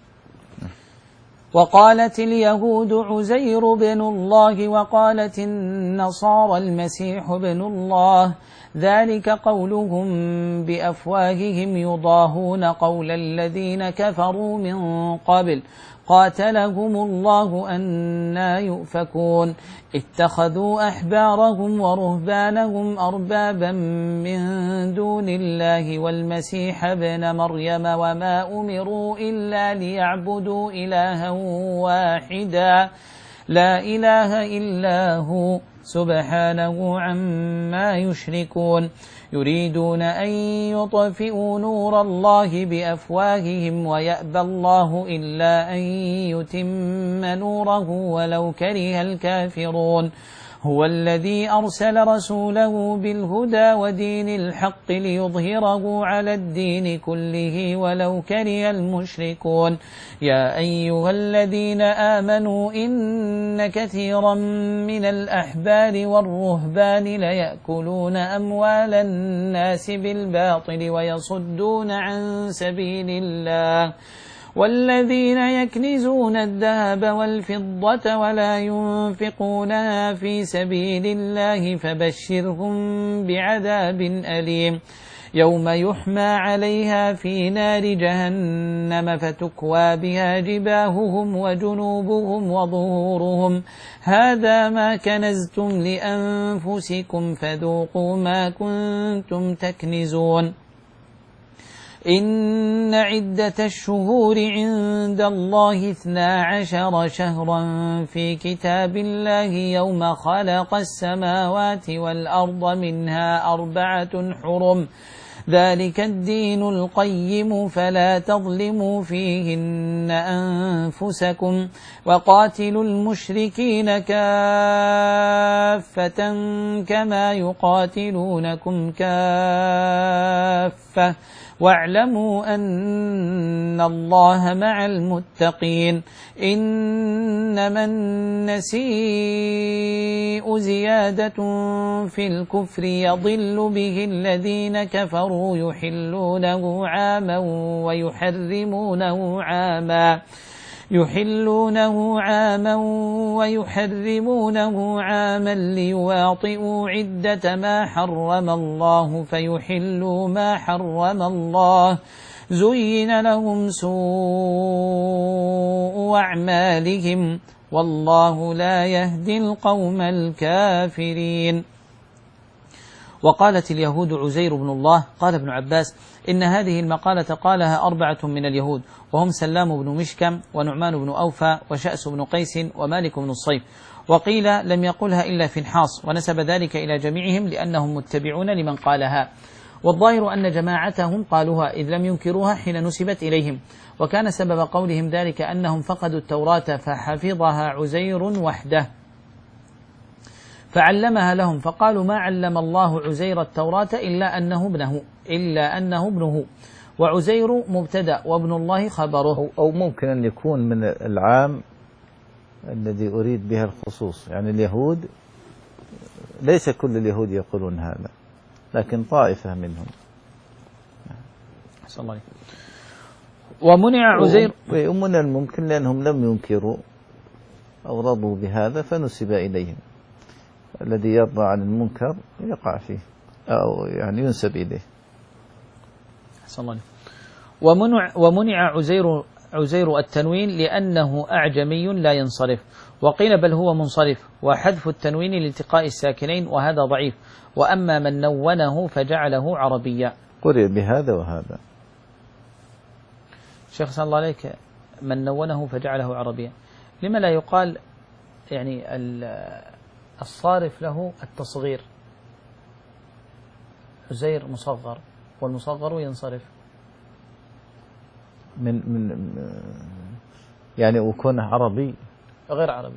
A: وقالت اليهود عزير بن الله وقالت النصارى المسيح بن الله، ذلك قولهم بأفواههم يضاهون قول الذين كفروا من قبل قاتلهم الله أنى يؤفكون. اتخذوا أحبارهم ورهبانهم أربابا من دون الله والمسيح ابن مريم وما أمروا إلا ليعبدوا إلها واحدا لا إله إلا هو سبحانه عما يشركون. يريدون أن يطفئوا نور الله بأفواههم ويأبى الله إلا أن يتم نوره ولو كره الكافرون. هو الذي أرسل رسوله بالهدى ودين الحق ليظهره على الدين كله ولو كره المشركون. يا أيها الذين آمنوا إن كثيرا من الأحبار والرهبان ليأكلون أموال الناس بالباطل ويصدون عن سبيل الله والذين يكنزون الذهب والفضة ولا ينفقونها في سبيل الله فبشرهم بعذاب أليم يوم يحمى عليها في نار جهنم فتكوى بها جباههم وجنوبهم وظهورهم هذا ما كنزتم لأنفسكم فذوقوا ما كنتم تكنزون. إن عدة الشهور عند الله اثنا عشر شهرا في كتاب الله يوم خلق السماوات والأرض منها أربعة حرم ذلك الدين القيم فلا تظلموا فيهن أنفسكم وقاتلوا المشركين كافة كما يقاتلونكم كافة واعلموا أن الله مع المتقين. إنما النسيء زيادة في الكفر يضل به الذين كفروا يحلونه عاما ويحرمونه عاما يحلونه عاما ويحرمونه عاما ليواطئوا عدة ما حرم الله فيحلوا ما حرم الله زين لهم سوء أعمالهم والله لا يهدي القوم الكافرين. وقالت اليهود عزير بن الله. قال ابن عباس إن هذه المقالة قالها أربعة من اليهود وهم سلام بن مشكم ونعمان بن أوفى وشأس بن قيس ومالك بن الصيف، وقيل لم يقلها إلا فنحاس ونسب ذلك إلى جميعهم لأنهم متبعون لمن قالها، والظاهر أن جماعتهم قالوها إذ لم ينكروها حين نسبت إليهم، وكان سبب قولهم ذلك أنهم فقدوا التوراة فحفظها عزير وحده فعلمها لهم، فقالوا ما علم الله عزير التوراة إلا أنه ابنه إلا أنه ابنه وعزير مبتدأ وابن الله خبره.
B: أو ممكن أن يكون من العام الذي أريد به الخصوص، يعني اليهود ليس كل اليهود يقولون هذا لكن طائفة منهم.
A: صلى الله عليه. ومنع عزير
B: ومن الممكن لأنهم لم ينكروا أو رضوا بهذا فنسب إليهم، الذي يرضى عن المنكر يقع فيه أو يعني ينسب إليه.
A: صلى الله عليه. ومنع, ومنع عزير عزير التنوين لأنه أعجمي لا ينصرف، وقيل بل هو منصرف وحذف التنوين لالتقاء الساكنين وهذا ضعيف، وأما من نونه فجعله عربيا.
B: قرئ بهذا وهذا.
A: شيخ صلى الله عليك من نونه فجعله عربيا، لما لا يقال يعني الصارف له التصغير، عزير مصغر والمصغر ينصرف
B: من من يعني وكونه عربي
A: غير عربي،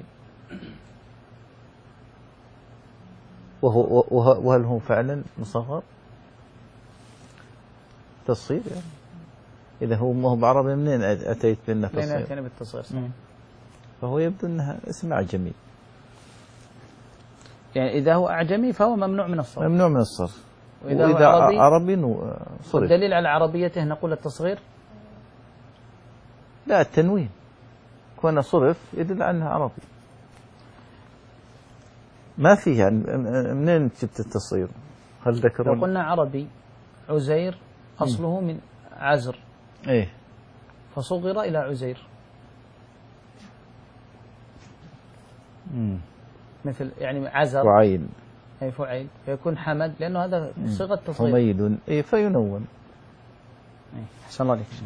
B: وهو وهل هو فعلا مصغر تصغير؟ يعني إذا هو ما هو بعربي منين أتيت بأنه تصغير؟
A: أتينا بالتصغير،
B: فهو يبدو أنها اسم أعجمي.
A: يعني إذا هو أعجمي فهو ممنوع من الصرف.
B: ممنوع من الصرف.
A: وإذا,
B: وإذا
A: هو عربي,
B: عربي صرف.
A: الدليل على عربيته نقول التصغير؟
B: لا، التنوين كونه صرف يدل عنه عربي. ما فيه يعني منين جبت التصغير؟ هل ذكرون؟
A: لو قلنا عربي عزير أصله من عزر،
B: إيه،
A: فصغر إلى عزير.
B: مم.
A: مثل يعني عزر
B: فعيل،
A: أي فعيل، فيكون حمد لأنه هذا صيغة تصغير.
B: حميد، إيه فينون.
A: أحسن الله عليك.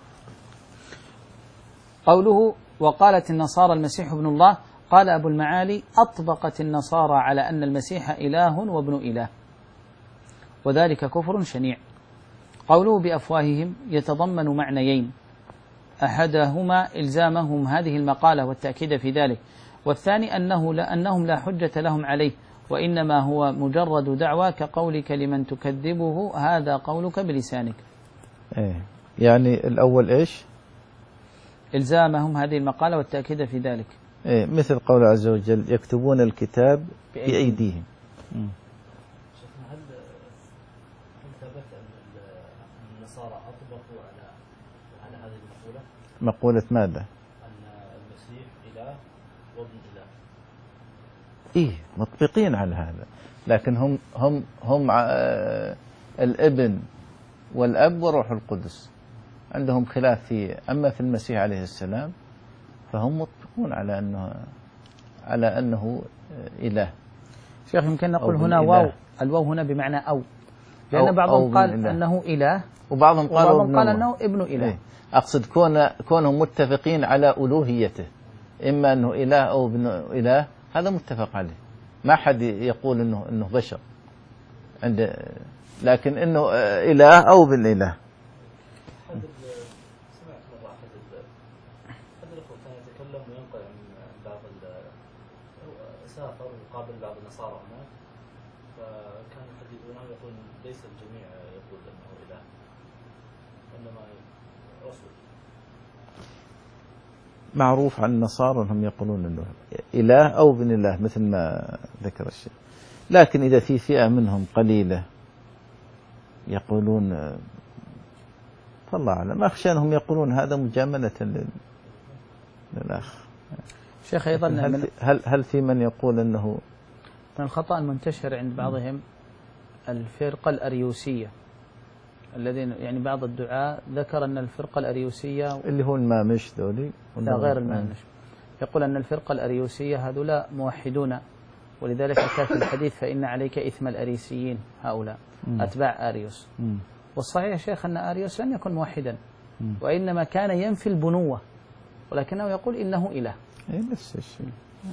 A: قوله وقالت النصارى المسيح ابن الله، قال أبو المعالي أطبقت النصارى على أن المسيح إله وابن إله، وذلك كفر شنيع. قوله بأفواههم يتضمن معنيين، أحدهما إلزامهم هذه المقالة والتأكيد في ذلك، والثاني أنه لا أنهم لا حجة لهم عليه، وإنما هو مجرد دعوى كقولك لمن تكذبه هذا قولك بلسانك.
B: إيه، يعني الأول إيش؟
A: إلزامهم هذه المقالة والتأكيد في ذلك.
B: إيه، مثل قول عز وجل يكتبون الكتاب بأيديهم.
F: هل هل ثبت أن النصارى أطبقوا على على هذه المقولة؟
B: مقولة ماذا؟
F: أن المسيح إله وابن إله.
B: إيه، مطبقين على هذا، لكن هم هم هم آه الابن والأب وروح القدس عندهم خلاف فيه. أما في المسيح عليه السلام فهم مطبقون على أنه على أنه إله.
A: شيخ يمكن نقول هنا واو، الواو هنا بمعنى أو، لأن
B: أو
A: بعضهم
B: أو
A: قال
B: إله.
A: أنه إله
B: وبعضهم قالوا
A: قال أنه ابن إله.
B: إيه؟ أقصد كون كونهم متفقين على ألوهيته، إما أنه إله أو ابن إله، هذا متفق عليه، ما حد يقول أنه أنه بشر عند، لكن أنه إله أو ابن إله.
F: سمعت مرة أحد أحد الأخوة كان يتكلم وينقل عن بعض سافر وقابل بعض النصارى هناك، فكان يحدثونه يقول ليس الجميع يقول أنه إله، إنما رسول.
B: معروف عن النصارى أنهم يقولون أنه إله أو ابن إله مثل ما ذكر الشيخ، لكن إذا في فئة منهم قليلة يقولون، فالله أعلم، أخشى أنهم يقولون هذا مجاملة لل... للأخ.
A: شيخ أيضا
B: هل, هل هل في من يقول أنه
A: من الخطأ المنتشر عند بعضهم الفرقة الأريوسية، الذين يعني بعض الدعاء ذكر أن الفرقة الأريوسية
B: اللي هو المامش ذولي،
A: لا غير المامش، يقول أن الفرقة الأريوسية هذولا موحدون، ولذلك كان في الحديث فإن عليك إثم الأريسيين هؤلاء أتباع أريوس. والصحيح يا شيخ أن أريوس لم يكن موحدا، وإنما كان ينفي البنوة، ولكنه يقول إنه إله.
B: إيه نفس الشيء.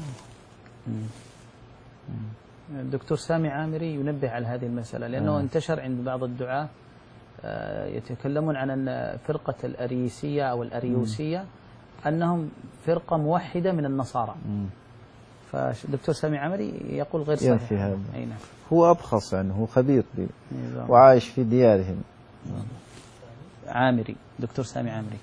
A: الدكتور سامي عامري ينبه على هذه المسألة، لأنه آه. انتشر عند بعض الدعاة يتكلمون عن أن فرقة الأريسية أو الأريوسية أنهم فرقة موحدة من النصارى. فالدكتور سامي عامري يقول غير صحيح.
B: في هذا هو أبخص عنه، هو خبير به وعايش في ديارهم.
A: عامري، دكتور سامي عامري.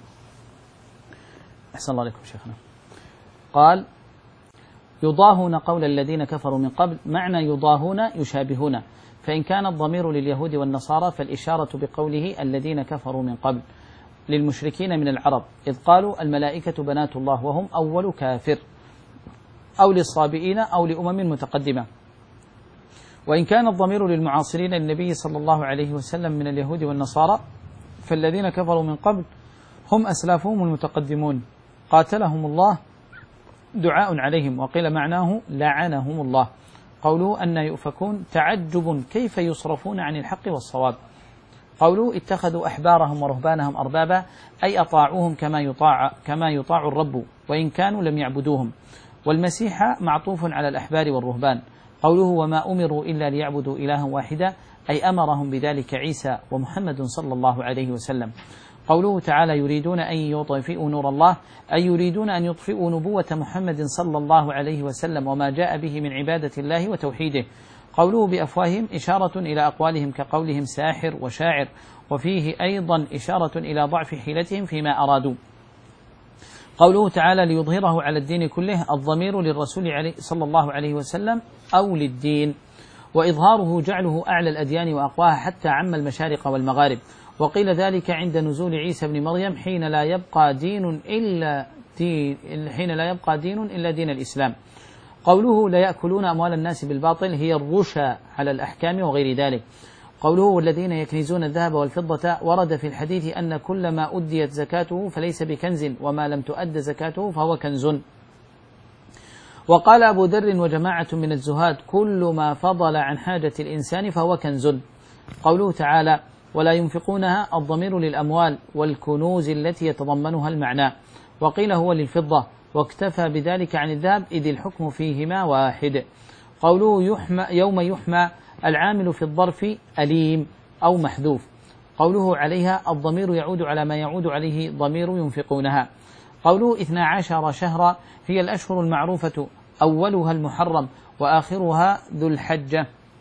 A: أحسن الله عليكم شيخنا. قال يضاهون قول الذين كفروا من قبل، معنى يضاهون يشابهون، فإن كان الضمير لليهود والنصارى فالإشارة بقوله الذين كفروا من قبل للمشركين من العرب، إذ قالوا الملائكة بنات الله وهم أول كافر، أو للصابئين أو لأمم متقدمة. وإن كان الضمير للمعاصرين للنبي صلى الله عليه وسلم من اليهود والنصارى فالذين كفروا من قبل هم أسلافهم المتقدمون قاتلهم الله دعاء عليهم، وقيل معناه لعنهم الله. قوله أن يؤفكون تعجب كيف يصرفون عن الحق والصواب. قوله اتخذوا أحبارهم ورهبانهم أربابا أي أطاعوهم كما يطاع, كما يطاع الرب وإن كانوا لم يعبدوهم. والمسيح معطوف على الأحبار والرهبان. قوله وما أمروا إلا ليعبدوا إلها واحدا أي أمرهم بذلك عيسى ومحمد صلى الله عليه وسلم. قوله تعالى يريدون أن يطفئوا نور الله أي يريدون أن يطفئوا نبوة محمد صلى الله عليه وسلم وما جاء به من عبادة الله وتوحيده. قوله بأفواههم إشارة إلى أقوالهم كقولهم ساحر وشاعر، وفيه أيضا إشارة إلى ضعف حيلتهم فيما أرادوا. قوله تعالى ليظهره على الدين كله، الضمير للرسول عليه صلى الله عليه وسلم أو للدين، وإظهاره جعله أعلى الأديان وأقواها حتى عم المشارق والمغارب. وقيل ذلك عند نزول عيسى بن مريم حين لا يبقى دين إلا دين حين لا يبقى دين إلا دين الإسلام. قوله لا يأكلون أموال الناس بالباطل هي الرشا على الأحكام وغير ذلك. قوله والذين يكنزون الذهب والفضة ورد في الحديث أن كل ما أديت زكاته فليس بكنز وما لم تؤد زكاته فهو كنز. وقال أبو ذر وجماعة من الزهاد كل ما فضل عن حاجة الإنسان فهو كنز. قوله تعالى ولا ينفقونها الضمير للأموال والكنوز التي يتضمنها المعنى، وقيل هو للفضة، واكتفى بذلك عن الذهب إذ الحكم فيهما واحد. قوله يحمى يوم يحمى العامل في الظرف أليم أو محذوف. قوله عليها الضمير يعود على ما يعود عليه ضمير ينفقونها. قوله اثنا عشر شهرا هي الأشهر المعروفة أولها المحرم وآخرها ذو الحجة.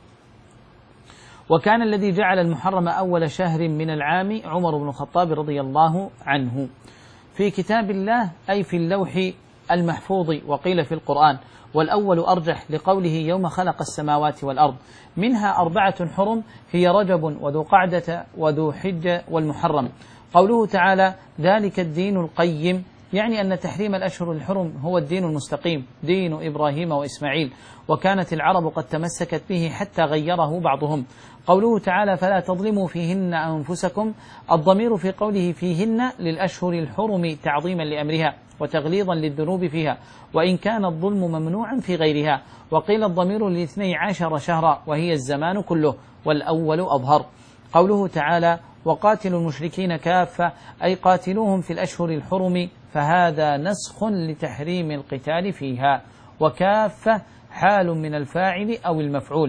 A: وكان الذي جعل المحرم أول شهر من العام عمر بن الخطاب رضي الله عنه في كتاب الله أي في اللوح المحفوظ، وقيل في القرآن، والأول أرجح لقوله يوم خلق السماوات والأرض، منها أربعة حرم هي رجب وذو قعدة وذو حجة والمحرم. قوله تعالى ذلك الدين القيم يعني أن تحريم الأشهر الحرم هو الدين المستقيم دين إبراهيم وإسماعيل، وكانت العرب قد تمسكت به حتى غيره بعضهم. قوله تعالى فلا تظلموا فيهن أنفسكم، الضمير في قوله فيهن للأشهر الحرم تعظيما لأمرها وتغليظا للذنوب فيها، وإن كان الظلم ممنوعا في غيرها. وقيل الضمير لاثني عشر شهرا وهي الزمان كله، والأول أظهر. قوله تعالى وقاتلوا المشركين كافة أي قاتلوهم في الأشهر الحرم، فهذا نسخ لتحريم القتال فيها، وكافة حال من الفاعل أو المفعول.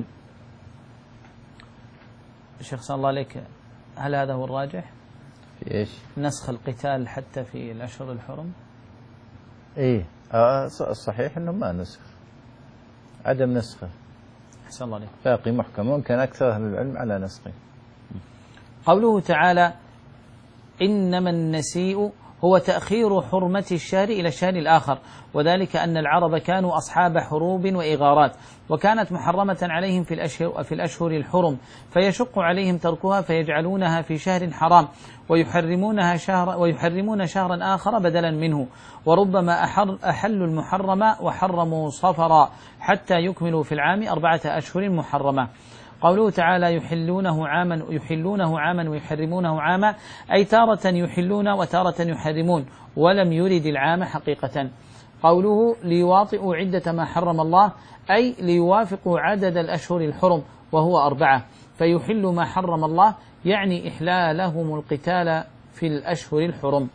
A: الشيخ صلى الله عليك، هل هذا هو الراجح
B: في إيش؟
A: نسخ القتال حتى في الأشهر الحرم؟
B: إيه آه الصحيح أنه ما نسخ، عدم نسخه.
A: أحسن الله عليك.
B: باقي محكم، كان أكثر أهل العلم على نسخه.
A: قوله تعالى إنما النسيء هو تأخير حرمة الشهر إلى الشهر الآخر، وذلك أن العرب كانوا أصحاب حروب وإغارات، وكانت محرمة عليهم في الأشهر, في الأشهر الحرم، فيشق عليهم تركها فيجعلونها في شهر حرام ويحرمونها شهر ويحرمون شهرا آخر بدلا منه، وربما أحر أحلوا المحرم وحرموا صفرا حتى يكملوا في العام أربعة أشهر محرمة. قوله تعالى يحلونه عاما يحلونه عاما ويحرمونه عاما، أي تارة يحلون وتارة يحرمون، ولم يرد العام حقيقة. قوله ليواطئوا عدة ما حرم الله، أي ليوافقوا عدد الأشهر الحرم وهو أربعة، فيحل ما حرم الله يعني إحلالهم القتال في الأشهر الحرم.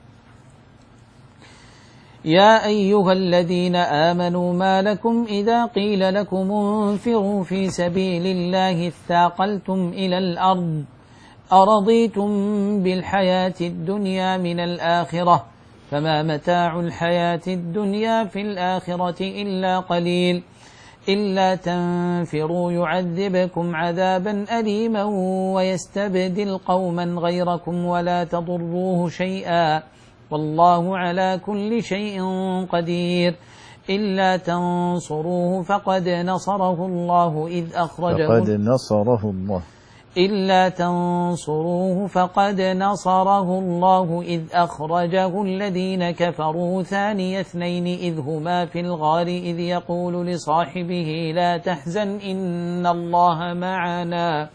A: يا أيها الذين آمنوا ما لكم إذا قيل لكم انفروا في سبيل الله اثاقلتم إلى الأرض أرضيتم بالحياة الدنيا من الآخرة فما متاع الحياة الدنيا في الآخرة إلا قليل إلا تنفروا يعذبكم عذابا أليما ويستبدل قوما غيركم ولا تضروه شيئا والله على كل شيء قدير إلا تنصروه فقد نصره الله إذ أخرجه
B: فقد نصره الله
A: إلا تنصروه فقد نصره الله إذ أخرجه الذين كفروا ثاني اثنين إذ هما في الغار إذ يقول لصاحبه لا تحزن إن الله معنا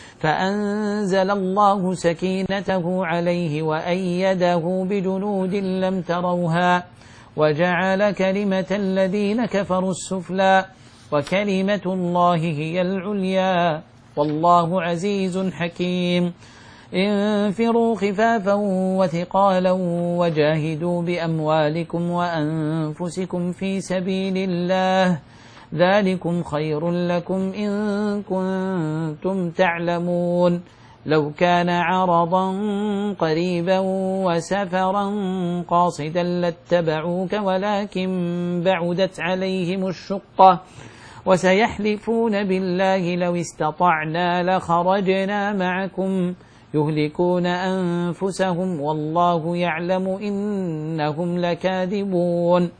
A: فأنزل الله سكينته عليه وأيده بجنود لم تروها وجعل كلمة الذين كفروا السفلى وكلمة الله هي العليا والله عزيز حكيم انفروا خفافا وثقالا وجاهدوا بأموالكم وأنفسكم في سبيل الله ذلكم خير لكم إن كنتم تعلمون لو كان عرضا قريبا وسفرا قاصدا لاتبعوك ولكن بعدت عليهم الشقة وسيحلفون بالله لو استطعنا لخرجنا معكم يهلكون أنفسهم والله يعلم إنهم لكاذبون.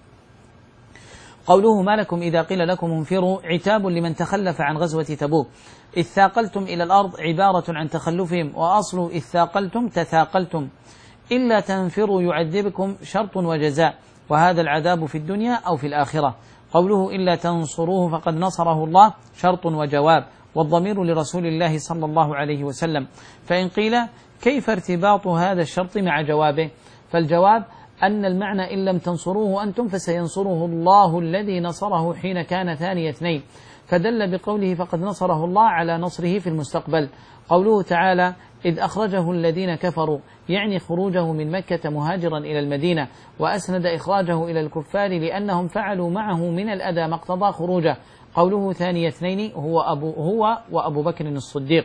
A: قوله ما لكم إذا قيل لكم انفروا عتاب لمن تخلف عن غزوة تبوك. إذ ثاقلتم إلى الأرض عبارة عن تخلفهم، وأصل إذ ثاقلتم تثاقلتم. إلا تنفروا يعذبكم شرط وجزاء، وهذا العذاب في الدنيا أو في الآخرة. قوله إلا تنصروه فقد نصره الله شرط وجواب، والضمير لرسول الله صلى الله عليه وسلم. فإن قيل كيف ارتباط هذا الشرط مع جوابه؟ فالجواب أن المعنى إن لم تنصروه أنتم فسينصره الله الذي نصره حين كان ثاني اثنين، فدل بقوله فقد نصره الله على نصره في المستقبل. قوله تعالى إذ أخرجه الذين كفروا يعني خروجه من مكة مهاجرا إلى المدينة، وأسند إخراجه إلى الكفار لأنهم فعلوا معه من الأذى ما اقتضى خروجه. قوله ثاني اثنين هو, أبو هو وأبو بكر الصديق،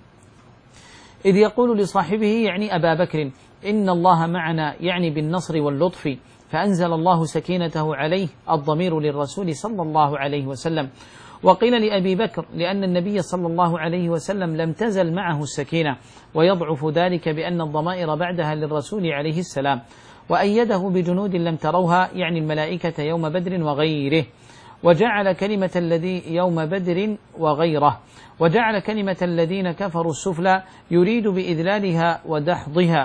A: إذ يقول لصاحبه يعني أبا بكر إن الله معنا يعني بالنصر واللطف، فأنزل الله سكينته عليه الضمير للرسول صلى الله عليه وسلم. وقيل لأبي بكر لأن النبي صلى الله عليه وسلم لم تزل معه السكينة، ويضعف ذلك بأن الضمائر بعدها للرسول عليه السلام. وأيده بجنود لم تروها يعني الملائكة يوم بدر وغيره، وجعل كلمة الذي يوم بدر وغيره وجعل كلمة الذين كفروا السفلى يريد بإذلالها ودحضها،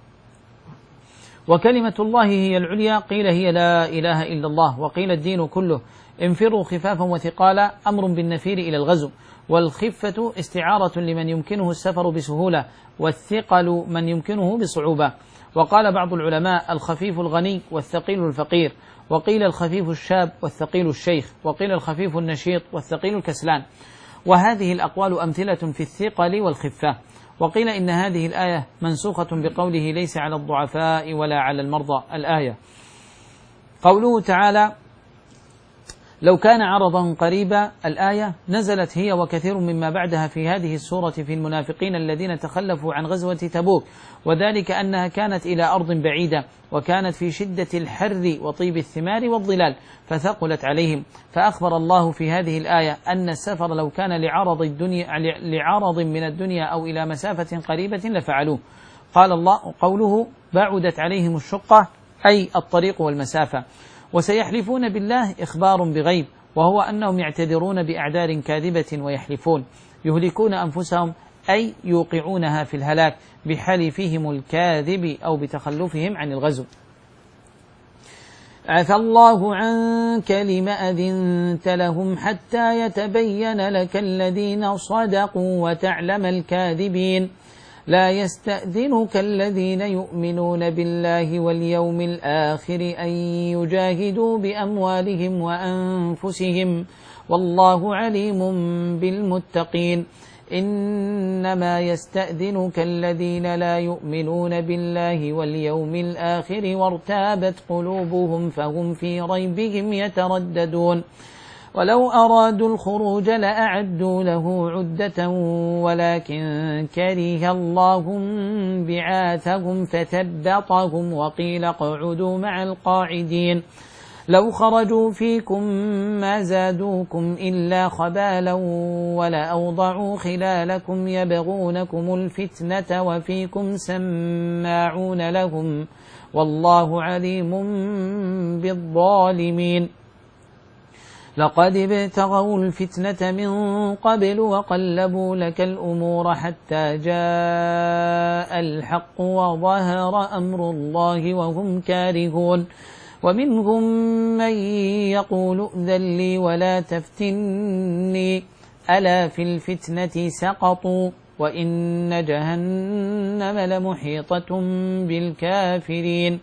A: وكلمة الله هي العليا، قيل هي لا إله إلا الله، وقيل الدين كله. انفروا خفافا وثقالا أمر بالنفير إلى الغزو، والخفة استعارة لمن يمكنه السفر بسهولة، والثقل من يمكنه بصعوبة. وقال بعض العلماء الخفيف الغني والثقيل الفقير، وقيل الخفيف الشاب والثقيل الشيخ، وقيل الخفيف النشيط والثقيل الكسلان. وهذه الأقوال أمثلة في الثقل والخفة. وقيل إن هذه الآية منسوخة بقوله ليس على الضعفاء ولا على المرضى الآية. قوله تعالى لو كان عرضا قريبا الآية نزلت هي وكثير مما بعدها في هذه السورة في المنافقين الذين تخلفوا عن غزوة تبوك، وذلك أنها كانت إلى أرض بعيدة، وكانت في شدة الحر وطيب الثمار والظلال فثقلت عليهم، فأخبر الله في هذه الآية أن السفر لو كان لعرض الدنيا لعرض من الدنيا أو إلى مسافة قريبة لفعلوه. قال الله قوله بعدت عليهم الشقة أي الطريق والمسافة. وسيحلفون بالله إخبار بغيب، وهو أنهم يعتذرون بأعذار كاذبة ويحلفون، يهلكون أنفسهم أي يوقعونها في الهلاك بحلفهم الكاذب أو بتخلفهم عن الغزو. عفى الله عنك لم أذنت لهم حتى يتبين لك الذين صدقوا وتعلم الكاذبين. لا يستأذنك الذين يؤمنون بالله واليوم الآخر أن يجاهدوا بأموالهم وأنفسهم والله عليم بالمتقين. إنما يستأذنك الذين لا يؤمنون بالله واليوم الآخر وارتابت قلوبهم فهم في ريبهم يترددون. ولو أرادوا الخروج لأعدوا له عدة ولكن كره الله بعاثهم فثبطهم وقيل اقعدوا مع القاعدين. لو خرجوا فيكم ما زادوكم إلا خبالا ولأوضعوا خلالكم يبغونكم الفتنة وفيكم سماعون لهم والله عليم بالظالمين. لقد ابتغوا الفتنة من قبل وقلبوا لك الأمور حتى جاء الحق وظهر أمر الله وهم كارهون. ومنهم من يقول ائذن لي ولا تفتني ألا في الفتنة سقطوا وإن جهنم لمحيطة بالكافرين.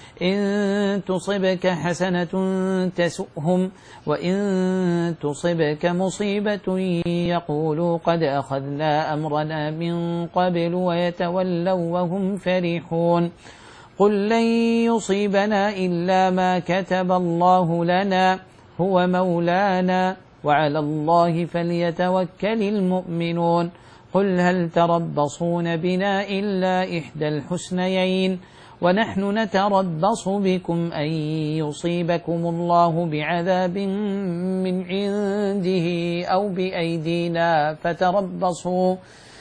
A: إن تصبك حسنة تسؤهم وإن تصبك مصيبة يقولوا قد أخذنا أمرنا من قبل ويتولوا وهم فرحون. قل لن يصيبنا إلا ما كتب الله لنا هو مولانا وعلى الله فليتوكل المؤمنون. قل هل تربصون بنا إلا إحدى الحسنيين ونحن نتربص بكم أن يصيبكم الله بعذاب من عنده أو بأيدينا فتربصوا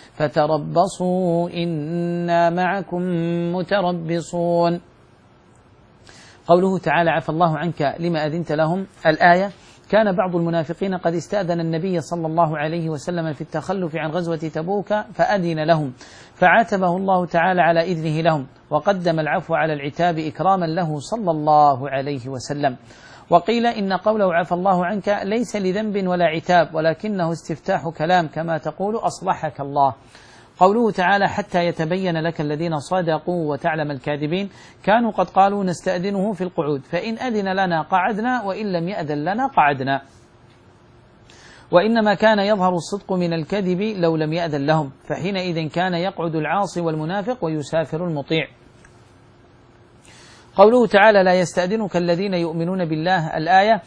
A: فتربصوا إنا معكم متربصون. قوله تعالى عفى الله عنك لما أذنت لهم الآية. كان بعض المنافقين قد استأذن النبي صلى الله عليه وسلم في التخلف عن غزوة تبوك فأذن لهم فعاتبه الله تعالى على إذنه لهم وقدم العفو على العتاب إكراما له صلى الله عليه وسلم. وقيل إن قوله عفى الله عنك ليس لذنب ولا عتاب ولكنه استفتاح كلام كما تقول أصلحك الله. قوله تعالى حتى يتبين لك الذين صدقوا وتعلم الكاذبين. كانوا قد قالوا نستأذنه في القعود فإن أذن لنا قعدنا وإن لم يأذن لنا قعدنا. وإنما كان يظهر الصدق من الكذب لو لم يأذن لهم فحينئذ كان يقعد العاصي والمنافق ويسافر المطيع. قوله تعالى لا يستأذنك الذين يؤمنون بالله الآية.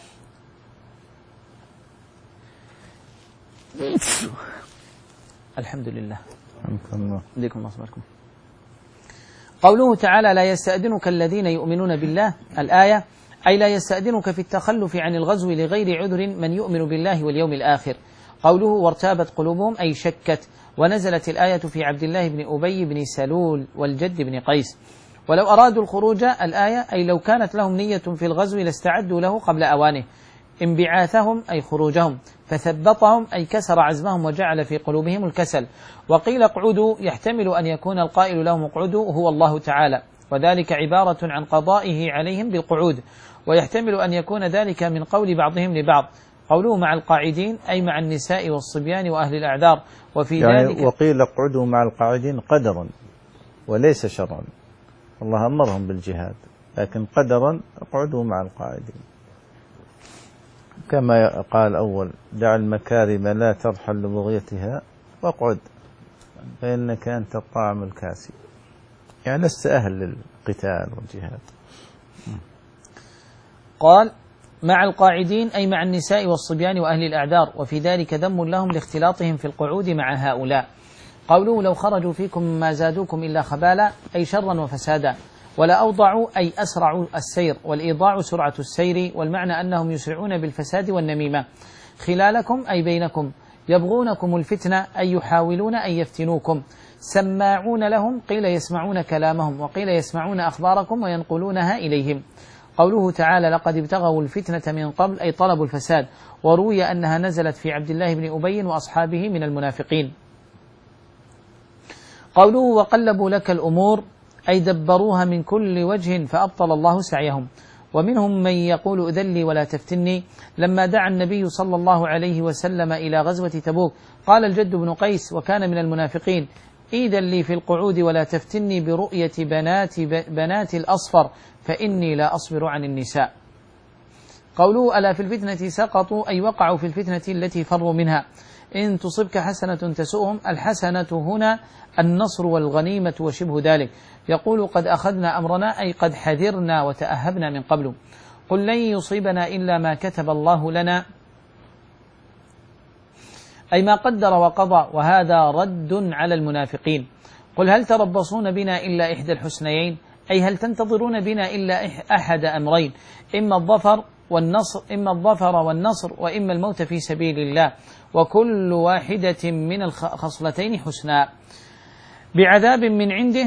A: الحمد لله لكم الله صبركم. قوله تعالى لا يستأذنك الذين يؤمنون بالله الآية أي لا يستأذنك في التخلف عن الغزو لغير عذر من يؤمن بالله واليوم الآخر. قوله وارتابت قلوبهم أي شكت. ونزلت الآية في عبد الله بن أبي بن سلول والجد بن قيس. ولو أرادوا الخروج الآية أي لو كانت لهم نية في الغزو لاستعدوا له قبل أوانه. انبعاثهم أي خروجهم فثبطهم أي كسر عزمهم وجعل في قلوبهم الكسل. وقيل اقعدوا يحتمل أن يكون القائل لهم اقعدوا هو الله تعالى وذلك عبارة عن قضائه عليهم بالقعود. ويحتمل أن يكون ذلك من قول بعضهم لبعض. قوله مع القاعدين أي مع النساء والصبيان وأهل الأعذار. وفي
B: يعني
A: ذلك
B: وقيل اقعدوا مع القاعدين قدرا وليس شرعا. الله أمرهم بالجهاد لكن قدرا اقعدوا مع القاعدين كما قال أول دع المكارم لا ترحل لبغيتها واقعد فإنك أنت الطعام الكاسي يعني لست أهل للقتال والجهاد.
A: قال مع القاعدين أي مع النساء والصبيان وأهل الأعذار. وفي ذلك ذم لهم لاختلاطهم في القعود مع هؤلاء. قوله لو خرجوا فيكم ما زادوكم إلا خبالا أي شرا وفسادا. ولا أوضعوا أي أسرعوا السير والإيضاع سرعة السير والمعنى أنهم يسرعون بالفساد والنميمة. خلالكم أي بينكم. يبغونكم الفتنة أي يحاولون أن يفتنوكم. سماعون لهم، قيل يسمعون كلامهم، وقيل يسمعون أخباركم وينقلونها إليهم. قوله تعالى لقد ابتغوا الفتنة من قبل أي طلبوا الفساد، وروي أنها نزلت في عبد الله بن أبي وأصحابه من المنافقين. قوله وقلبوا لك الأمور أي دبروها من كل وجه فأبطل الله سعيهم. ومنهم من يقول أذن لي ولا تفتني. لما دعا النبي صلى الله عليه وسلم إلى غزوة تبوك قال الجد بن قيس وكان من المنافقين إذن لي في القعود ولا تفتني برؤية بنات, بنات الأصفر فإني لا أصبر عن النساء. قوله ألا في الفتنة سقطوا أي وقعوا في الفتنة التي فروا منها. إن تصبك حسنة تسؤهم، الحسنة هنا النصر والغنيمة وشبه ذلك. يقول قد أخذنا أمرنا أي قد حذرنا وتأهبنا من قبل. قل لن يصيبنا إلا ما كتب الله لنا أي ما قدر وقضى، وهذا رد على المنافقين. قل هل تربصون بنا إلا إحدى الحسنيين أي هل تنتظرون بنا إلا أحد أمرين، إما الظفر والنصر إما الظفر والنصر وإما الموت في سبيل الله، وكل واحدة من الخصلتين حسنى. بعذاب من عنده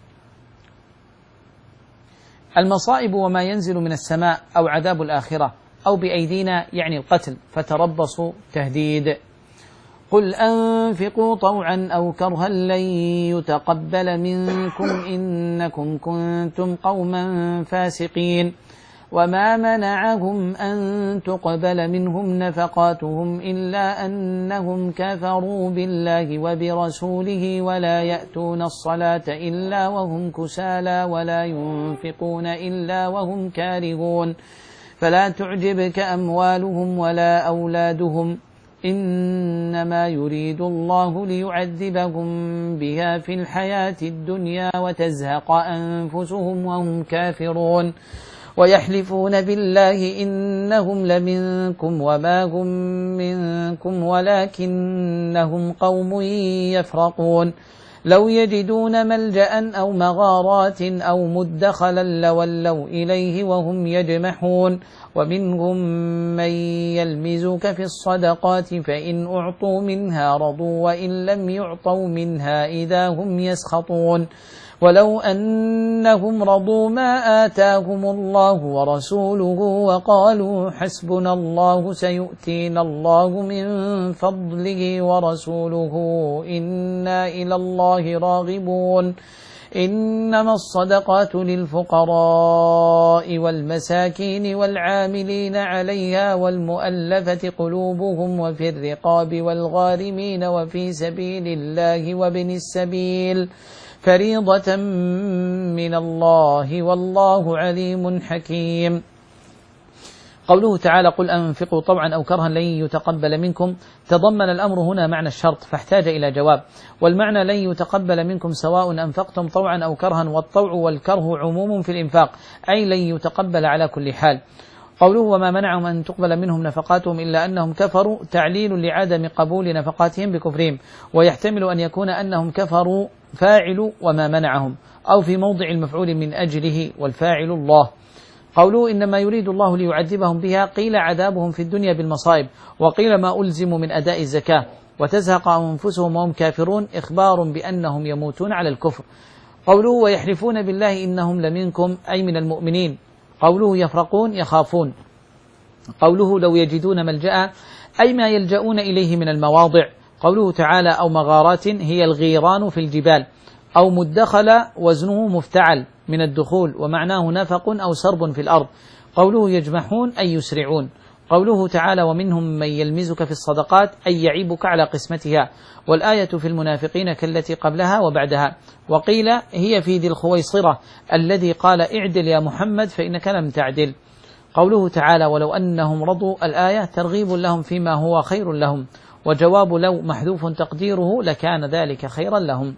A: المصائب وما ينزل من السماء أو عذاب الآخرة، أو بأيدينا يعني القتل، فتربصوا تهديد. قل أنفقوا طوعا أو كرها لن يتقبل منكم إنكم كنتم قوما فاسقين. وما منعهم أن تقبل منهم نفقاتهم إلا أنهم كفروا بالله وبرسوله ولا يأتون الصلاة إلا وهم كسالى ولا ينفقون إلا وهم كارهون. فلا تعجبك أموالهم ولا أولادهم إنما يريد الله ليعذبهم بها في الحياة الدنيا وتزهق أنفسهم وهم كافرون. ويحلفون بالله إنهم لمنكم وما هم منكم ولكنهم قوم يفرقون. لو يجدون ملجأ أو مغارات أو مدخلا لولوا إليه وهم يجمحون. ومنهم من يلمزك في الصدقات فإن أعطوا منها رضوا وإن لم يعطوا منها إذا هم يسخطون. ولو أنهم رضوا ما آتاهم الله ورسوله وقالوا حسبنا الله سيؤتينا الله من فضله ورسوله إنا إلى الله راغبون. إنما الصدقات للفقراء والمساكين والعاملين عليها والمؤلفة قلوبهم وفي الرقاب والغارمين وفي سبيل الله وابن السبيل فريضة من الله والله عليم حكيم. قوله تعالى قل أنفقوا طوعا أو كرها لن يتقبل منكم تضمن الأمر هنا معنى الشرط فاحتاج إلى جواب، والمعنى لن يتقبل منكم سواء أنفقتم طوعا أو كرها، والطوع والكره عموم في الإنفاق أي لن يتقبل على كل حال. قوله وما منعهم أن تقبل منهم نفقاتهم إلا أنهم كفروا تعليل لعدم قبول نفقاتهم بكفرهم، ويحتمل أن يكون أنهم كفروا فاعل وما منعهم، أو في موضع المفعول من أجله والفاعل الله. قوله إنما يريد الله ليعذبهم بها قيل عذابهم في الدنيا بالمصائب، وقيل ما ألزم من أداء الزكاة، وتزهق أنفسهم وهم كافرون إخبار بأنهم يموتون على الكفر. قوله ويحلفون بالله إنهم لمنكم أي من المؤمنين. قوله يفرقون يخافون. قوله لو يجدون ملجأ أي ما يلجؤون إليه من المواضع. قوله تعالى أو مغارات هي الغيران في الجبال، أو مدخل وزنه مفتعل من الدخول ومعناه نفق أو سرب في الأرض. قوله يجمحون أي يسرعون. قوله تعالى ومنهم من يلمزك في الصدقات أي يعيبك على قسمتها، والآية في المنافقين كالتي قبلها وبعدها. وقيل هي في ذي الخويصرة الذي قال اعدل يا محمد فإنك لم تعدل. قوله تعالى ولو أنهم رضوا الآية ترغيب لهم فيما هو خير لهم، وجواب لو محذوف تقديره لكان ذلك خيرا لهم.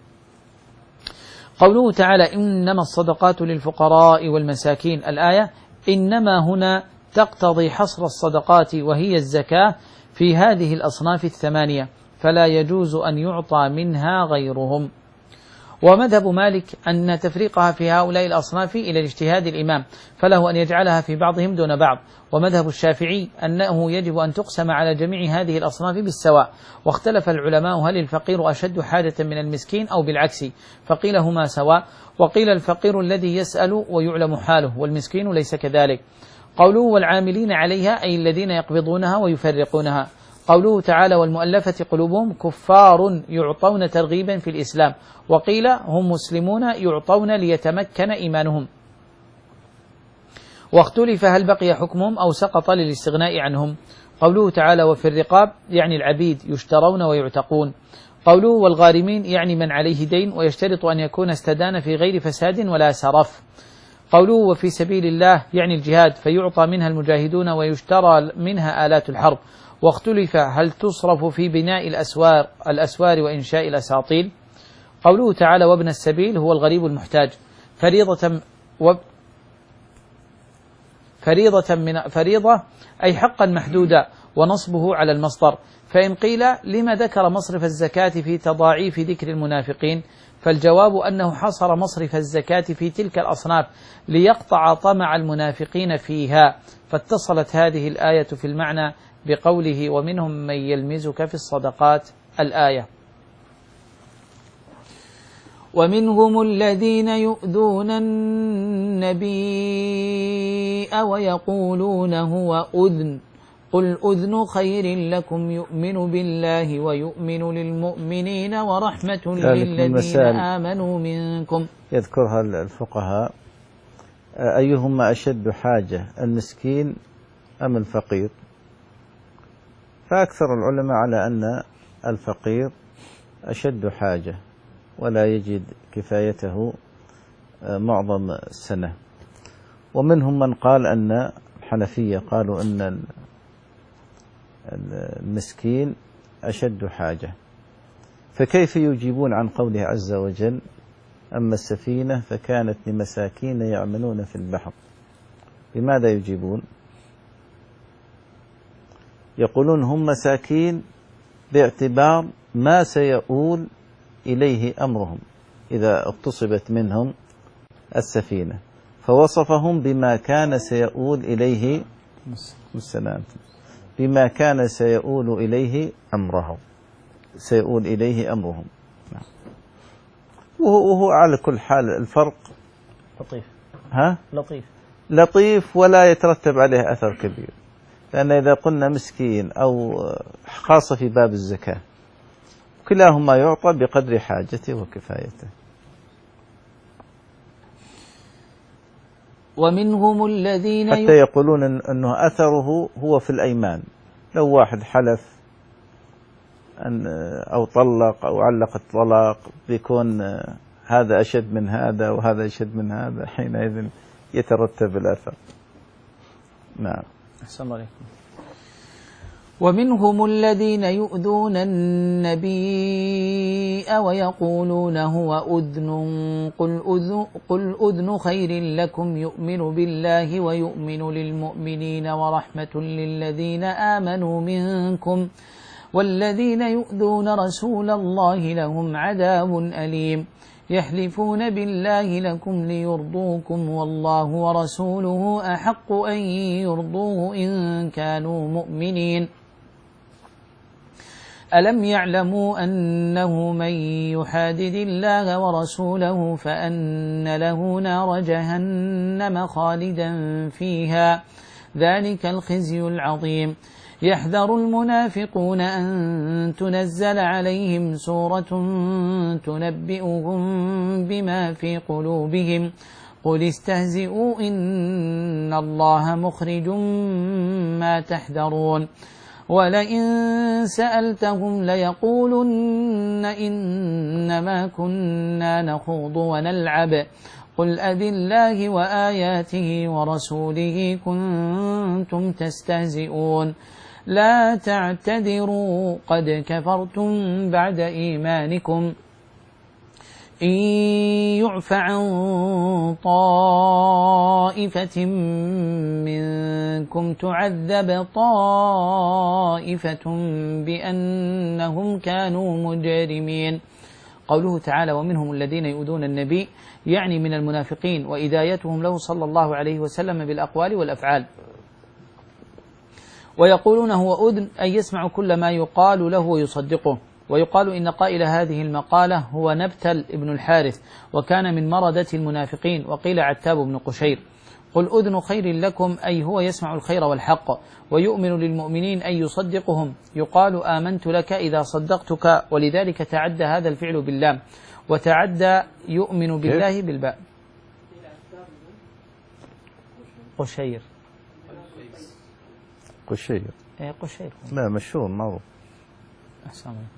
A: قوله تعالى إنما الصدقات للفقراء والمساكين الآية إنما هنا تقتضي حصر الصدقات وهي الزكاة في هذه الأصناف الثمانية، فلا يجوز أن يعطى منها غيرهم. ومذهب مالك أن تفريقها في هؤلاء الأصناف إلى الاجتهاد الإمام، فله أن يجعلها في بعضهم دون بعض. ومذهب الشافعي أنه يجب أن تقسم على جميع هذه الأصناف بالسواء. واختلف العلماء هل الفقير أشد حاجة من المسكين أو بالعكس، فقيل هما سواء، وقيل الفقير الذي يسأل ويعلم حاله، والمسكين ليس كذلك. قوله والعاملين عليها أي الذين يقبضونها ويفرقونها. قوله تعالى والمؤلفة قلوبهم كفار يعطون ترغيبا في الإسلام، وقيل هم مسلمون يعطون ليتمكن إيمانهم. واختلف هل بقي حكمهم أو سقط للاستغناء عنهم. قوله تعالى وفي الرقاب يعني العبيد يشترون ويعتقون. قوله والغارمين يعني من عليه دين، ويشترط أن يكون استدان في غير فساد ولا سرف. قوله وفي سبيل الله يعني الجهاد، فيعطى منها المجاهدون ويشترى منها آلات الحرب. واختلف هل تصرف في بناء الأسوار الأسوار وإنشاء الأساطيل. قوله تعالى وابن السبيل هو الغريب المحتاج، فريضة و فريضة من فريضة أي حقا محدودا، ونصبه على المصدر. فإن قيل لما ذكر مصرف الزكاة في تضاعيف ذكر المنافقين، فالجواب أنه حصر مصرف الزكاة في تلك الأصناف ليقطع طمع المنافقين فيها، فاتصلت هذه الآية في المعنى بقوله ومنهم من يلمزك في الصدقات الآية. ومنهم الذين يؤذون النبي ويقولون هو أذن قل أذن خير لكم يؤمن بالله ويؤمن للمؤمنين ورحمة للذين آمنوا منكم.
B: يذكرها الفقهاء أيهما أشد حاجة المسكين أم الفقير؟ فأكثر العلماء على أن الفقير أشد حاجة ولا يجد كفايته معظم السنة. ومنهم من قال أن الحنفية قالوا أن المسكين أشد حاجة، فكيف يجيبون عن قوله عز وجل أما السفينة فكانت لمساكين يعملون في البحر؟ لماذا يجيبون؟ يقولون هم مساكين باعتبار ما سيؤول إليه أمرهم إذا اغتصبت منهم السفينة، فوصفهم بما كان سيؤول إليه السلام بما كان سيؤول إليه أمرهم سيؤول إليه أمرهم نعم. وهو على كل حال الفرق
A: لطيف
B: ها؟
A: لطيف
B: لطيف ولا يترتب عليه أثر كبير، لأن إذا قلنا مسكين أو خاصة في باب الزكاة كلاهما يعطى بقدر حاجته وكفايته.
A: ومنهم الذين
B: حتى يقولون أنه أثره هو في الأيمان، لو واحد حلف أن أو طلق أو علق الطلاق بيكون هذا أشد من هذا وهذا أشد من هذا، حينئذ يترتب الأثر. نعم.
A: أحسن الله عليكم. ومنهم الذين يؤذون النبي ويقولون هو أذن قل أذن, قل أذن خير لكم يؤمن بالله ويؤمن للمؤمنين ورحمة للذين آمنوا منكم والذين يؤذون رسول الله لهم عذاب أليم يحلفون بالله لكم ليرضوكم والله ورسوله أحق أن يرضوه إن كانوا مؤمنين ألم يعلموا أنه من يحادد الله ورسوله فأن له نار جهنم خالدا فيها ذلك الخزي العظيم يحذر المنافقون أن تنزل عليهم سورة تنبئهم بما في قلوبهم قل استهزئوا إن الله مخرج ما تحذرون ولئن سألتهم ليقولن إنما كنا نخوض ونلعب قل أبي الله وآياته ورسوله كنتم تستهزئون لا تعتذروا قد كفرتم بعد إيمانكم إن يعف عن طائفة منكم تعذب طائفة بأنهم كانوا مجرمين قوله تعالى ومنهم الذين يؤذون النبي يعني من المنافقين وإذايتهم له صلى الله عليه وسلم بالأقوال والأفعال. ويقولون هو أذن أي يسمع كل ما يقال له ويصدقه. ويقال إن قائل هذه المقالة هو نبتل ابن الحارث وكان من مردة المنافقين، وقيل عتاب بن قشير. قل أذن خير لكم أي هو يسمع الخير والحق، ويؤمن للمؤمنين أي يصدقهم. يقال آمنت لك إذا صدقتك، ولذلك تعدى هذا الفعل باللام، وتعدى يؤمن بالله بالباء. قشير
B: قشير
A: ايه قشير
B: لا مشهور معروف.
A: أحسن الله.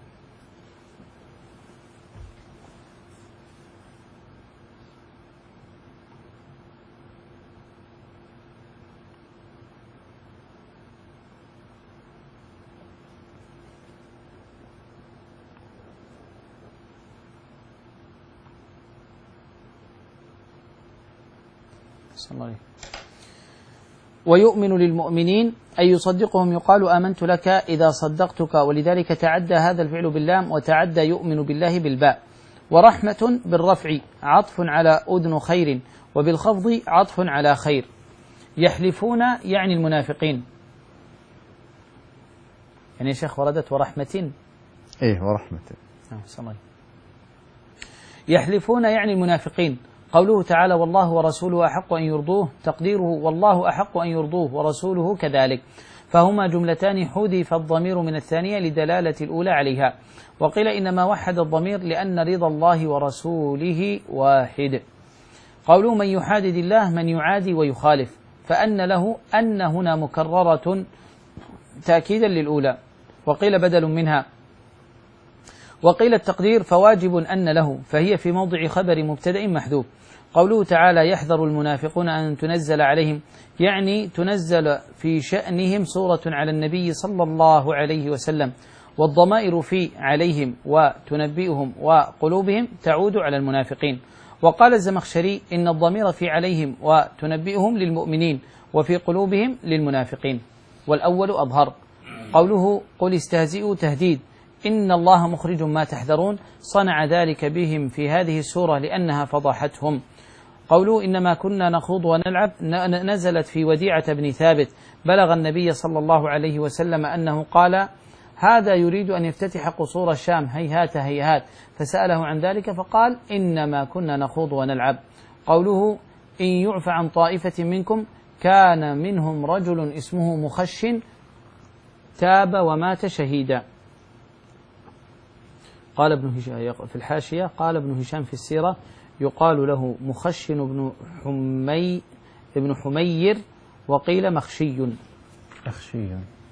A: أحسن الله. ويؤمن للمؤمنين أي يصدقهم. يقال آمنت لك إذا صدقتك، ولذلك تعدى هذا الفعل باللام، وتعدى يؤمن بالله بالباء. ورحمة بالرفع عطف على أذن خير، وبالخفض عطف على خير. يحلفون يعني المنافقين. يعني يا شيخ وردت ورحمة
B: إيه ورحمة.
A: آه يحلفون يعني المنافقين. قوله تعالى والله ورسوله أحق أن يرضوه، تقديره والله أحق أن يرضوه ورسوله كذلك، فهما جملتان حذف الضمير من الثانية لدلالة الأولى عليها. وقيل إنما وحد الضمير لأن رضا الله ورسوله واحد. قوله من يحادد الله من يعادي ويخالف، فأن له أن هنا مكررة تأكيدا للأولى، وقيل بدل منها. وقيل التقدير فواجب أن له، فهي في موضع خبر مبتدأ محذوف. قوله تعالى يحذر المنافقون أن تنزل عليهم، يعني تنزل في شأنهم سورة على النبي صلى الله عليه وسلم، والضمائر في عليهم وتنبئهم وقلوبهم تعود على المنافقين. وقال الزمخشري إن الضمير في عليهم وتنبئهم للمؤمنين، وفي قلوبهم للمنافقين، والأول أظهر. قوله قل استهزئوا تهديد، إن الله مخرج ما تحذرون، صنع ذلك بهم في هذه السورة لأنها فضحتهم. قوله إنما كنا نخوض ونلعب نزلت في وديعة بن ثابت، بلغ النبي صلى الله عليه وسلم أنه قال هذا يريد أن يفتتح قصور الشام هيهات هيهات، فسأله عن ذلك فقال إنما كنا نخوض ونلعب. قوله إن يعفى عن طائفة منكم كان منهم رجل اسمه مخش تاب ومات شهيدا. قال ابن هشام في الحاشية، قال ابن هشام في السيرة يقال له مخشن بن حمي ابن حمير، وقيل مخشي
B: مخشي.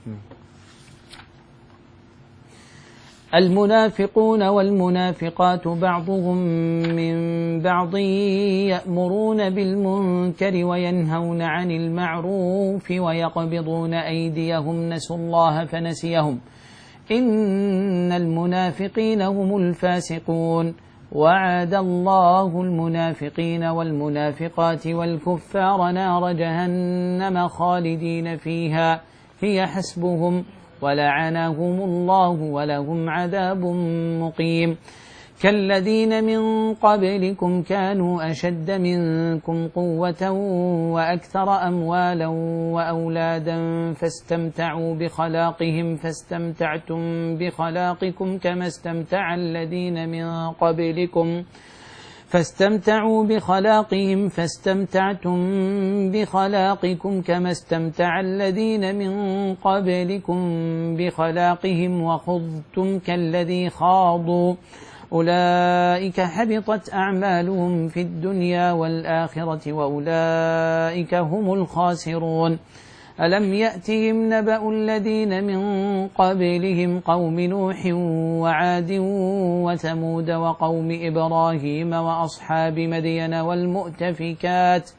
A: المنافقون والمنافقات بعضهم من بعض يأمرون بالمنكر وينهون عن المعروف ويقبضون أيديهم نسوا الله فنسيهم إن المنافقين هم الفاسقون. وعد الله المنافقين والمنافقات والكفار نار جهنم خالدين فيها هي حسبهم ولعنهم الله ولهم عذاب مقيم. كالذين من قبلكم كانوا أشد منكم قوة وأكثر أموالا وأولادا فاستمتعوا بخلاقهم فاستمتعتم بخلاقكم كما استمتع الذين من قبلكم فاستمتعوا بخلاقهم فاستمتعتم بخلاقكم كما استمتع الذين من قبلكم بخلاقهم وخضتم كالذي خاضوا أولئك حبطت أعمالهم في الدنيا والآخرة وأولئك هم الخاسرون. ألم يأتهم نبأ الذين من قبلهم قوم نوح وعاد وثمود وقوم إبراهيم وأصحاب مدين والمؤتفكات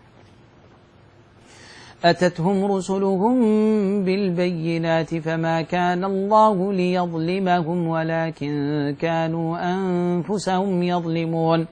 A: أتتهم رسلهم بالبينات فما كان الله ليظلمهم ولكن كانوا أنفسهم يظلمون.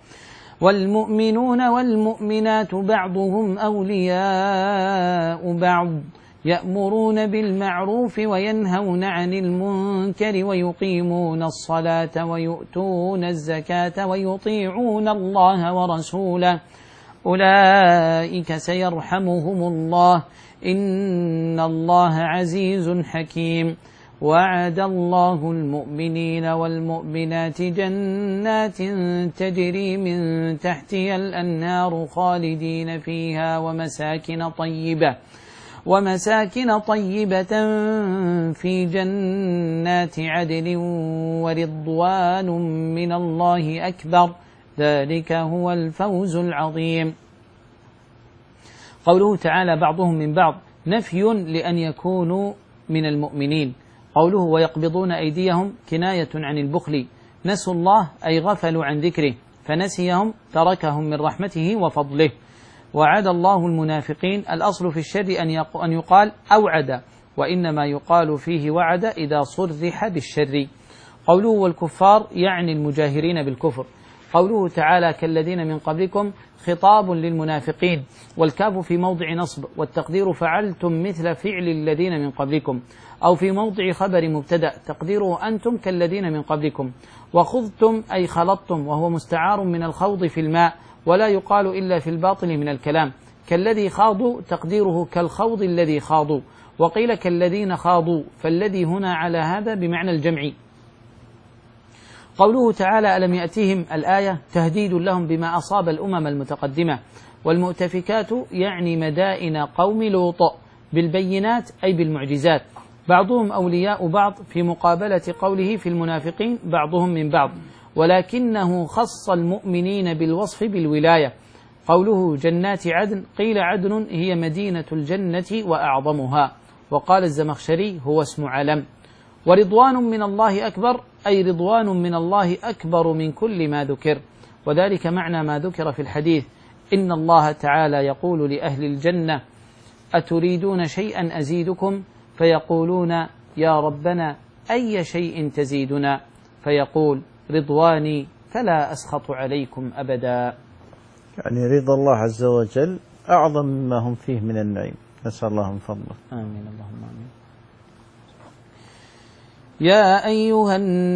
A: والمؤمنون والمؤمنات بعضهم أولياء بعض يأمرون بالمعروف وينهون عن المنكر ويقيمون الصلاة ويؤتون الزكاة ويطيعون الله ورسوله أولئك سيرحمهم الله إن الله عزيز حكيم. وعد الله المؤمنين والمؤمنات جنات تجري من تحتها الأنهار خالدين فيها ومساكن طيبة ومساكن طيبة في جنات عدن ورضوان من الله أكبر ذلك هو الفوز العظيم. قوله تعالى بعضهم من بعض نفي لأن يكونوا من المؤمنين. قوله ويقبضون أيديهم كناية عن البخل، نسوا الله أي غفلوا عن ذكره فنسيهم تركهم من رحمته وفضله. وعد الله المنافقين، الأصل في الشر أن يقال أوعد، وإنما يقال فيه وعد إذا صرح بالشر. قوله والكفار يعني المجاهرين بالكفر. قوله تعالى كالذين من قبلكم خطاب للمنافقين، والكاف في موضع نصب، والتقدير فعلتم مثل فعل الذين من قبلكم، أو في موضع خبر مبتدأ تقديره أنتم كالذين من قبلكم. وخضتم أي خلطتم، وهو مستعار من الخوض في الماء، ولا يقال إلا في الباطل من الكلام. كالذي خاضوا تقديره كالخوض الذي خاضوا، وقيل كالذين خاضوا، فالذي هنا على هذا بمعنى الجمع. قوله تعالى ألم يأتيهم الآية تهديد لهم بما أصاب الأمم المتقدمة. والمؤتفكات يعني مدائن قوم لوط بالبينات أي بالمعجزات، بعضهم أولياء بعض في مقابلة قوله في المنافقين بعضهم من بعض، ولكنه خص المؤمنين بالوصف بالولاية. قوله جنات عدن قيل عدن هي مدينة الجنة وأعظمها، وقال الزمخشري هو اسم علم. ورضوان من الله أكبر أي رضوان من الله أكبر من كل ما ذكر، وذلك معنى ما ذكر في الحديث إن الله تعالى يقول لأهل الجنة أتريدون شيئا أزيدكم؟ فيقولون يا ربنا أي شيء تزيدنا؟ فيقول رضواني فلا أسخط عليكم أبدا.
B: يعني رضا الله عز وجل أعظم مما هم فيه من النعيم، نسأل الله من فضله.
A: آمين اللهم آمين. يا أيها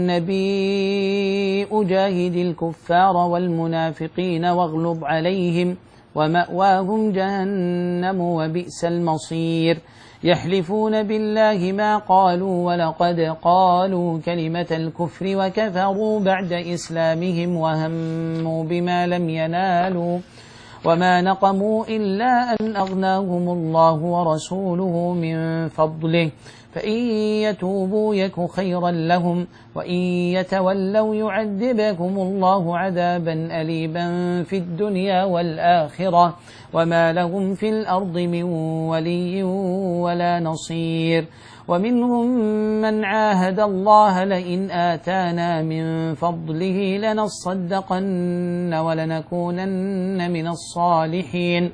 A: النبي أجاهد الكفار والمنافقين واغلظ عليهم ومأواهم جهنم وبئس المصير. يحلفون بالله ما قالوا ولقد قالوا كلمة الكفر وكفروا بعد إسلامهم وهموا بما لم ينالوا وما نقموا إلا أن أغناهم الله ورسوله من فضله فإن يتوبوا يك خيرا لهم وإن يتولوا يعذبكم الله عذابا أليما في الدنيا والآخرة وما لهم في الأرض من ولي ولا نصير. ومنهم من عاهد الله لئن آتانا من فضله لنصدقن ولنكونن من الصالحين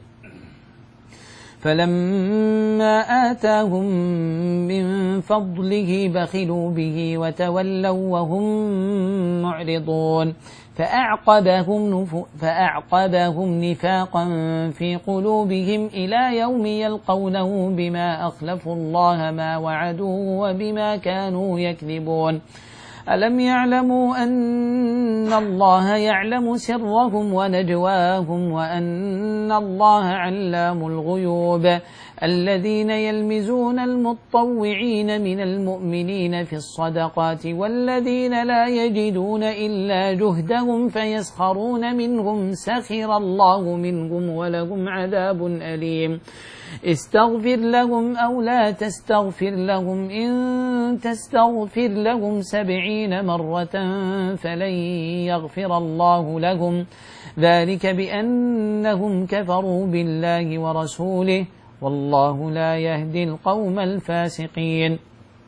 A: فلما آتاهم من فضله بخلوا به وتولوا وهم معرضون فأعقبهم, فأعقبهم نفاقا في قلوبهم إلى يوم يلقونه بما أخلفوا الله ما وعدوه وبما كانوا يكذبون. ألم يعلموا أن الله يعلم سرهم ونجواهم وأن الله علام الغيوب. الذين يلمزون المطوعين من المؤمنين في الصدقات والذين لا يجدون إلا جهدهم فيسخرون منهم سخر الله منهم ولهم عذاب أليم. استغفر لهم أو لا تستغفر لهم إن تستغفر لهم سبعين مرة فلن يغفر الله لهم ذلك بأنهم كفروا بالله ورسوله والله لا يهدي القوم الفاسقين.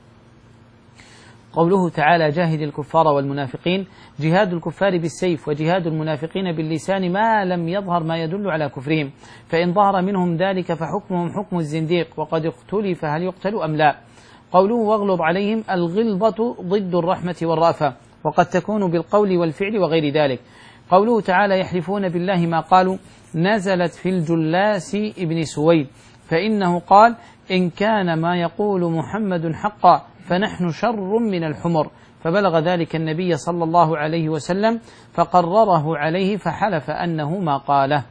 A: قوله تعالى جاهد الكفار والمنافقين، جهاد الكفار بالسيف وجهاد المنافقين باللسان ما لم يظهر ما يدل على كفرهم، فإن ظهر منهم ذلك فحكمهم حكم الزنديق وقد اختلف هل يقتل أم لا. قوله واغلظ عليهم، الغلظة ضد الرحمة والرأفة وقد تكون بالقول والفعل وغير ذلك. قوله تعالى يحلفون بالله ما قالوا، نزلت في الجلاس ابن سويد فإنه قال: إن كان ما يقول محمد حقا فنحن شر من الحمر. فبلغ ذلك النبي صلى الله عليه وسلم فقرره عليه فحلف أنه ما قاله.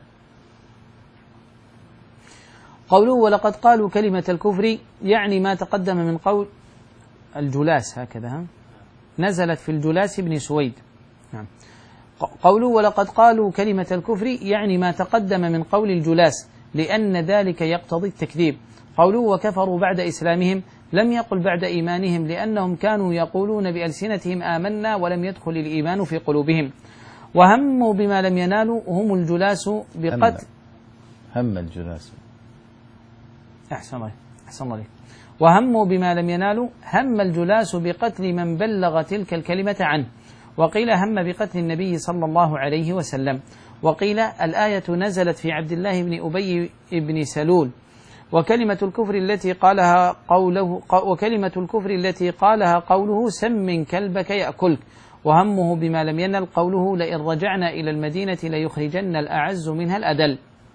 A: قوله: ولقد قالوا كلمة الكفر، يعني ما تقدم من قول الجلاس، هكذا نزلت في الجلاس بن سويد. نعم. قوله: ولقد قالوا كلمة الكفر، يعني ما تقدم من قول الجلاس، لأن ذلك يقتضي التكذيب. قوله: وكفروا بعد إسلامهم، لم يقل بعد إيمانهم، لأنهم كانوا يقولون بألسنتهم آمنا ولم يدخل الإيمان في قلوبهم. وهموا بما لم ينالوا، هم الجلاس بقتل
B: هم الجلاس
A: أحسن الله أحسن الله وهموا بما لم ينالوا، هم الجلاس بقتل من بلغ تلك الكلمة عنه. وقيل هم بقتل النبي صلى الله عليه وسلم. وقيل الآية نزلت في عبد الله بن أبي بن سلول. وكلمة الكفر التي قالها قوله وكلمة الكفر التي قالها قوله: سم كلبك يأكلك. وهمه بما لم ينل قوله: لئن رجعنا إلى المدينة ليخرجن الأعز منها الأدل.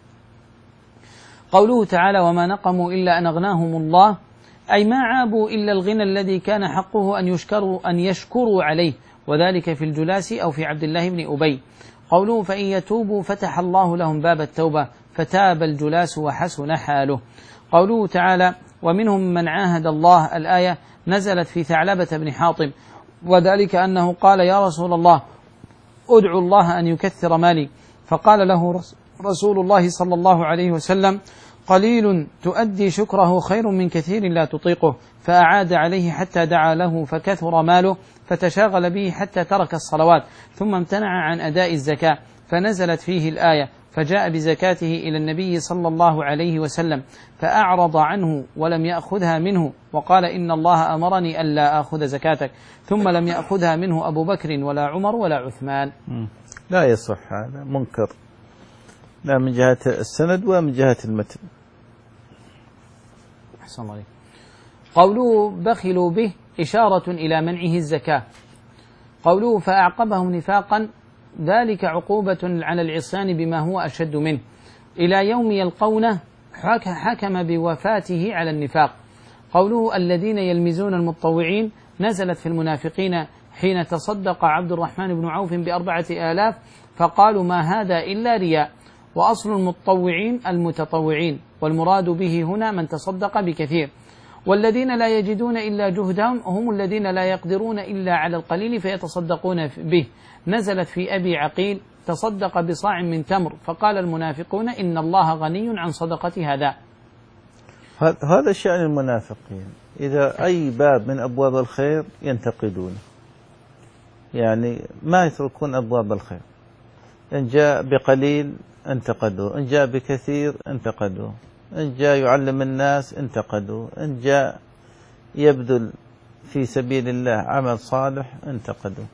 A: قوله تعالى: وما نقموا إلا أن أغناهم الله، أي ما عابوا إلا الغنى الذي كان حقه أن يشكروا أن يشكروا عليه، وذلك في الجلاس أو في عبد الله بن أبي. قوله: فإن يتوبوا فتح الله لهم باب التوبة، فتاب الجلاس وحسن حاله. قوله تعالى: ومنهم من عاهد الله، الآية نزلت في ثعلبة بن حاطب، وذلك أنه قال: يا رسول الله أدعو الله أن يكثر مالي، فقال له رسول الله صلى الله عليه وسلم: قليل تؤدي شكره خير من كثير لا تطيقه. فأعاد عليه حتى دعا له فكثر ماله، فتشاغل به حتى ترك الصلوات، ثم امتنع عن أداء الزكاة، فنزلت فيه الآية، فجاء بزكاته إلى النبي صلى الله عليه وسلم فأعرض عنه ولم يأخذها منه، وقال: إن الله أمرني ألا آخذ زكاتك. ثم لم يأخذها منه أبو بكر ولا عمر ولا عثمان.
B: لا يصح، هذا منكر، لا من جهة السند ولا من جهة المتن.
A: أحسن الله عليك. قوله: بخلوا به، إشارة إلى منعه الزكاة. قوله: فأعقبهم نفاقا، ذلك عقوبة على العصيان بما هو أشد منه، إلى يوم يلقونه، حكم بوفاته على النفاق. قوله: الذين يلمزون المتطوعين، نزلت في المنافقين حين تصدق عبد الرحمن بن عوف بأربعة آلاف فقالوا: ما هذا إلا رياء. وأصل المتطوعين المتطوعين، والمراد به هنا من تصدق بكثير. والذين لا يجدون إلا جهدهم هم الذين لا يقدرون إلا على القليل فيتصدقون به، نزلت في أبي عقيل: تصدق بصاع من تمر، فقال المنافقون: إن الله غني عن صدقة هذا.
B: هذا شأن المنافقين، إذا أي باب من أبواب الخير ينتقدونه، يعني ما يتركون أبواب الخير. إن جاء بقليل انتقدوه، إن جاء بكثير انتقدوه، إن جاء يعلم الناس انتقدوه، إن جاء يبذل في سبيل الله عمل صالح انتقدوه.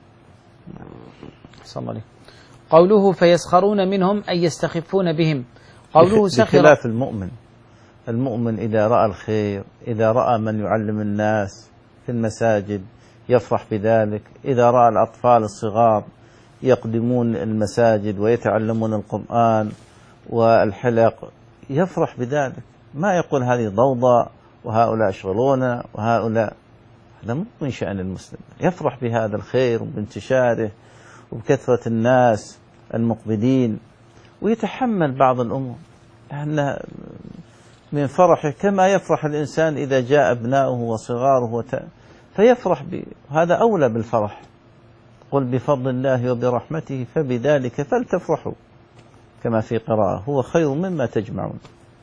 A: صلى الله عليه. قوله: فيسخرون منهم، أي يستخفون بهم. قوله: سخر.
B: بخلاف المؤمن، المؤمن إذا رأى الخير، إذا رأى من يعلم الناس في المساجد يفرح بذلك، إذا رأى الأطفال الصغار يقدمون المساجد ويتعلمون القرآن والحلق يفرح بذلك، ما يقول هذه ضوضاء وهؤلاء يشغلون وهؤلاء. هذا مو من شأن المسلم، يفرح بهذا الخير وبانتشاره وبكثرة الناس المقبلين، ويتحمل بعض الأمور لأن من فرحه كما يفرح الإنسان إذا جاء أبناؤه وصغاره وت... فيفرح به، هذا أولى بالفرح. قل بفضل الله وبرحمته فبذلك فلتفرحوا، كما في قراءة: هو خير مما تجمعون.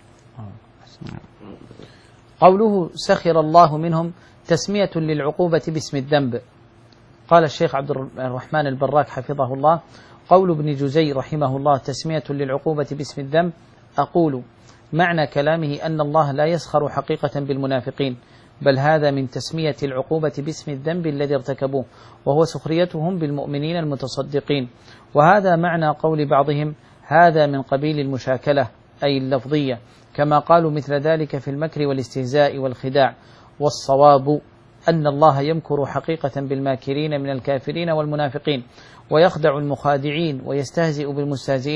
A: قوله: سخر الله منهم، تسمية للعقوبة باسم الذنب. قال الشيخ عبد الرحمن البراك حفظه الله: قول ابن جزي رحمه الله تسمية للعقوبة باسم الذنب، أقول معنى كلامه أن الله لا يسخر حقيقة بالمنافقين، بل هذا من تسمية العقوبة باسم الذنب الذي ارتكبوه، وهو سخريتهم بالمؤمنين المتصدقين. وهذا معنى قول بعضهم: هذا من قبيل المشاكلة، أي اللفظية، كما قالوا مثل ذلك في المكر والاستهزاء والخداع. والصواب أن الله يمكر حقيقة بالماكرين من الكافرين والمنافقين، ويخدع المخادعين ويستهزئ بالمستهزئين،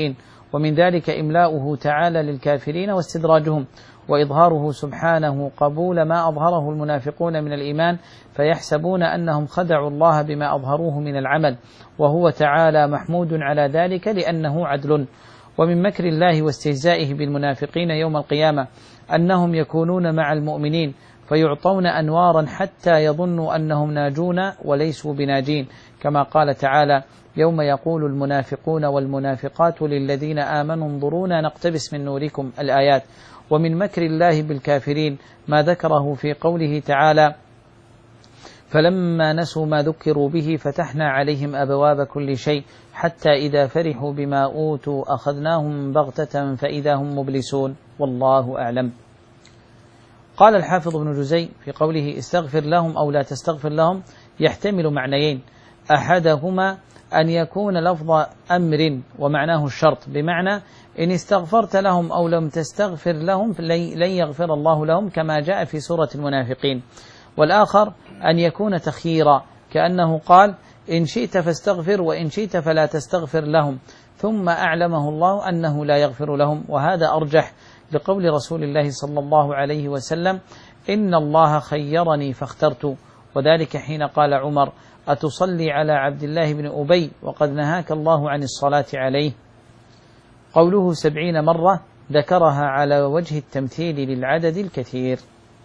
A: ومن ذلك إملاؤه تعالى للكافرين واستدراجهم، وإظهاره سبحانه قبول ما أظهره المنافقون من الإيمان، فيحسبون أنهم خدعوا الله بما أظهروه من العمل، وهو تعالى محمود على ذلك لأنه عدل. ومن مكر الله واستهزائه بالمنافقين يوم القيامة أنهم يكونون مع المؤمنين فيعطون أنوارا حتى يظنوا أنهم ناجون وليسوا بناجين، كما قال تعالى: يوم يقول المنافقون والمنافقات للذين آمنوا انظرونا نقتبس من نوركم، الآيات. ومن مكر الله بالكافرين ما ذكره في قوله تعالى: فلما نسوا ما ذكروا به فتحنا عليهم أبواب كل شيء حتى إذا فرحوا بما أوتوا أخذناهم بغتة فإذا هم مبلسون، والله أعلم. قال الحافظ ابن جزي في قوله استغفر لهم أو لا تستغفر لهم يحتمل معنيين: أحدهما أن يكون لفظ أمر ومعناه الشرط، بمعنى إن استغفرت لهم أو لم تستغفر لهم لن يغفر الله لهم، كما جاء في سورة المنافقين. والآخر أن يكون تخييرا، كأنه قال: إن شئت فاستغفر وإن شئت فلا تستغفر لهم، ثم أعلمه الله أنه لا يغفر لهم، وهذا أرجح لقول رسول الله صلى الله عليه وسلم: إن الله خيرني فاخترت، وذلك حين قال عمر: أتصلي على عبد الله بن أبي وقد نهاك الله عن الصلاة عليه. قوله سبعين مرة ذكرها على وجه التمثيل للعدد الكثير.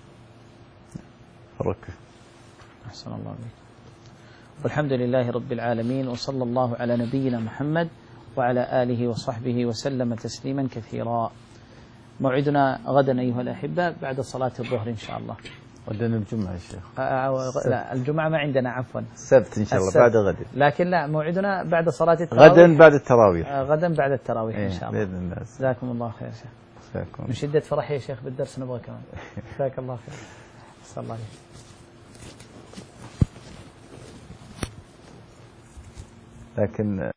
B: ركب.
A: أحسن الله عليك. والحمد لله رب العالمين، وصلى الله على نبينا محمد وعلى آله وصحبه وسلم تسليما كثيرا. موعدنا غدا أيها الأحبة بعد صلاة الظهر إن شاء الله.
B: غدا الجمعة يا شيخ.
A: لا الجمعة ما عندنا، عفوا
B: السبت إن شاء الله بعد غد.
A: لكن لا، موعدنا بعد صلاة التراويح.
B: غدا بعد التراويح.
A: آه غدا بعد التراويح إن شاء الله.
B: بإذن الله.
A: جزاكم الله خير شيخ.
B: جزاكم.
A: من شدة فرحي يا شيخ بالدرس نبغى كمان. جزاك الله خير. صلى الله عليه.
B: لكن